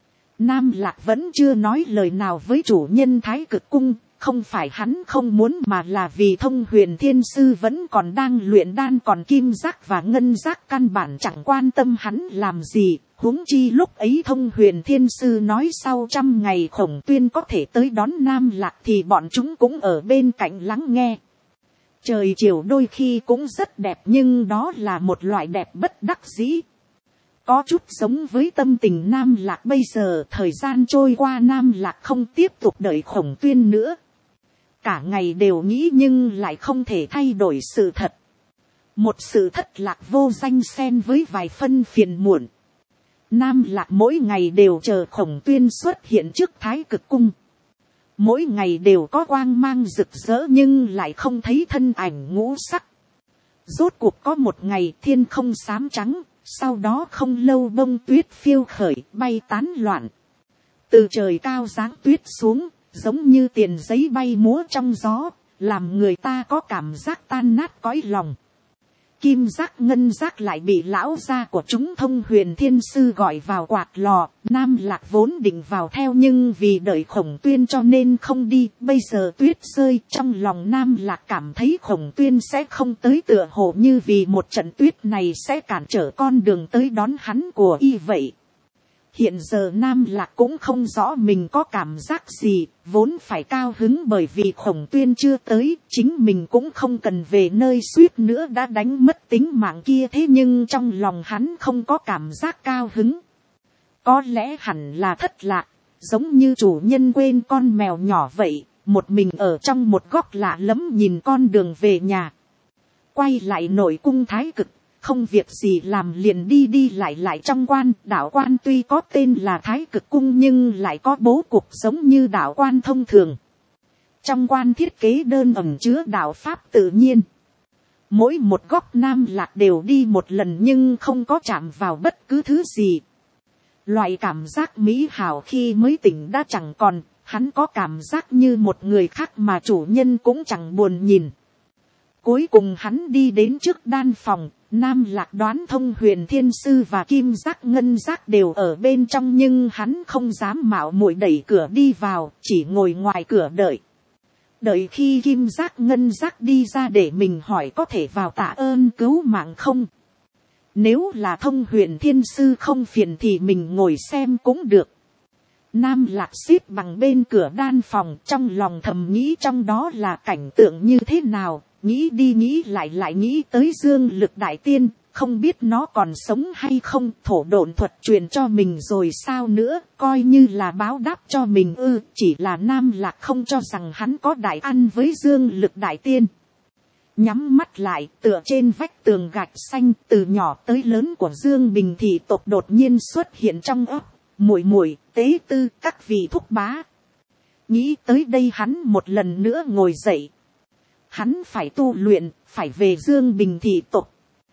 Nam Lạc vẫn chưa nói lời nào với chủ nhân Thái Cực cung, không phải hắn không muốn mà là vì Thông Huyền Thiên Sư vẫn còn đang luyện đan, còn kim giác và ngân giác căn bản chẳng quan tâm hắn làm gì. Huống chi lúc ấy Thông Huyền Thiên Sư nói sau 100 ngày Khổng Tuyên có thể tới đón Nam Lạc thì bọn chúng cũng ở bên cạnh lắng nghe. Trời chiều đôi khi cũng rất đẹp, nhưng đó là một loại đẹp bất đắc dĩ. Có chút giống với tâm tình Nam Lạc bây giờ, thời gian trôi qua Nam Lạc không tiếp tục đợi Khổng Tuyên nữa. Cả ngày đều nghĩ nhưng lại không thể thay đổi sự thật. Một sự thất lạc vô danh xen với vài phân phiền muộn. Nam Lạc mỗi ngày đều chờ Khổng Tuyên xuất hiện trước Thái Cực Cung. Mỗi ngày đều có quang mang rực rỡ nhưng lại không thấy thân ảnh ngũ sắc. Rốt cuộc có một ngày thiên không xám trắng, sau đó không lâu bông tuyết phiêu khởi bay tán loạn. Từ trời cao giáng tuyết xuống, giống như tiền giấy bay múa trong gió, làm người ta có cảm giác tan nát cõi lòng. Kim giác ngân giác lại bị lão gia của chúng Thông Huyền Thiên Sư gọi vào quạt lò. Nam Lạc vốn định vào theo nhưng vì đợi Khổng Tuyên cho nên không đi. Bây giờ tuyết rơi, trong lòng Nam Lạc cảm thấy Khổng Tuyên sẽ không tới, tựa hồ như vì một trận tuyết này sẽ cản trở con đường tới đón hắn của y vậy. Hiện giờ Nam Lạc cũng không rõ mình có cảm giác gì, vốn phải cao hứng bởi vì Khổng Tuyên chưa tới, chính mình cũng không cần về nơi suýt nữa đã đánh mất tính mạng kia, thế nhưng trong lòng hắn không có cảm giác cao hứng. Có lẽ hẳn là thất lạc, giống như chủ nhân quên con mèo nhỏ vậy, một mình ở trong một góc lạ lẫm nhìn con đường về nhà. Quay lại nội cung Thái Cực. Không việc gì làm liền đi đi lại trong quan. Đạo quan tuy có tên là Thái Cực Cung nhưng lại có bố cục giống như đạo quan thông thường. Trong quan thiết kế đơn ẩn chứa đạo pháp tự nhiên. Mỗi một góc Nam Lạc đều đi một lần nhưng không có chạm vào bất cứ thứ gì. Loại cảm giác mỹ hảo khi mới tỉnh đã chẳng còn, hắn có cảm giác như một người khác mà chủ nhân cũng chẳng buồn nhìn. Cuối cùng hắn đi đến trước đan phòng. Nam Lạc đoán Thông Huyền Thiên Sư và Kim Giác Ngân Giác đều ở bên trong nhưng hắn không dám mạo muội đẩy cửa đi vào, chỉ ngồi ngoài cửa đợi. Đợi khi Kim Giác Ngân Giác đi ra để mình hỏi có thể vào tạ ơn cứu mạng không. Nếu là Thông Huyền Thiên Sư không phiền thì mình ngồi xem cũng được. Nam Lạc xếp bằng bên cửa đan phòng, trong lòng thầm nghĩ trong đó là cảnh tượng như thế nào. Nghĩ đi nghĩ lại nghĩ tới Dương Lực Đại Tiên, không biết nó còn sống hay không, thổ độn thuật truyền cho mình rồi sao nữa, coi như là báo đáp cho mình ư. Chỉ là Nam Lạc không cho rằng hắn có đại ăn với Dương Lực Đại Tiên. Nhắm mắt lại, tựa trên vách tường gạch xanh, từ nhỏ tới lớn của Dương Bình thị tộc đột nhiên xuất hiện trong óc. Muội muội, tế tư, các vị thúc bá. Nghĩ tới đây hắn một lần nữa ngồi dậy. Hắn phải tu luyện, phải về Dương Bình thị tộc.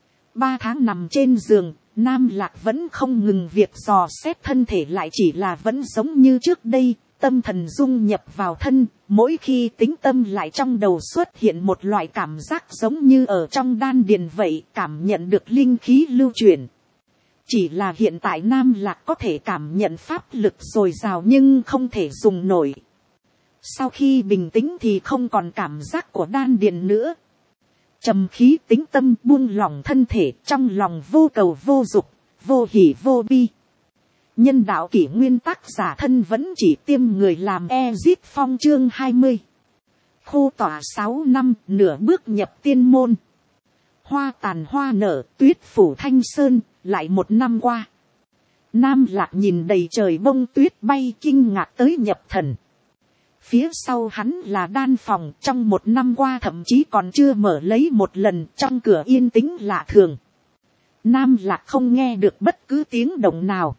3 tháng nằm trên giường, Nam Lạc vẫn không ngừng việc dò xét thân thể, lại chỉ là vẫn giống như trước đây, tâm thần dung nhập vào thân, mỗi khi tính tâm lại trong đầu xuất hiện một loại cảm giác giống như ở trong đan điền vậy, cảm nhận được linh khí lưu chuyển. Chỉ là hiện tại Nam Lạc có thể cảm nhận pháp lực dồi dào nhưng không thể dùng nổi. Sau khi bình tĩnh thì không còn cảm giác của đan điền nữa. Trầm khí tĩnh tâm, buông lỏng thân thể, trong lòng vô cầu vô dục, vô hỉ vô bi. Nhân đạo kỷ nguyên tác giả thân vẫn chỉ tiêm người làm Ezit Phong chương 20. Khô tỏa 6 năm, nửa bước nhập tiên môn. Hoa tàn hoa nở, tuyết phủ thanh sơn, lại 1 năm qua. Nam Lạc nhìn đầy trời bông tuyết bay kinh ngạc tới nhập thần. Phía sau hắn là đan phòng, trong 1 năm qua thậm chí còn chưa mở lấy một lần, trong cửa yên tĩnh lạ thường. Nam Lạc không nghe được bất cứ tiếng động nào.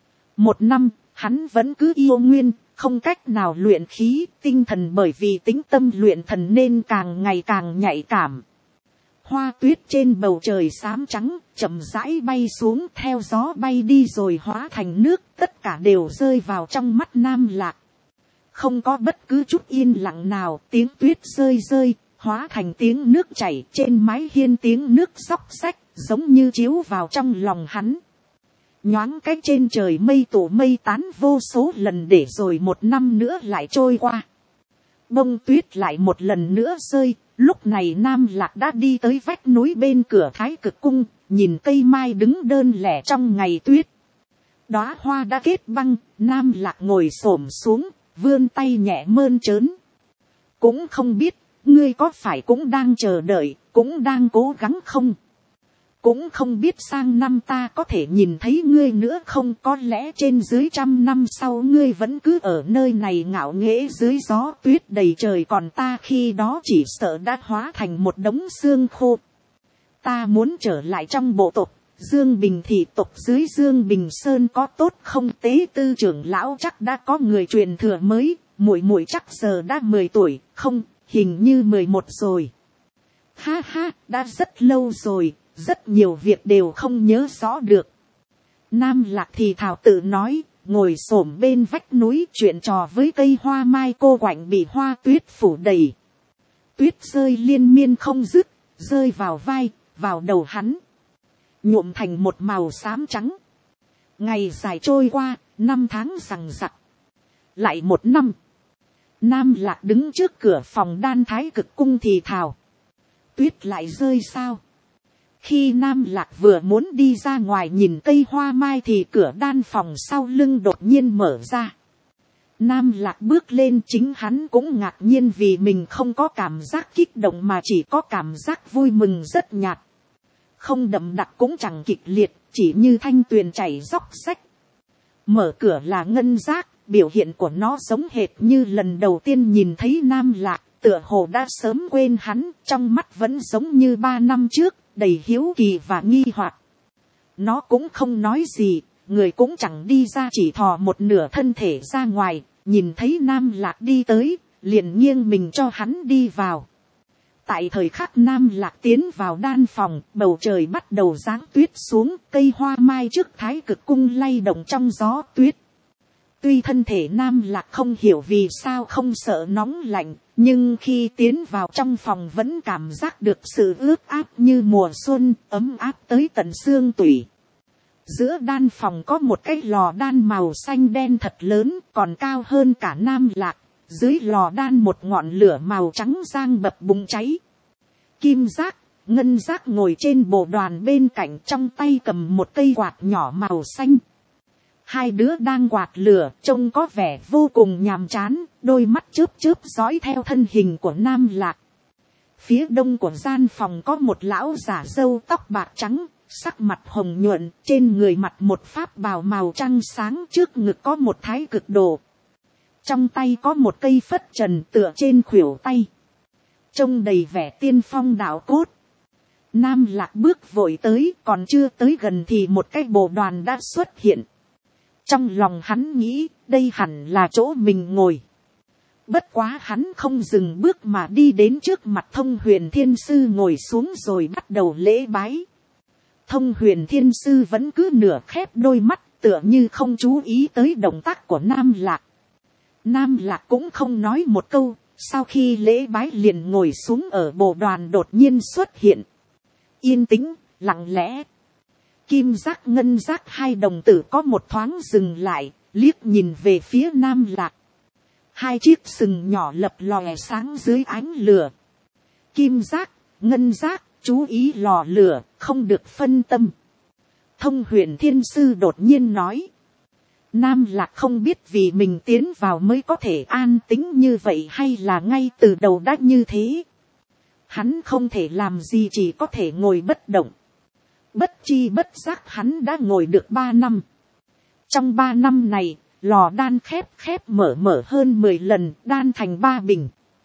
1 năm, hắn vẫn cứ yêu nguyên, không cách nào luyện khí, tinh thần bởi vì tính tâm luyện thần nên càng ngày càng nhạy cảm. Hoa tuyết trên bầu trời xám trắng, chậm rãi bay xuống, theo gió bay đi rồi hóa thành nước, tất cả đều rơi vào trong mắt Nam Lạc. Không có bất cứ chút yên lặng nào, tiếng tuyết rơi rơi, hóa thành tiếng nước chảy, trên mái hiên tiếng nước xóc xách, giống như chiếu vào trong lòng hắn. Nhoáng cái trên trời mây tụ mây tán vô số lần để rồi 1 năm nữa lại trôi qua. Bông tuyết lại một lần nữa rơi, lúc này Nam Lạc đã đi tới vách núi bên cửa Thái Cực Cung, nhìn cây mai đứng đơn lẻ trong ngày tuyết. Đóa hoa đã kết băng, Nam Lạc ngồi xổm xuống, vươn tay nhẹ mơn trớn. Cũng không biết, ngươi có phải cũng đang chờ đợi, cũng đang cố gắng không? cũng không biết sang năm ta có thể nhìn thấy ngươi nữa không, có lẽ trên dưới 100 năm sau ngươi vẫn cứ ở nơi này ngạo nghễ dưới gió tuyết đầy trời, còn ta khi đó chỉ sợ đã hóa thành một đống xương khô. Ta muốn trở lại trong bộ tộc Dương Bình thị tộc dưới Dương Bình Sơn có tốt không? Tế tư trưởng lão chắc đã có người truyền thừa mới, muội muội chắc giờ đã 10 tuổi, không, hình như 11 rồi. Ha ha, đã rất lâu rồi, rất nhiều việc đều không nhớ rõ được. Nam Lạc thì thảo tự nói, ngồi xổm bên vách núi chuyện trò với cây hoa mai cô quạnh bị hoa tuyết phủ đầy. Tuyết rơi liên miên không dứt, rơi vào vai, vào đầu hắn, nhuộm thành một màu xám trắng. Ngày dài trôi qua, 5 tháng rằng rặc. Lại một năm, Nam Lạc đứng trước cửa phòng Đan Thái Cực cung thì thào. Tuyết lại rơi sao? Khi Nam Lạc vừa muốn đi ra ngoài nhìn cây hoa mai thì cửa đan phòng sau lưng đột nhiên mở ra. Nam Lạc bước lên, chính hắn cũng ngạc nhiên vì mình không có cảm giác kích động mà chỉ có cảm giác vui mừng rất nhạt. Không đậm đặc cũng chẳng kịch liệt, chỉ như thanh tuyền chảy róc rách. Mở cửa là Ngân Giác, biểu hiện của nó giống hệt như lần đầu tiên nhìn thấy Nam Lạc, tựa hồ đã sớm quên hắn, trong mắt vẫn giống như 3 năm trước, đầy hiếu kỳ và nghi hoặc. Nó cũng không nói gì, người cũng chẳng đi ra, chỉ thò một nửa thân thể ra ngoài, nhìn thấy Nam Lạc đi tới, liền nghiêng mình cho hắn đi vào. Tại thời khắc Nam Lạc tiến vào đan phòng, bầu trời bắt đầu giáng tuyết xuống, cây hoa mai trước Thái Cực cung lay động trong gió tuyết. Tuy thân thể Nam Lạc không hiểu vì sao không sợ nóng lạnh, nhưng khi tiến vào trong phòng vẫn cảm giác được sự ướt át như mùa xuân, ấm áp tới tận xương tủy. Giữa đan phòng có một cái lò đan màu xanh đen thật lớn, còn cao hơn cả Nam Lạc. Dưới lò đan một ngọn lửa màu trắng giang bập bùng cháy. Kim Giác, Ngân Giác ngồi trên bộ đoàn bên cạnh, trong tay cầm một cây quạt nhỏ màu xanh. Hai đứa đang quạt lửa, trông có vẻ vô cùng nhàm chán, đôi mắt chớp chớp dõi theo thân hình của Nam Lạc. Phía đông của gian phòng có một lão giả râu tóc bạc trắng, sắc mặt hồng nhuận, trên người mặc một pháp bào màu trắng sáng, trước ngực có một thái cực đồ. Trong tay có một cây phất trần tựa trên khuỷu tay. Trông đầy vẻ tiên phong đạo cốt. Nam Lạc bước vội tới, còn chưa tới gần thì một cái bồ đoàn đã xuất hiện. Trong lòng hắn nghĩ, đây hẳn là chỗ mình ngồi. Bất quá hắn không dừng bước mà đi đến trước mặt Thông Huyền Thiên Sư ngồi xuống rồi bắt đầu lễ bái. Thông Huyền Thiên Sư vẫn cứ nửa khép đôi mắt, tựa như không chú ý tới động tác của Nam Lạc. Nam Lạc cũng không nói một câu, sau khi lễ bái liền ngồi xuống ở bồ đoàn đột nhiên xuất hiện. Yên tĩnh, lặng lẽ. Kim Giác Ngân Giác hai đồng tử có một thoáng dừng lại, liếc nhìn về phía Nam Lạc. Hai chiếc sừng nhỏ lập lòe sáng dưới ánh lửa. Kim Giác, Ngân Giác, chú ý lò lửa, không được phân tâm. Thông Huyền Thiên Sư đột nhiên nói. Nam Lạc không biết vì mình tiến vào mới có thể an tĩnh như vậy hay là ngay từ đầu đã như thế. Hắn không thể làm gì, chỉ có thể ngồi bất động. Bất chi bất giác hắn đã ngồi được 3 năm. Trong 3 năm này, lò đan khép mở hơn 10 lần, đan thành 3 bình.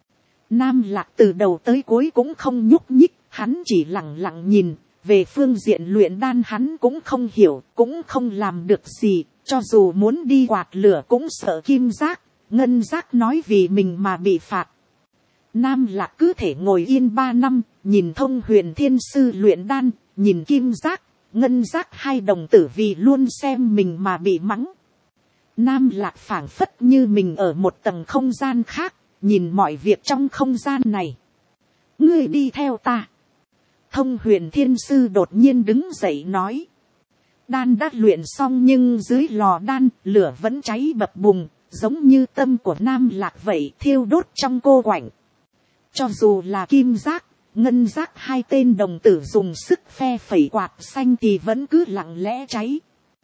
Nam Lạc từ đầu tới cuối cũng không nhúc nhích, hắn chỉ lặng lặng nhìn. Về phương diện luyện đan hắn cũng không hiểu, cũng không làm được gì. Cho dù muốn đi quạt lửa cũng sợ Kim Giác, Ngân Giác nói vì mình mà bị phạt. Nam Lạc cứ thể ngồi yên 3 năm, nhìn Thông Huyền Thiên Sư luyện đan, nhìn Kim Giác, Ngân Giác hai đồng tử vì luôn xem mình mà bị mắng. Nam Lạc phảng phất như mình ở một tầng không gian khác, nhìn mọi việc trong không gian này. Ngươi đi theo ta. Thông Huyền Thiên Sư đột nhiên đứng dậy nói. Đan đã luyện xong nhưng dưới lò đan, lửa vẫn cháy bập bùng, giống như tâm của Nam Lạc vậy, thiêu đốt trong cô quạnh. Cho dù là Kim Giác, Ngân Giác hai tên đồng tử dùng sức phe phẩy quạt xanh thì vẫn cứ lặng lẽ cháy.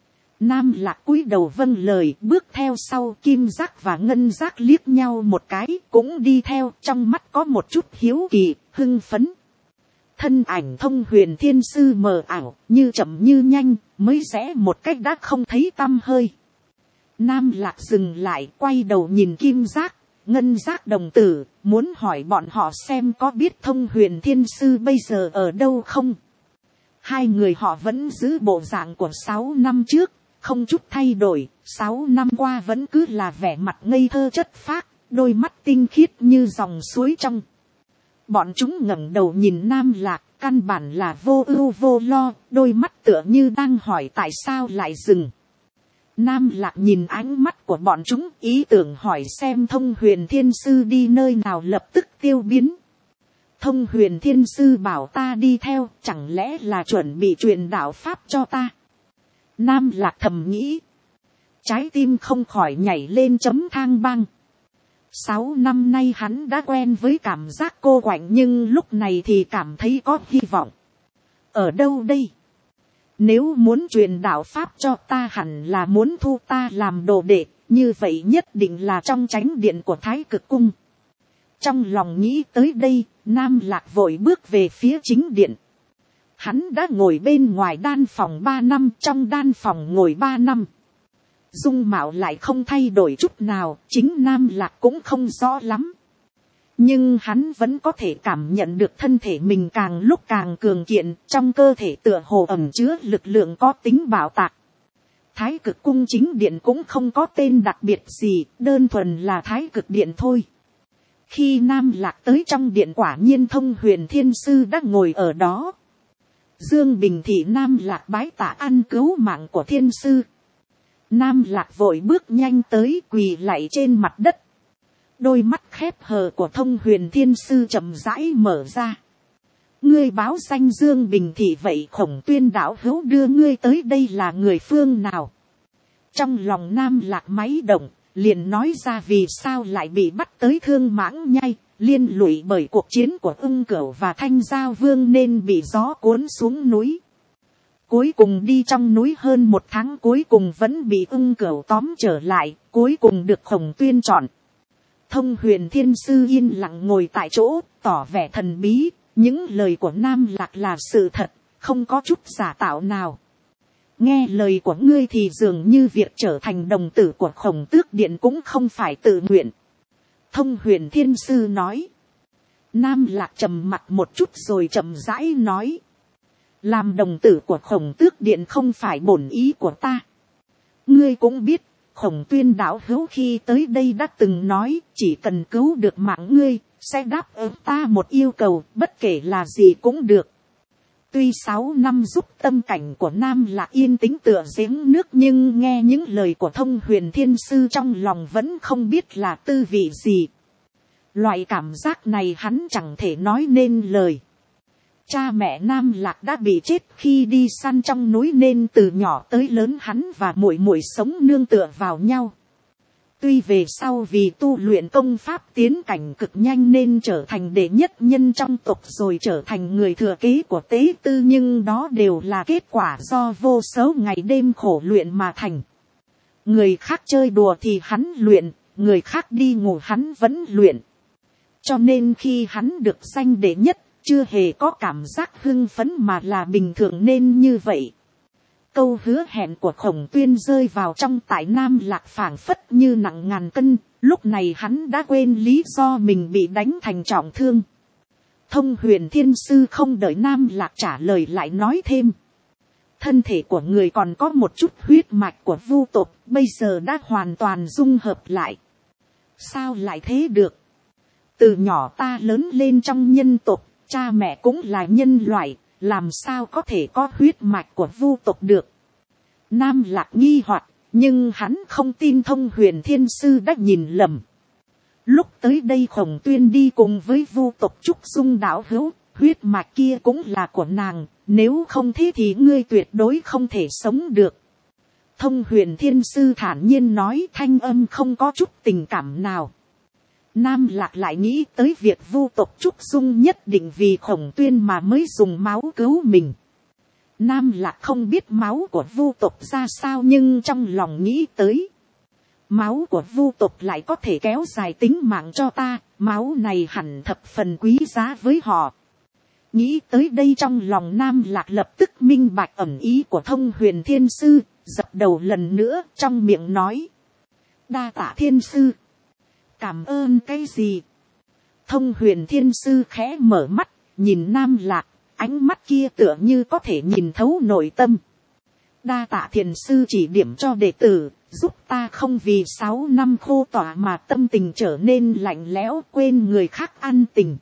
Nam Lạc cúi đầu vâng lời, bước theo sau. Kim Giác và Ngân Giác liếc nhau một cái, cũng đi theo, trong mắt có một chút hiếu kỳ, hưng phấn. thân ảnh thông huyền thiên sư mờ ảo, như chậm như nhanh, mới rẽ một cách đã không thấy tăm hơi. Nam Lạc dừng lại, quay đầu nhìn Kim Giác, Ngân Giác đồng tử, muốn hỏi bọn họ xem có biết thông huyền thiên sư bây giờ ở đâu không. Hai người họ vẫn giữ bộ dạng của 6 năm trước, không chút thay đổi, 6 năm qua vẫn cứ là vẻ mặt ngây thơ chất phác, đôi mắt tinh khiết như dòng suối trong. Bọn chúng ngẩng đầu nhìn Nam Lạc, căn bản là vô ưu vô lo, đôi mắt tựa như đang hỏi tại sao lại dừng. Nam Lạc nhìn ánh mắt của bọn chúng, ý tưởng hỏi xem thông huyền thiên sư đi nơi nào lập tức tiêu biến. Thông huyền thiên sư bảo ta đi theo, chẳng lẽ là chuẩn bị truyền đạo pháp cho ta. Nam Lạc thầm nghĩ. Trái tim không khỏi nhảy lên chấm thang băng. 6 năm nay hắn đã quen với cảm giác cô quạnh, nhưng lúc này thì cảm thấy có hy vọng. Ở đâu đây? Nếu muốn truyền đạo pháp cho ta hẳn là muốn thu ta làm đồ đệ, như vậy nhất định là trong chánh điện của Thái Cực Cung. Trong lòng nghĩ tới đây, Nam Lạc vội bước về phía chính điện. Hắn đã ngồi bên ngoài đan phòng 3 năm, trong đan phòng ngồi 3 năm. Dung mạo lại không thay đổi chút nào, chính Nam Lạc cũng không rõ lắm. Nhưng hắn vẫn có thể cảm nhận được thân thể mình càng lúc càng cường kiện, trong cơ thể tựa hồ ẩn chứa lực lượng có tính bảo tạc. Thái Cực Cung chính điện cũng không có tên đặc biệt gì, đơn thuần là Thái Cực Điện thôi. Khi Nam Lạc tới trong điện, quả nhiên thông huyền thiên sư đã ngồi ở đó. Dương Bình thị Nam Lạc bái tạ ăn cứu mạng của thiên sư. Nam Lạc vội bước nhanh tới, quỳ lạy trên mặt đất. Đôi mắt khép hờ của thông huyền thiên sư chậm rãi mở ra. Ngươi báo danh Dương Bình thị, vậy Khổng Tuyên đạo hữu đưa ngươi tới đây là người phương nào? Trong lòng Nam Lạc máy động, liền nói ra vì sao lại bị bắt tới Thương Mãng Nhai, liên lụy bởi cuộc chiến của Ưng Cửu và Thanh Giao Vương nên bị gió cuốn xuống núi. Cuối cùng đi trong núi hơn 1 tháng, cuối cùng vẫn bị Ưng Cửu tóm trở lại, cuối cùng được Khổng Tuyên chọn. Thông huyền thiên sư yên lặng ngồi tại chỗ, tỏ vẻ thần bí, những lời của Nam Lạc là sự thật, không có chút giả tạo nào. Nghe lời của ngươi thì dường như việc trở thành đồng tử của Khổng Tước Điện cũng không phải tự nguyện. Thông huyền thiên sư nói. Nam Lạc trầm mặt một chút rồi chậm rãi nói. Làm đồng tử của Khổng Tước Điện không phải bổn ý của ta. Ngươi cũng biết, Khổng Tuyên đạo hữu khi tới đây đã từng nói, chỉ cần cứu được mạng ngươi, sẽ đáp ứng ta một yêu cầu, bất kể là gì cũng được. Tuy 6 năm giúp tâm cảnh của Nam Lạc yên tĩnh tựa giếng nước, nhưng nghe những lời của thông huyền thiên sư trong lòng vẫn không biết là tư vị gì. Loại cảm giác này hắn chẳng thể nói nên lời. Cha mẹ Nam Lạc đã bị chết khi đi săn trong núi nên từ nhỏ tới lớn hắn và muội muội sống nương tựa vào nhau. Tuy về sau vì tu luyện công pháp tiến cảnh cực nhanh nên trở thành đệ nhất nhân trong tộc rồi trở thành người thừa kế của Tế Tư, nhưng đó đều là kết quả do vô số ngày đêm khổ luyện mà thành. Người khác chơi đùa thì hắn luyện, người khác đi ngủ hắn vẫn luyện. Cho nên khi hắn được danh đệ nhất, chưa hề có cảm giác hưng phấn mà là bình thường nên như vậy. Câu hứa hẹn của Khổng Tuyên rơi vào trong tại Nam Lạc phảng phất như nặng ngàn cân, lúc này hắn đã quên lý do mình bị đánh thành trọng thương. Thông huyền thiên sư không đợi Nam Lạc trả lời lại nói thêm. Thân thể của người còn có một chút huyết mạch của vu tộc, bây giờ đã hoàn toàn dung hợp lại. Sao lại thế được? Từ nhỏ ta lớn lên trong nhân tộc, cha mẹ cũng là nhân loại, làm sao có thể có huyết mạch của vu tộc được? Nam Lạc nghi hoặc, nhưng hắn không tin thông huyền thiên sư đã nhìn lầm. Lúc tới đây Khổng Tuyên đi cùng với vu tộc Trúc Dung đạo hữu, huyết mạch kia cũng là của nàng, nếu không thế thì ngươi tuyệt đối không thể sống được. Thông huyền thiên sư thản nhiên nói, thanh âm không có chút tình cảm nào. Nam Lạc lại nghĩ tới việc vu tộc Trúc Dung nhất định vì Khổng Tuyên mà mới dùng máu cứu mình. Nam Lạc không biết máu của vu tộc ra sao, nhưng trong lòng nghĩ tới. Máu của vu tộc lại có thể kéo dài tính mạng cho ta, máu này hẳn thập phần quý giá với họ. Nghĩ tới đây trong lòng Nam Lạc lập tức minh bạch ẩn ý của Thông Huyền Thiên Sư, dập đầu lần nữa trong miệng nói. Đa tạ Thiên Sư. Cảm ơn cái gì? Thông Huyền Thiên Sư khẽ mở mắt, nhìn Nam Lạc, ánh mắt kia tựa như có thể nhìn thấu nội tâm. Đa tạ Thiền Sư chỉ điểm cho đệ tử, giúp ta không vì 6 năm khô tỏa mà tâm tình trở nên lạnh lẽo, quên người khác ăn tình.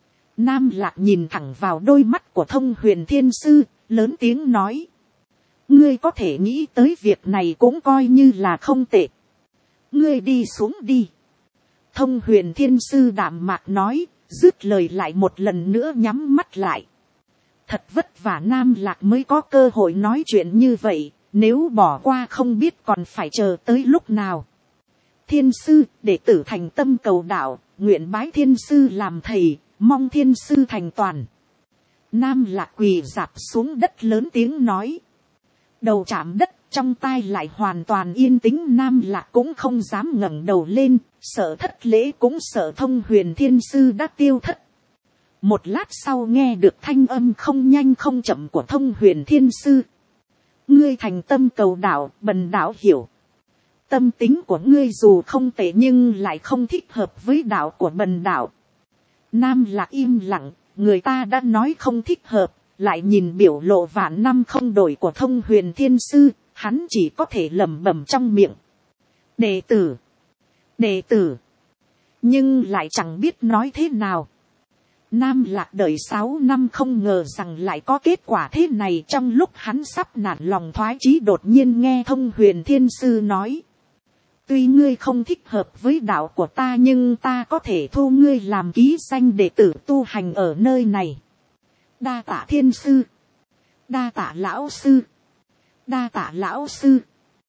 Nam Lạc nhìn thẳng vào đôi mắt của Thông Huyền Thiên Sư, lớn tiếng nói. Ngươi có thể nghĩ tới việc này cũng coi như là không tệ. Ngươi đi xuống đi. Thông Huyền Thiên Sư đạm mạc nói, dứt lời lại một lần nữa nhắm mắt lại. Thật vất vả Nam Lạc mới có cơ hội nói chuyện như vậy, nếu bỏ qua không biết còn phải chờ tới lúc nào. Thiên Sư, đệ tử thành tâm cầu đạo, nguyện bái Thiên Sư làm thầy, mong Thiên Sư thành toàn. Nam Lạc quỳ rạp xuống đất lớn tiếng nói. Đầu chạm đất, trong tai lại hoàn toàn yên tĩnh. Nam Lạc cũng không dám ngẩng đầu lên, sợ thất lễ cũng sợ Thông Huyền Thiên Sư đã tiêu thất. Một lát sau nghe được thanh âm không nhanh không chậm của Thông Huyền Thiên Sư. Ngươi thành tâm cầu đạo, bần đạo hiểu. Tâm tính của ngươi dù không tệ nhưng lại không thích hợp với đạo của bần đạo. Nam Lạc im lặng, người ta đã nói không thích hợp, lại nhìn biểu lộ vạn năm không đổi của Thông Huyền Thiên Sư, hắn chỉ có thể lẩm bẩm trong miệng. Đệ tử, đệ tử, nhưng lại chẳng biết nói thế nào. Nam Lạc đợi 6 năm không ngờ rằng lại có kết quả thế này. Trong lúc hắn sắp nản lòng thoái chí đột nhiên nghe Thông Huyền Thiên Sư nói. Tuy ngươi không thích hợp với đạo của ta nhưng ta có thể thu ngươi làm ký danh đệ tử tu hành ở nơi này. Đa tạ Thiên Sư. Đa tạ Lão Sư. Đa tạ Lão Sư.